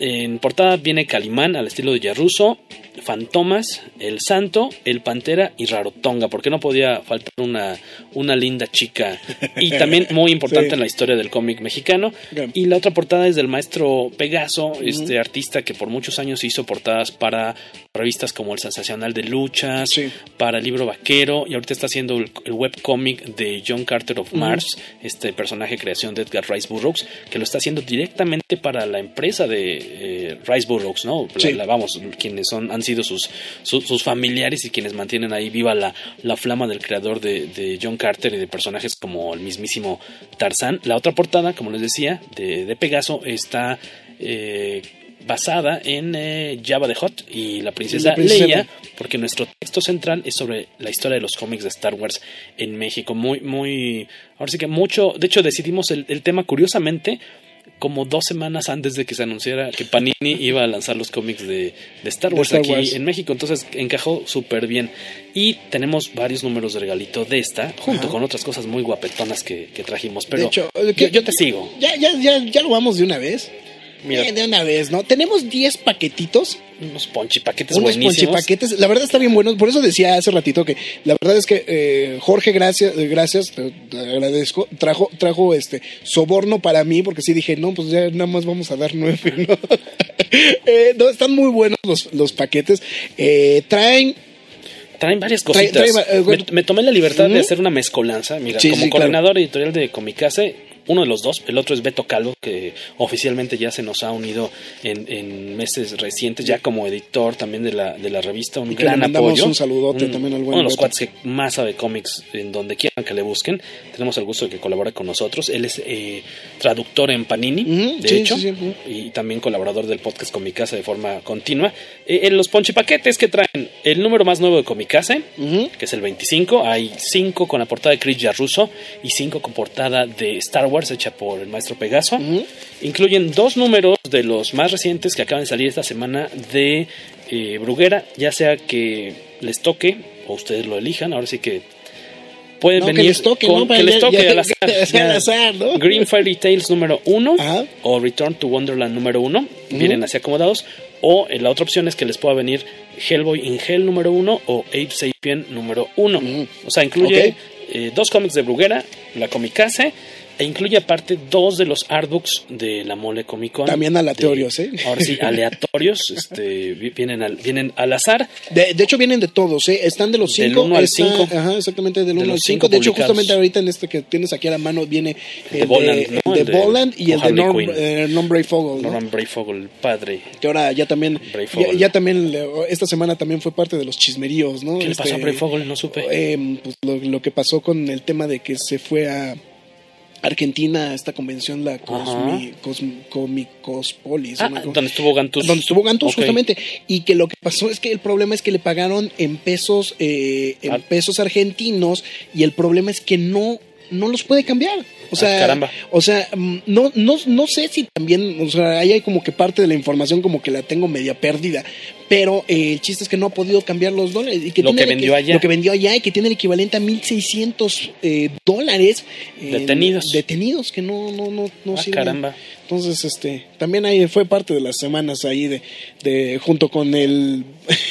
En portada viene Calimán al estilo de Yarruso, Fantomas, El Santo, El Pantera y Rarotonga, porque no podía faltar una, una linda chica. Y también muy importante Sí. en la historia del cómic mexicano. Bien. Y la otra portada es del maestro Pegaso, este artista que por muchos años hizo portadas para revistas como El Sensacional de Luchas, Sí. para el libro vaquero, y ahorita está haciendo el, el webcómic de John Carter of Mars, este personaje creación de Edgar Rice Burroughs, que lo está haciendo directamente para la empresa de eh, Rice Burroughs, ¿no? La- Sí. la- vamos, quienes son han sido sus, su- sus familiares y quienes mantienen ahí viva la, la flama del creador de, de John Carter y de personajes como el mismísimo Tarzán. La otra portada, como les decía, de, de Pegaso está eh, basada en eh, Jabba the Hutt y la princesa, La princesa Leia, Leia. porque nuestro texto central es sobre la historia de los cómics de Star Wars en México. Muy, muy, ahora sí que mucho, de hecho decidimos el, el tema curiosamente como dos semanas antes de que se anunciara que Panini iba a lanzar los cómics de, de Star De Wars Star aquí Wars. en México, entonces encajó súper bien. Y tenemos varios números de regalito de esta, junto Ajá. con otras cosas muy guapetonas que, que trajimos, pero De hecho, yo, que- yo te sigo. Ya, ya, ya, ya lo vamos de una vez. Mira. Eh, de una vez, ¿no? Tenemos diez paquetitos. Unos ponchipaquetes Unos buenísimos. ponchipaquetes. La verdad está bien buenos. Por eso decía hace ratito que la verdad es que eh, Jorge, gracias, eh, gracias, te, te agradezco. Trajo, trajo este soborno para mí, porque sí dije, no, pues ya nada más vamos a dar nueve, ¿no? eh, no, están muy buenos los, los paquetes. Eh, traen. Traen varias Trae- cositas. trae- eh, bueno. me, me tomé la libertad Ujú. de hacer una mezcolanza. Mira, Sí, como sí, claro. coordinador editorial de Comicase, uno de los dos, el otro es Beto Calvo, que oficialmente ya se nos ha unido en, en meses recientes, ya como editor también de la, de la revista, un Y que gran le mandamos apoyo. un saludote también al buen Uno de los Beto. cuates que más sabe cómics en donde quieran que le busquen. Tenemos el gusto de que colabore con nosotros. Él es eh, traductor en Panini, Ujú, de sí, hecho, sí, sí, ujú. y también colaborador del podcast Comicase de forma continua. Eh, en los ponchipaquetes que traen el número más nuevo de Comicase, Ujú. que es el veinticinco, hay cinco con la portada de Chris Yarruso y cinco con portada de Star Wars hecha por el maestro Pegaso. Ujú. Incluyen dos números de los más recientes que acaban de salir esta semana de eh, Bruguera, ya sea que les toque o ustedes lo elijan, ahora sí que pueden No, que venir les toque, con, ¿no? Para que les ya- toque ya- al azar, ya sea al Ya. azar, ¿no? Green Fairy Tales número uno Ajá. o Return to Wonderland número uno, vienen así acomodados, o eh, la otra opción es que les pueda venir Hellboy in Hell número uno o Ape Sapien número uno. Ujú. O sea, incluye Ok. eh, dos cómics de Bruguera, la Comicase, e incluye aparte dos de los artbooks de la Mole Comic Con. También aleatorios, De- ¿eh? Ahora sí, aleatorios, este, vi- vienen, al, vienen al azar. De, de hecho vienen de todos, ¿eh? Están de los Del cinco. uno al está- cinco. Ajá, exactamente, del De uno al los cinco. cinco De hecho, publicados. justamente ahorita en este que tienes aquí a la mano viene El el de Boland, de, ¿no? el El de de- Boland y el con de Harley Norm, Quinn. eh, Norm Breyfogle, ¿no? Norman Breyfogle, el padre. Que ahora ya también, Breyfogle. ya, ya también, le- esta semana también fue parte de los chismeríos, ¿no? ¿Qué le Este, pasó a Breyfogle? No supe. eh, pues lo, lo que pasó con el tema de que se fue a Argentina a esta convención, la Cosmi, Cosmi- Comicospolis. Ah, ¿no? donde estuvo Gantus. Donde estuvo Gantus, Ok. justamente. Y que lo que pasó es que el problema es que le pagaron en pesos, eh, en Ah. pesos argentinos, y el problema es que no, no los puede cambiar. O sea, Ah, caramba. o sea, mm, no, no, no sé si también, o sea, ahí hay como que parte de la información como que la tengo media perdida, pero eh, el chiste es que no ha podido cambiar los dólares. Y que Lo tiene que el- vendió allá. Lo que vendió allá y que tiene el equivalente a mil seiscientos eh, dólares. eh, Detenidos. Detenidos, que no, no, no, no Ah, sirven. caramba. Entonces, este, también ahí fue parte de las semanas ahí de, de junto con el,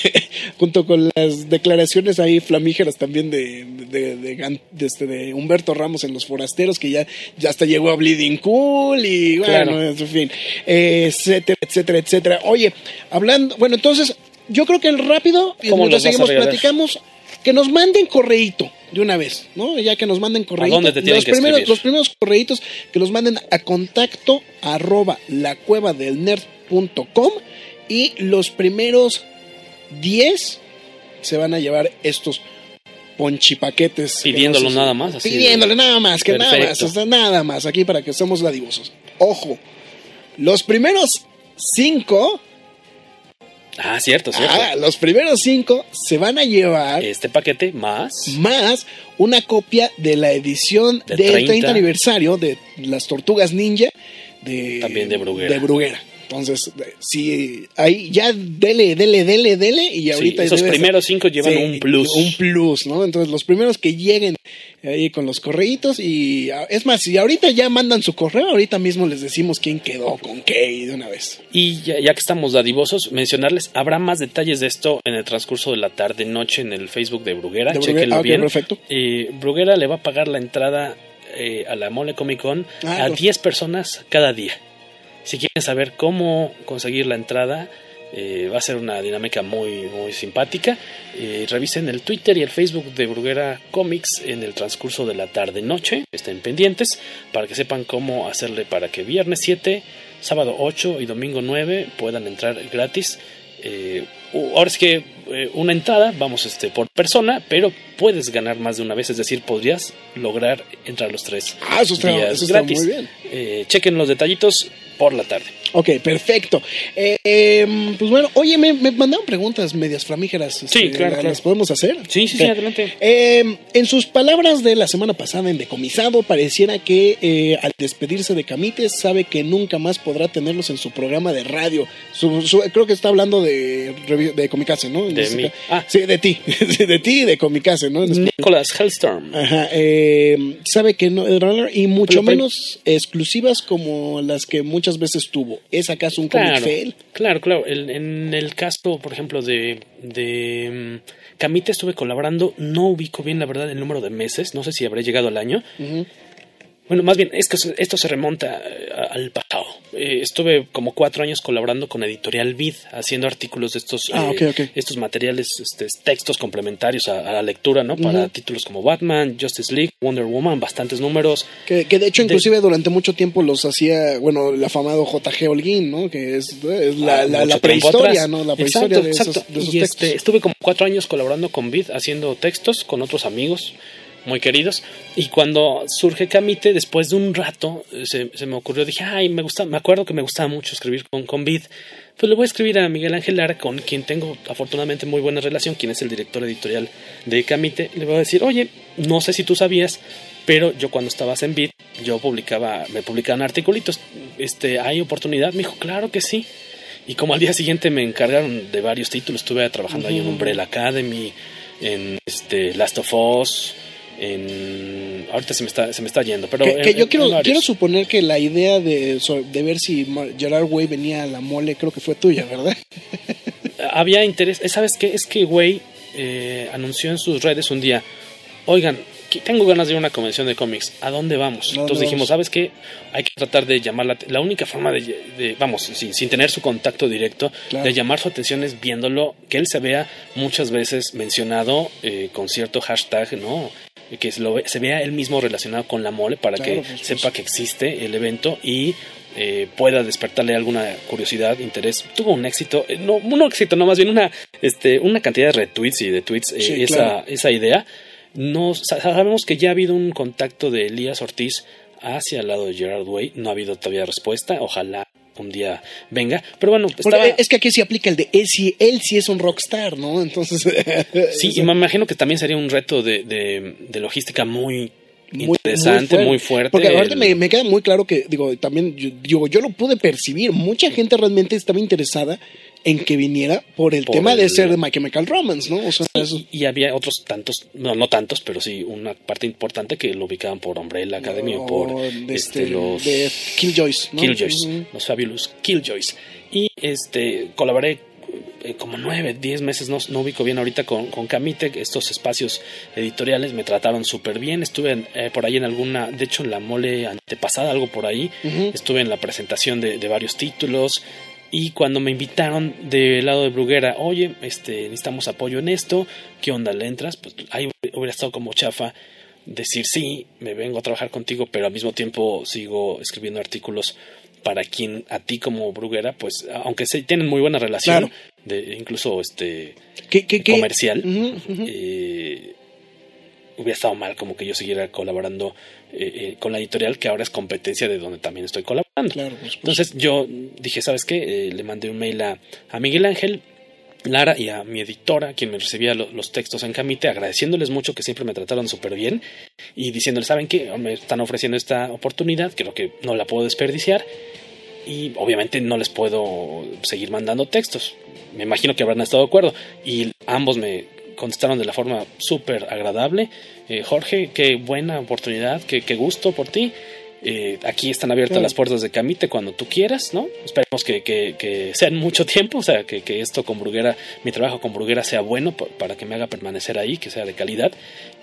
junto con las declaraciones ahí flamígeras también de, de, de, Gan- de este, de Humberto Ramos en Los Forasteros, que ya, ya hasta llegó a Bleeding Cool y bueno, Claro. en fin, eh, etcétera, etcétera, etcétera. Oye, hablando, bueno, entonces, yo creo que el rápido, y ¿Cómo mientras los vas a seguimos regalar? platicamos, que nos manden correíto de una vez, ¿no? Ya que nos manden correíto. dónde te tienen los que primeros, escribir? los primeros correitos que los manden a contacto arroba la cueva del nerd punto com, y los primeros diez se van a llevar estos ponchipaquetes. Pidiéndolo Que no sé si- nada más, así de- Pidiéndole nada más, que nada más, Perfecto. o sea, nada más, aquí para que seamos dadivosos. Ojo, los primeros cinco, Ah, cierto, cierto. ah, los primeros cinco se van a llevar Este paquete más. más una copia de la edición De del treinta. treinta aniversario de las Tortugas Ninja de, También de Bruguera. de Bruguera. Entonces, sí, ahí ya dele, dele, dele, dele, y ahorita... Sí, esos debes- primeros cinco llevan sí, un plus. Un plus, ¿no? Entonces, los primeros que lleguen ahí con los correitos y... Es más, si ahorita ya mandan su correo, ahorita mismo les decimos quién quedó con qué y de una vez. Y ya, ya que estamos dadivosos, mencionarles, habrá más detalles de esto en el transcurso de la tarde-noche en el Facebook de Bruguera. De Bruguera, Chéquenlo ah, ok, bien. perfecto. Eh, Bruguera le va a pagar la entrada eh, a la Mole Comic Con Ah, a pues. diez personas cada día. Si quieren saber cómo conseguir la entrada, eh, va a ser una dinámica muy, muy simpática. Eh, revisen el Twitter y el Facebook de Bruguera Comics en el transcurso de la tarde-noche. Estén pendientes para que sepan cómo hacerle para que viernes siete, sábado ocho y domingo nueve puedan entrar gratis. Eh, ahora es que eh, una entrada, vamos, este, por persona, pero puedes ganar más de una vez, es decir, podrías lograr entrar los tres Ah, eso está, días eso está gratis. muy bien. Eh, chequen los detallitos por la tarde. Ok, perfecto. Eh, eh, pues bueno, oye, me, me mandaron preguntas medias flamígeras. este, Sí, claro, ¿las claro. podemos hacer? Sí, sí, sí, Ok. adelante. Eh, en sus palabras de la semana pasada en Decomisado, pareciera que eh, al despedirse de Camites sabe que nunca más podrá tenerlos en su programa de radio. Su- su- creo que está hablando de, revi- de Comicase, ¿no? En De este mí. ca- Ah. Sí, de ti. Sí, de ti y de Comicase, ¿no? En este- Nicholas Hellstorm. Ajá, eh, sabe que no, y mucho Pero, pero- menos exclusivas como las que muchas veces tuvo. ¿Es acaso un cómic Claro, fail? claro, claro. El- en el caso, por ejemplo, de, de mm, Camite estuve colaborando, no ubico bien la verdad el número de meses, no sé si habré llegado al año. Ujú. Bueno, más bien, es que esto se remonta eh, al pasado. Eh, estuve como cuatro años colaborando con Editorial Vid, haciendo artículos de estos, Ah, eh, ok, ok. estos materiales, este, textos complementarios a, a la lectura, ¿no? Para Ujú. títulos como Batman, Justice League, Wonder Woman, bastantes números. Que, que de hecho, De- inclusive durante mucho tiempo los hacía, bueno, el afamado J G Holguín, ¿no? Que es, es la, Ah, la, mucho la tiempo prehistoria, atrás. ¿no? La prehistoria Exacto, de, exacto. Esos, de esos Y textos. este, estuve como cuatro años colaborando con Vid, haciendo textos con otros amigos muy queridos. Y cuando surge Camite, después de un rato, eh, se, se me ocurrió, dije, ay, me gusta, me acuerdo que me gustaba mucho escribir con, con Vid. Pues le voy a escribir a Miguel Ángel Lara, con quien tengo afortunadamente muy buena relación, quien es el director editorial de Camite. Le voy a decir, oye, no sé si tú sabías, pero yo cuando estabas en Vid, yo publicaba, me publicaban articulitos. Este, ¿hay oportunidad? Me dijo, claro que sí. Y como al día siguiente me encargaron de varios títulos, estuve trabajando ahí en Umbrella Academy, en este Last of Us, en ahorita se me está se me está yendo, pero Que, en- que yo en quiero, varios. quiero suponer que la idea de, so- de ver si Mar- Gerard Way venía a la mole, creo que fue tuya, ¿verdad? Había interés, eh, ¿sabes qué? Es que güey eh, anunció en sus redes un día, oigan, que tengo ganas de ir a una convención de cómics, ¿a dónde vamos? ¿A dónde Entonces dijimos, vamos? ¿sabes qué? Hay que tratar de llamar la, la única forma de, de- vamos, sin, sin tener su contacto directo, Claro. de llamar su atención es viéndolo, que él se vea muchas veces mencionado eh, con cierto hashtag, ¿no? Que se, lo ve- se vea él mismo relacionado con la mole para Claro, que por supuesto. sepa que existe el evento y eh, pueda despertarle alguna curiosidad, interés. Tuvo un éxito, eh, no un éxito, no, más bien una, este, una cantidad de retweets y de tweets, eh, Sí, esa, claro. esa idea. No, sa- sabemos que ya ha habido un contacto de Elías Ortiz hacia el lado de Gerard Way, no ha habido todavía respuesta, ojalá un día venga, pero bueno, Porque estaba... es que aquí sí aplica el de él sí, él sí es un rockstar, ¿no? Entonces. Sí, y me imagino que también sería un reto de, de, de logística muy, Muy- interesante, muy fuerte. Porque aparte El- me, me queda muy claro que, digo, también yo, digo, yo lo pude percibir. Mucha gente realmente estaba interesada en que viniera por el Por tema de el- ser de My Chemical Romance, ¿no? O sea, eso- Y había otros tantos, no, no tantos, pero sí una parte importante que lo ubicaban por Umbrella Academy o por o de, este, este, los de Killjoys, ¿no? Killjoys, Ujú. los Fabulous Killjoys. Y este colaboré eh, como nueve, diez meses, no, no ubico bien ahorita con, con Camite. Estos espacios editoriales me trataron súper bien. Estuve en, eh, por ahí en alguna, de hecho en la mole antepasada, algo por ahí. Ujú. Estuve en la presentación de, de varios títulos. Y cuando me invitaron del lado de Bruguera, oye, este, necesitamos apoyo en esto, ¿qué onda? ¿Le entras? Pues ahí hubiera estado como chafa decir sí, me vengo a trabajar contigo, pero al mismo tiempo sigo escribiendo artículos para quien a ti como Bruguera, pues aunque se tienen muy buena relación, Claro. de, incluso este ¿Qué, qué, qué? comercial, Ujú, ujú. eh, hubiera estado mal como que yo siguiera colaborando eh, eh, con la editorial que ahora es competencia de donde también estoy colaborando. Claro, por supuesto. Entonces yo dije, ¿sabes qué? Eh, le mandé un mail a, a Miguel Ángel Lara y a mi editora, quien me recibía lo- los textos en Camite, agradeciéndoles mucho que siempre me trataron súper bien y diciéndoles, ¿saben qué? Me están ofreciendo esta oportunidad, creo que no la puedo desperdiciar. y obviamente no les puedo seguir mandando textos. Me imagino que habrán estado de acuerdo y ambos me contestaron de la forma súper agradable. eh, Jorge, qué buena oportunidad, qué, qué gusto por ti. Eh, aquí están abiertas claro. las puertas de Camite cuando tú quieras, ¿no? Esperemos que, que, que sean mucho tiempo, o sea, que, que esto con Bruguera, mi trabajo con Bruguera sea bueno por, para que me haga permanecer ahí, que sea de calidad.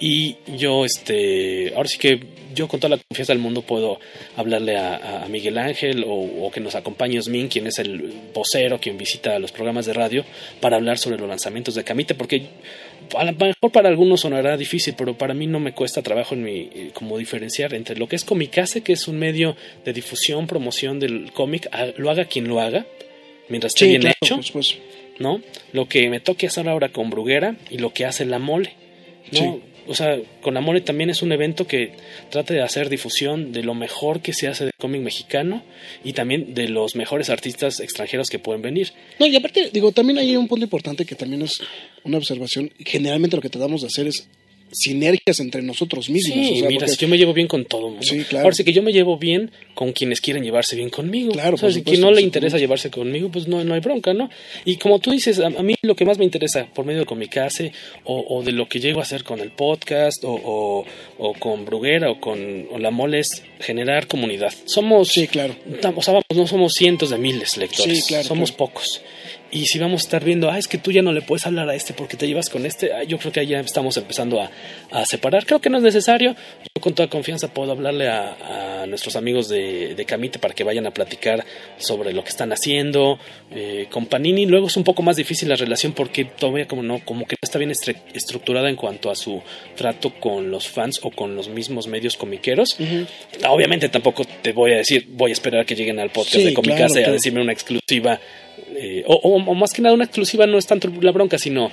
Y yo, este, ahora sí que yo con toda la confianza del mundo puedo hablarle a, a Miguel Ángel o, o que nos acompañe Osmin, quien es el vocero, quien visita los programas de radio, para hablar sobre los lanzamientos de Camite, porque a lo mejor para algunos sonará difícil, pero para mí no me cuesta trabajo en mi, como diferenciar entre lo que es Comicase, que es un medio de difusión, promoción del cómic, a, lo haga quien lo haga, mientras esté sí, bien claro, hecho, pues. ¿no? Lo que me toque hacer ahora con Bruguera y lo que hace La Mole, ¿no? Sí. O sea, con La Mole también es un evento que trata de hacer difusión de lo mejor que se hace de cómic mexicano y también de los mejores artistas extranjeros que pueden venir. No, y aparte, digo, también hay un punto importante que también es una observación. Generalmente lo que tratamos de hacer es sinergias entre nosotros mismos. Sí, o sea, mira, porque... si yo me llevo bien con todo el mundo. Sí, claro. Ahora sí que yo me llevo bien con quienes quieren llevarse bien conmigo. Claro, o sea, si quien no le interesa llevarse conmigo, pues no, no hay bronca, ¿no? Y como tú dices, a, a mí lo que más me interesa por medio de Comicase o, o de lo que llego a hacer con el podcast o, o, o con Bruguera o con o La Mole es generar comunidad. Somos, sí, claro. O sea, vamos, no somos cientos de miles lectores, sí, claro, somos claro. pocos. Y si vamos a estar viendo, ah, es que tú ya no le puedes hablar a este porque te llevas con este, ah, yo creo que ahí ya estamos empezando a, a separar. Creo que no es necesario. Yo con toda confianza puedo hablarle a, a nuestros amigos de, de Camite para que vayan a platicar sobre lo que están haciendo. Eh, con Panini luego es un poco más difícil la relación porque todavía como no, como que no está bien estre- estructurada en cuanto a su trato con los fans o con los mismos medios comiqueros. Uh-huh. Obviamente tampoco te voy a decir, voy a esperar a que lleguen al podcast sí, de Comicase claro, claro. a decirme una exclusiva. Eh, o, o, o más que nada una exclusiva no es tanto la bronca, sino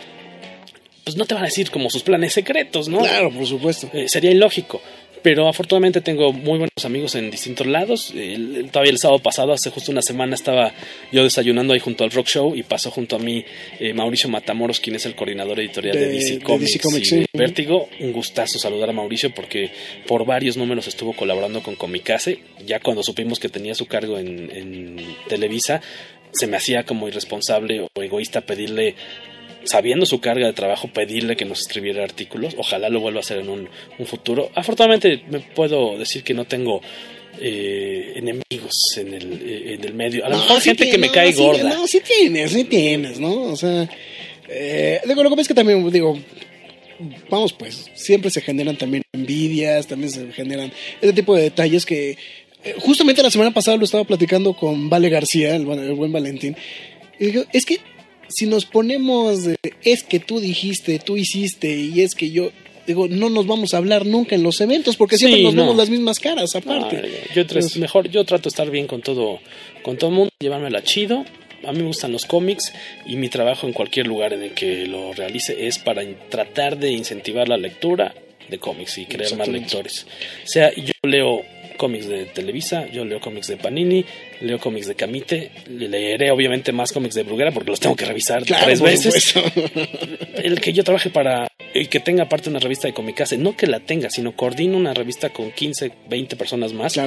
pues no te van a decir como sus planes secretos, ¿no? Claro, por supuesto. Eh, sería ilógico. Pero afortunadamente tengo muy buenos amigos en distintos lados. El, el, todavía el sábado pasado, hace justo una semana, estaba yo desayunando ahí junto al Rock Show y pasó junto a mí eh, Mauricio Matamoros, quien es el coordinador editorial de, de D C Comics, de D C Comics y sí. Vértigo. Un gustazo saludar a Mauricio porque por varios números estuvo colaborando con Comicase. Ya cuando supimos que tenía su cargo en, en Televisa, se me hacía como irresponsable o egoísta pedirle, sabiendo su carga de trabajo, pedirle que nos escribiera artículos. Ojalá lo vuelva a hacer en un, un futuro. Afortunadamente me puedo decir que no tengo eh, enemigos en el, en el medio. A lo mejor no, gente sí que me no, cae sí, gorda. No, sí tienes, sí tienes, ¿no? O sea, eh, digo, lo que pasa es que también, digo, vamos pues, siempre se generan también envidias, también se generan ese tipo de detalles que... Justamente la semana pasada lo estaba platicando con Vale García, el, el buen Valentín, y digo, es que si nos ponemos, de, es que tú dijiste, tú hiciste, y es que yo, digo, no nos vamos a hablar nunca en los eventos, porque siempre sí, nos no. vemos las mismas caras, aparte. No, yo, Entonces, mejor, yo trato de estar bien con todo, con todo el mundo, llevármela chido. A mí me gustan los cómics y mi trabajo en cualquier lugar en el que lo realice es para tratar de incentivar la lectura de cómics y crear más lectores. O sea, yo leo cómics de Televisa, yo leo cómics de Panini, leo cómics de Camite, leeré obviamente más cómics de Bruguera porque los tengo que revisar claro, tres veces. El que yo trabaje para y que tenga aparte una revista de Comicase, no que la tenga, sino coordino una revista con quince, veinte personas más. Claro.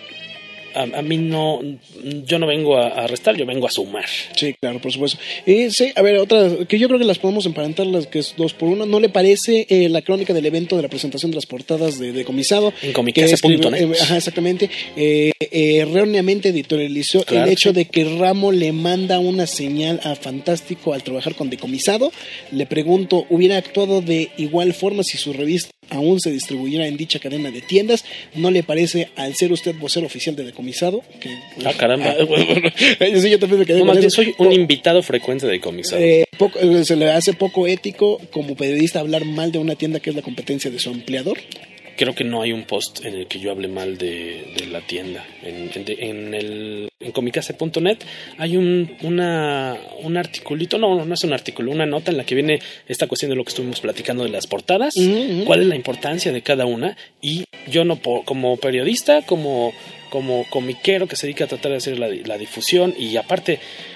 A, a mí no, yo no vengo a, a restar, yo vengo a sumar. Sí, claro, por supuesto. Y sí, a ver, otra que yo creo que las podemos emparentar, las que es dos por una. ¿No le parece eh, la crónica del evento de la presentación de las portadas de Decomisado? En comicase punto net. Eh, ajá, exactamente. Eh, eh, erróneamente editorializó claro, el hecho sí. de que Ramo le manda una señal a Fantástico al trabajar con Decomisado. Le pregunto, ¿hubiera actuado de igual forma si su revista aún se distribuyera en dicha cadena de tiendas? ¿No le parece, al ser usted vocero oficial de Decomisado? Que, ah, caramba. Ah, bueno, bueno. Sí, yo también me quedé no, con más eso. Yo soy un po- invitado frecuente de Decomisado. Eh, poco, se le hace poco ético como periodista hablar mal de una tienda que es la competencia de su empleador. Creo que no hay un post en el que yo hable mal de, de la tienda. En, en, en el en comicase punto net hay un una un articulito, no, no, no es un artículo, una nota en la que viene esta cuestión de lo que estuvimos platicando de las portadas, uh-huh. cuál es la importancia de cada una, y yo no como periodista, como como comiquero que se dedica a tratar de hacer la, la difusión, y aparte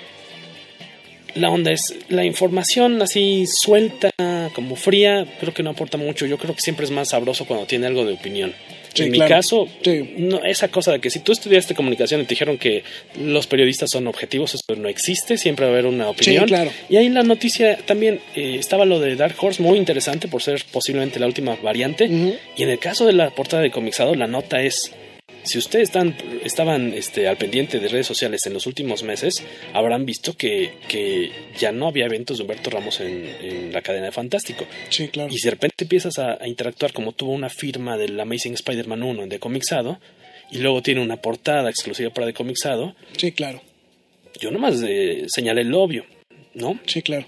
la onda es la información así suelta, como fría, creo que no aporta mucho. Yo creo que siempre es más sabroso cuando tiene algo de opinión. Sí, en claro. mi caso, Sí. no, esa cosa de que si tú estudiaste comunicación y te dijeron que los periodistas son objetivos, eso no existe, siempre va a haber una opinión. Sí, claro. Y ahí en la noticia también eh, estaba lo de Dark Horse, muy interesante por ser posiblemente la última variante. Uh-huh. Y en el caso de la portada de Comixado, la nota es: si ustedes están, estaban este, al pendiente de redes sociales en los últimos meses, habrán visto que, que ya no había eventos de Humberto Ramos en, en la cadena de Fantástico. Sí, claro. Y si de repente empiezas a, a interactuar, como tuvo una firma del Amazing Spider-Man uno en Decomixado, y luego tiene una portada exclusiva para Decomixado, Sí, claro. yo nomás eh, señalé lo obvio, ¿no? Sí, claro.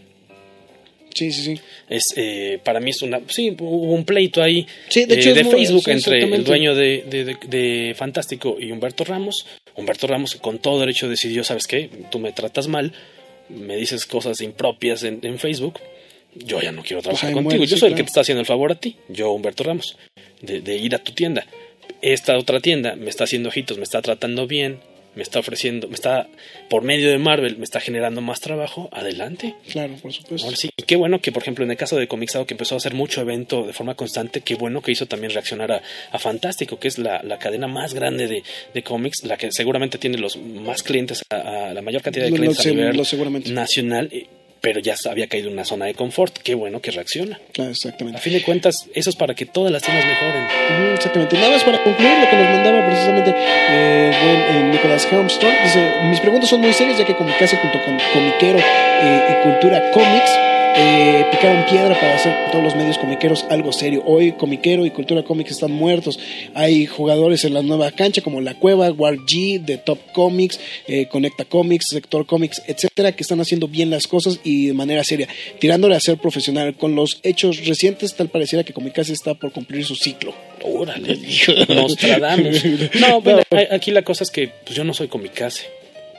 Sí, sí, sí. Es, eh, para mí es una... Sí, hubo un pleito ahí Sí, de hecho eh, de es muy- Facebook sí, entre el exactamente. dueño de, de, de, de Fantástico y Humberto Ramos. Humberto Ramos con todo derecho decidió, ¿sabes qué? Tú me tratas mal, me dices cosas impropias en, en Facebook, yo ya no quiero trabajar ahí contigo. muere, Yo sí, soy el claro. que te está haciendo el favor a ti, yo Humberto Ramos, de, de ir a tu tienda. Esta otra tienda me está haciendo ojitos, me está tratando bien, me está ofreciendo, me está, por medio de Marvel, me está generando más trabajo, adelante. Claro, por supuesto. Ahora sí, y qué bueno que, por ejemplo, en el caso de Comixado, que empezó a hacer mucho evento de forma constante, qué bueno que hizo también reaccionar a, a Fantástico, que es la, la cadena más grande de, de cómics, la que seguramente tiene los más clientes, a, a la mayor cantidad de Lo- lo clientes sé, a nivel lo seguramente. nacional, eh, pero ya había caído en una zona de confort. Qué bueno que reacciona. Claro, A exactamente. fin de cuentas, eso es para que todas las tiendas mejoren. Ujú, exactamente. Nada más para concluir lo que nos mandaba precisamente eh, buen, eh, Nicolás Helmstrom. Dice, mis preguntas son muy serias ya que Comicase junto con Comiquero eh, y Cultura Comics eh, picaron piedra para hacer todos los medios comiqueros algo serio. Hoy Comiquero y Cultura Comics están muertos. Hay jugadores en la nueva cancha como La Cueva, War G, The Top Comics, eh, Conecta Comics, Sector Comics, etcétera, que están haciendo bien las cosas y de manera seria, tirándole a ser profesional. Con los hechos recientes, tal pareciera que Comicase está por cumplir su ciclo. Órale, Nostradamus. No, bueno, a- aquí la cosa es que pues, yo no soy Comicase.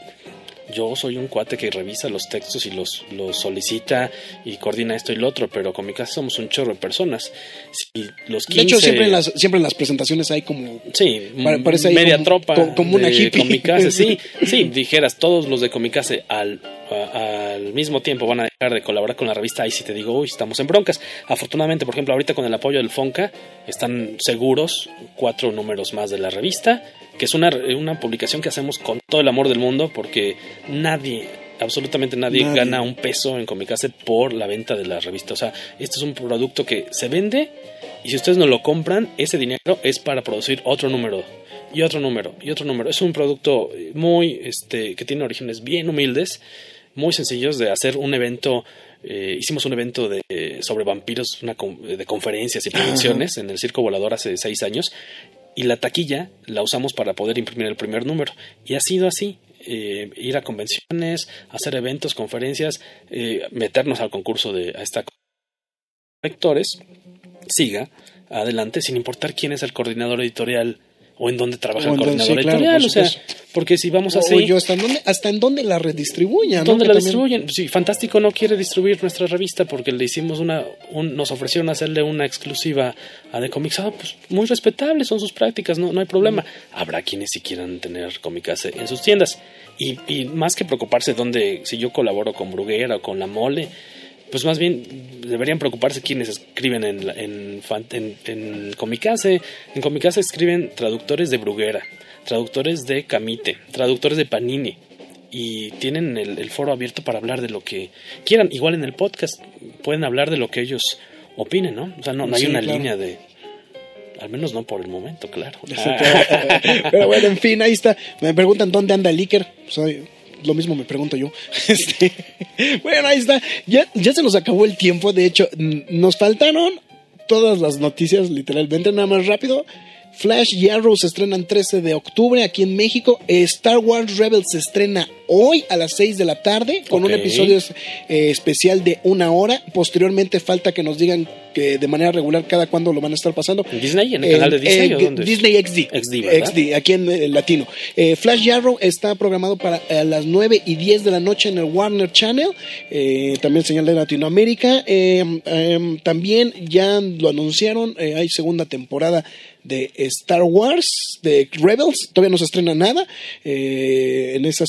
Yo soy un cuate que revisa los textos y los, los solicita y coordina esto y lo otro, pero Comicase somos un chorro de personas. Si los quince, De hecho, siempre en las, siempre en las presentaciones hay como... sí, pare- parece ahí media como- tropa co- como una de hippie. Comicase, sí, sí, dijeras, todos los de Comicase al, a- al mismo tiempo van a dejar de colaborar con la revista, ahí sí te digo, uy, estamos en broncas. Afortunadamente, por ejemplo, ahorita con el apoyo del Fonca, están seguros cuatro números más de la revista, que es una, una publicación que hacemos con todo el amor del mundo, porque nadie, absolutamente nadie, Nadie. gana un peso en Comicase por la venta de la revista. O sea, este es un producto que se vende y si ustedes no lo compran, ese dinero es para producir otro número y otro número y otro número. Es un producto muy, este, que tiene orígenes bien humildes, muy sencillos de hacer un evento. Eh, hicimos un evento de, eh, sobre vampiros, una con- de conferencias y proyecciones en el Circo Volador hace seis años. Y la taquilla la usamos para poder imprimir el primer número. Y ha sido así. Eh, ir a convenciones, hacer eventos, conferencias, eh, meternos al concurso de a esta lectores, siga adelante sin importar quién es el coordinador editorial o en dónde trabaja O el en dónde- coordinador sí, claro, editorial. por O sea, supuesto. porque si vamos O- así... o yo hasta en dónde, hasta en dónde la redistribuyan, ¿no? ¿Dónde Que la también- distribuyen? Sí, Fantástico no quiere distribuir nuestra revista porque le hicimos una, un- nos ofrecieron hacerle una exclusiva a The Comixado, pues muy respetable, son sus prácticas, no, no hay problema. Habrá quienes sí quieran tener Comicase en sus tiendas y, y más que preocuparse dónde, si yo colaboro con Bruguera o con La Mole, pues más bien deberían preocuparse quienes escriben en, la- en, fan- en, en Comicase. En Comicase escriben traductores de Bruguera, traductores de Camite, traductores de Panini. Y tienen el, el foro abierto para hablar de lo que quieran. Igual en el podcast pueden hablar de lo que ellos opinen, ¿no? O sea, no, no hay Sí, una claro. línea de... Al menos no por el momento, claro. Pero bueno, en fin, ahí está. Me preguntan dónde anda el Iker. O sea, lo mismo me pregunto yo. Este, bueno, ahí está. Ya, ya se nos acabó el tiempo. De hecho, n- nos faltaron todas las noticias, literalmente. Nada más rápido. Flash y Arrow se estrenan trece de octubre aquí en México. Eh, Star Wars Rebels se estrena hoy a las seis de la tarde con Ok. un episodio eh, especial de una hora. Posteriormente falta que nos digan que de manera regular cada cuándo lo van a estar pasando. ¿En Disney? ¿En el canal de Disney o dónde? Disney X D. X D, ¿verdad? X D, aquí en el latino. Eh, Flash y Arrow está programado para eh, las nueve y diez de la noche en el Warner Channel, eh, también señal de Latinoamérica. Eh, eh, también ya lo anunciaron, eh, hay segunda temporada de Star Wars, de Rebels, todavía no se estrena nada eh, en ese aspecto, pero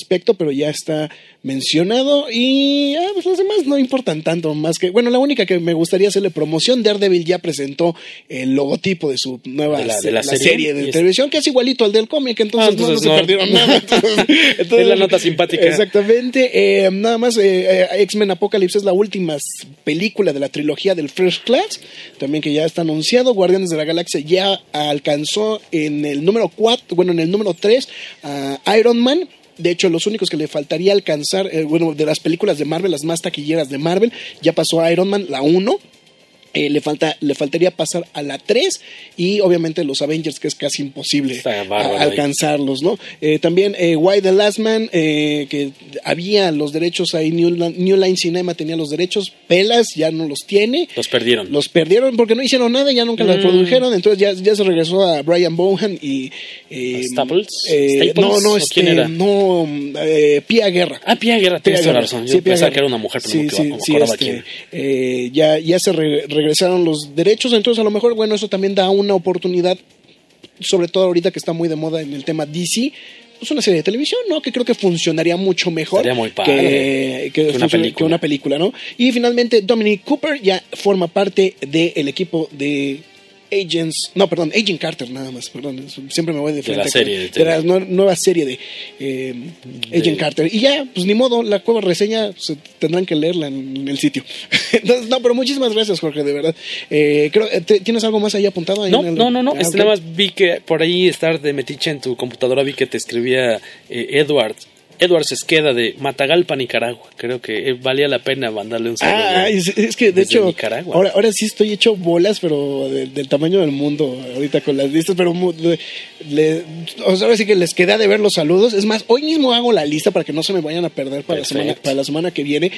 pero ya está mencionado y ah, pues los demás no importan tanto más que, bueno, la única que me gustaría hacerle promoción, Daredevil ya presentó el logotipo de su nueva de la, de la la serie, serie de es... televisión, que es igualito al del cómic, entonces, ah, entonces no, no, no se perdieron nada. Entonces, entonces, es la nota simpática. Exactamente, eh, nada más eh, X-Men Apocalypse es la última película de la trilogía del First Class, también que ya está anunciado. Guardianes de la Galaxia ya alcanzó en el número cuatro, bueno, en el número tres a Iron Man. De hecho, los únicos que le faltaría alcanzar, eh, bueno, de las películas de Marvel, las más taquilleras de Marvel, ya pasó a Iron Man, la uno. Eh, le falta le faltaría pasar a la tres y obviamente los Avengers, que es casi imposible a, alcanzarlos, ¿no? Eh, también eh, Why the Last Man, eh, que había los derechos ahí, New, New Line Cinema tenía los derechos, pelas, ya no los tiene. Los perdieron. Los perdieron porque no hicieron nada, ya nunca mm. la produjeron, entonces ya, ya se regresó a Brian Bohan y... Eh, ¿Staples? Eh, no, no, este, ¿quién era? No, eh, Pia Guerra. Ah, Pia Guerra, tienes toda la razón. Yo sí, pensaba que era una mujer, pero sí, no sí, me sí, acordaba este, quién. Eh, ya, ya se re, regresaron los derechos, entonces a lo mejor, bueno, eso también da una oportunidad, sobre todo ahorita que está muy de moda en el tema D C, pues una serie de televisión, ¿no? Que creo que funcionaría mucho mejor muy que, que, que, una que una película, ¿no? Y finalmente Dominic Cooper ya forma parte del equipo de Agents, no, perdón, Agent Carter nada más, perdón, siempre me voy de frente. De la serie. De, de la no, nueva serie de eh, Agent de... Carter. Y ya, pues ni modo, la cueva reseña se tendrán que leerla en, en el sitio. Entonces, no, pero muchísimas gracias, Jorge, de verdad. Eh, creo, te, ¿Tienes algo más ahí apuntado? Ahí no, en el... no, no, no, ah, este, okay. Nada más vi que por ahí estar de metiche en tu computadora, vi que te escribía eh, Edward. Edward Sesqueda de Matagalpa, Nicaragua. Creo que valía la pena mandarle un saludo. Ah, de, es, es que de hecho, Nicaragua. ahora, ahora sí estoy hecho bolas, pero de, del tamaño del mundo, ahorita con las listas, pero le, le, o sea, ahora sí que les queda de ver los saludos. Es más, hoy mismo hago la lista para que no se me vayan a perder para, la semana, para la semana que viene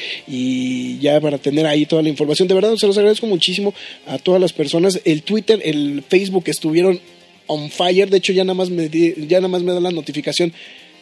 y ya para tener ahí toda la información. De verdad, se los agradezco muchísimo a todas las personas. El Twitter, el Facebook estuvieron on fire. De hecho, ya nada más me, ya nada más me da la notificación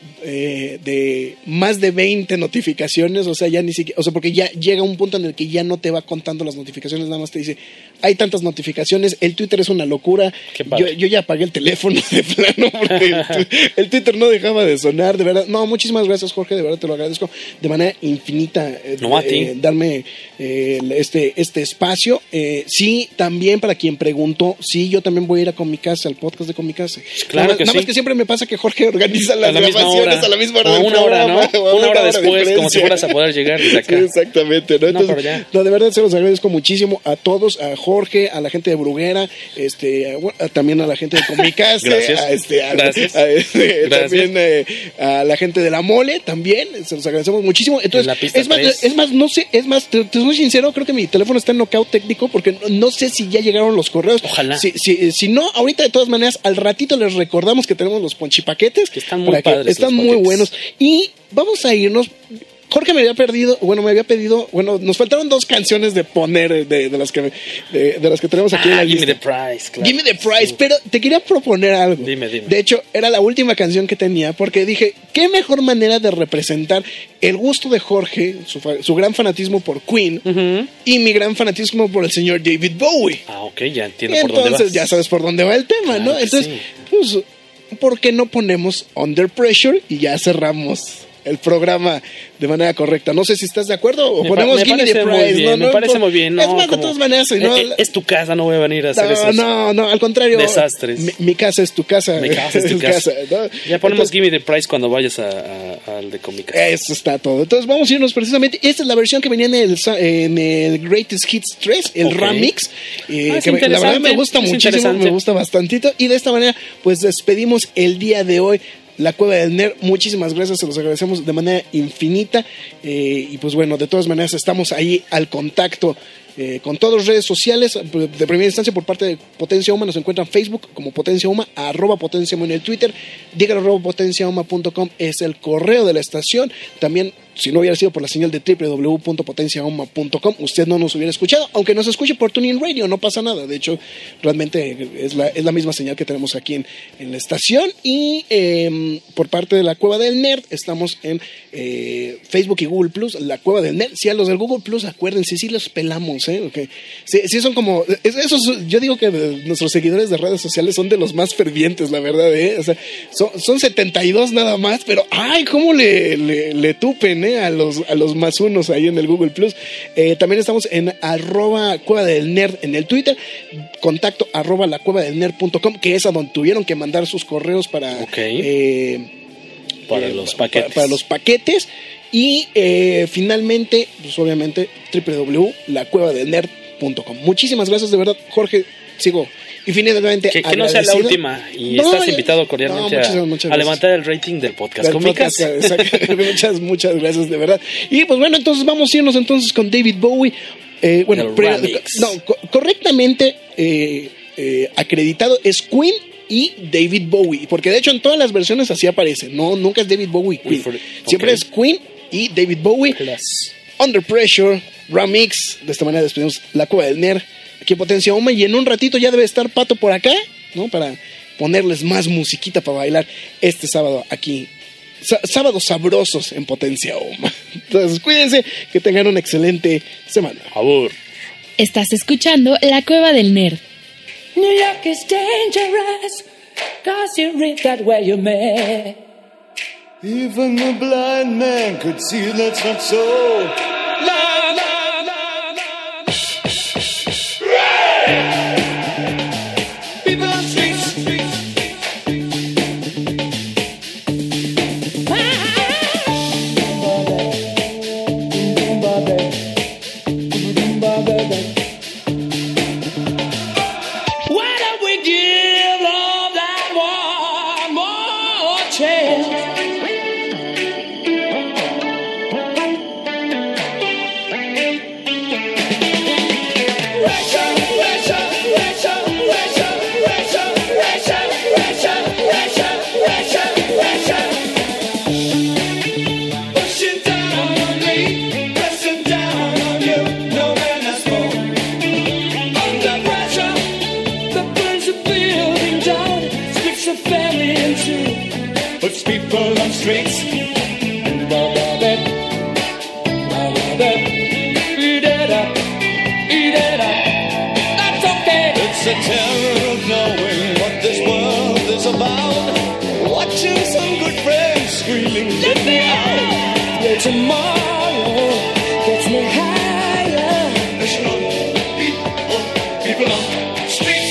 Eh, de más de veinte notificaciones, o sea, ya ni siquiera, o sea, porque ya llega un punto en el que ya no te va contando las notificaciones, nada más te dice, hay tantas notificaciones, el Twitter es una locura. Yo, yo ya apagué el teléfono de plano porque el, el Twitter no dejaba de sonar, de verdad. No, muchísimas gracias, Jorge, de verdad te lo agradezco de manera infinita. Eh, no a ti. Eh, darme eh, este, este espacio. Eh, sí, también para quien preguntó, sí, yo también voy a ir a Comicase, al podcast de Comicase. Claro nada, que nada sí. más que siempre me pasa que Jorge organiza las grabaciones hora. a la misma hora. O una hora, ¿no? Una, una hora, hora después, de como si fueras a poder llegar desde acá. Sí, exactamente, ¿no? Entonces, no, ya. no, de verdad se los agradezco muchísimo a todos, a Jorge, a la gente de Bruguera, este, a, bueno, a, también a la gente de Comicase, Gracias. a este, a, Gracias. A, este, Gracias. también eh, a la gente de la Mole, también, se los agradecemos muchísimo. Entonces, es más, tres. es más, no sé, es más, te, te soy sincero, creo que mi teléfono está en knockout técnico porque no, no sé si ya llegaron los correos. Ojalá. Si, si, si no, ahorita de todas maneras, al ratito les recordamos que tenemos los ponchipaquetes. Que están muy padres. Están muy buenos. Y vamos a irnos. Jorge me había perdido, bueno, me había pedido, bueno, nos faltaron dos canciones de poner de, de las que de, de las que tenemos aquí ah, en la Give lista. Me the Prize, claro. Give Me the Prize, sí. Pero te quería proponer algo. Dime, dime. De hecho, era la última canción que tenía porque dije, qué mejor manera de representar el gusto de Jorge, su, su gran fanatismo por Queen uh-huh. y mi gran fanatismo por el señor David Bowie. Ah, ok, ya entiendo y por dónde vas. Entonces ya sabes por dónde va el tema, claro ¿no? Entonces, sí. pues, ¿por qué no ponemos Under Pressure y ya cerramos el programa de manera correcta? No sé si estás de acuerdo o me ponemos Give Me the Prize. ¿no? Me no, parece muy bien. No, es más, como, de todas maneras. ¿no? Es, es tu casa, no voy a venir a hacer no, esos No, no, al contrario. desastres. Mi, mi casa es tu casa. Mi casa es tu casa. ¿no? Ya ponemos Entonces, Give Me the Prize cuando vayas a, a, al de Comicase. Eso está todo. Entonces vamos a irnos precisamente. Esta es la versión que venía en el, en el Greatest Hits tres, el okay. Remix. Eh, ah, que me, la verdad me gusta muchísimo, me gusta bastantito. Y de esta manera, pues despedimos el día de hoy La Cueva del Nerd. Muchísimas gracias, se los agradecemos de manera infinita. Eh, y pues bueno, de todas maneras estamos ahí al contacto eh, con todas las redes sociales. De primera instancia, por parte de Potencia Uma, nos encuentran en Facebook como Potencia Uma, arroba Potencia Uma en el Twitter, dígalo arroba potencia uma punto com es el correo de la estación. También, si no hubiera sido por la señal de doble u doble u doble u punto potencia uma punto com, usted no nos hubiera escuchado, aunque nos escuche por TuneIn Radio, no pasa nada. De hecho, realmente es la, es la misma señal que tenemos aquí en, en la estación. Y eh, por parte de La Cueva del Nerd, estamos en eh, Facebook y Google Plus, La Cueva del Nerd. Si a los del Google Plus, acuérdense, sí los pelamos, ¿eh? Okay. Sí, sí, son como... Esos, yo digo que nuestros seguidores de redes sociales son de los más fervientes, la verdad, ¿eh? O sea, son, son setenta y dos nada más, pero ¡ay! ¿Cómo le, le, le tupen, eh? A los, a los más unos ahí en el Google Plus. Eh, también estamos en arroba Cueva del Nerd en el Twitter, contacto arroba la cueva del nerd punto com, que es a donde tuvieron que mandar sus correos para... Okay. Eh, para eh, los paquetes. Para, para los paquetes. Y eh, finalmente, pues obviamente, doble u doble u doble u punto la cueva del nerd punto com. Muchísimas gracias, de verdad, Jorge. Sigo infinitamente que, que no sea la última y no, estás invitado cordialmente no, muchas, a, muchas a levantar el rating del podcast del Cómicas. Podcast, muchas, muchas gracias, de verdad. Y pues bueno, entonces vamos a irnos entonces con David Bowie. Eh, bueno, pre, no, co correctamente eh, eh, acreditado es Queen y David Bowie, porque de hecho en todas las versiones así aparece. No, nunca es David Bowie Queen. Okay. Siempre es Queen y David Bowie. Plus. Under Pressure, Remix. De esta manera despedimos la Cueva del Nerd aquí en Potencia Uma, y en un ratito ya debe estar Pato por acá, ¿no? Para ponerles más musiquita para bailar este sábado aquí. S sábados sabrosos en Potencia Uma. Entonces cuídense, que tengan una excelente semana. Por favor. Estás escuchando La Cueva del Nerd. New York is dangerous, cause you read that where you may. Even the blind man could see that's not so. La, la, la, la. People on streets, streets. Why don't we give love that one more chance? Puts people on streets. Eat it up, eat it up. That's okay. It's a terror of knowing what this world is about. Watching some good friends screaming, let me out. Yeah, tomorrow gets me higher. Listen on, people, people on streets.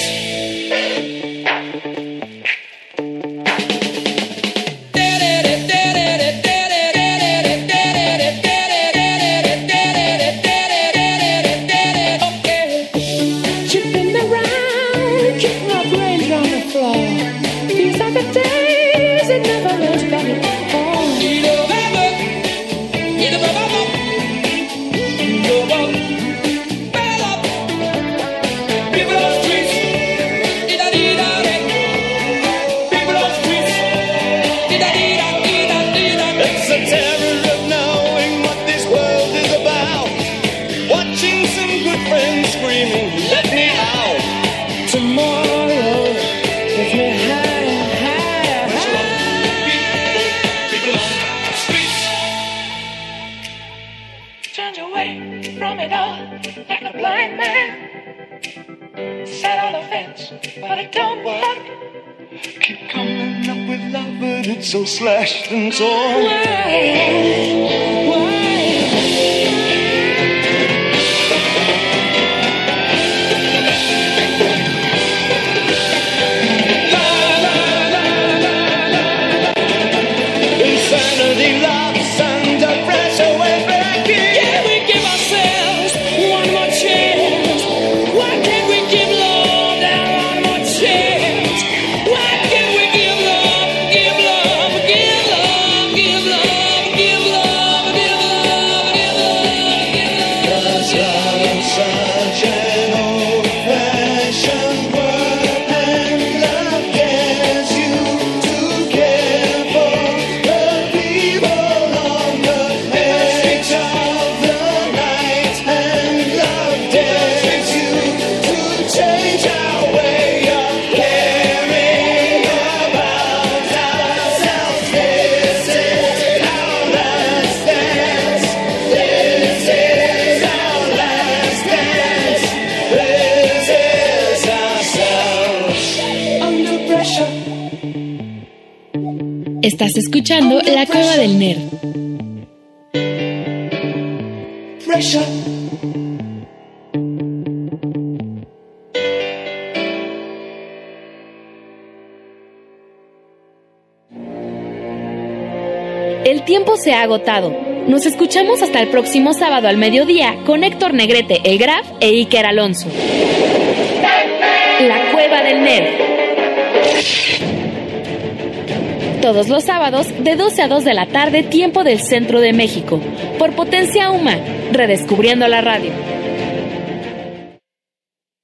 So slashed and torn. Why? Why? La, la, la, la, la. Insanity loves under pressure way back in. Can we give ourselves one more chance? Why can't we give love that one more chance? Why can't we give love, give love? Give love, give love, give love, give Estás escuchando La Cueva del Nerd. Pressure. El tiempo se ha agotado. Nos escuchamos hasta el próximo sábado al mediodía con Héctor Negrete, el Graf e Iker Alonso. La Cueva del Nerd. Todos los sábados de doce a dos de la tarde, tiempo del centro de México. Por Potencia Uma, redescubriendo la radio.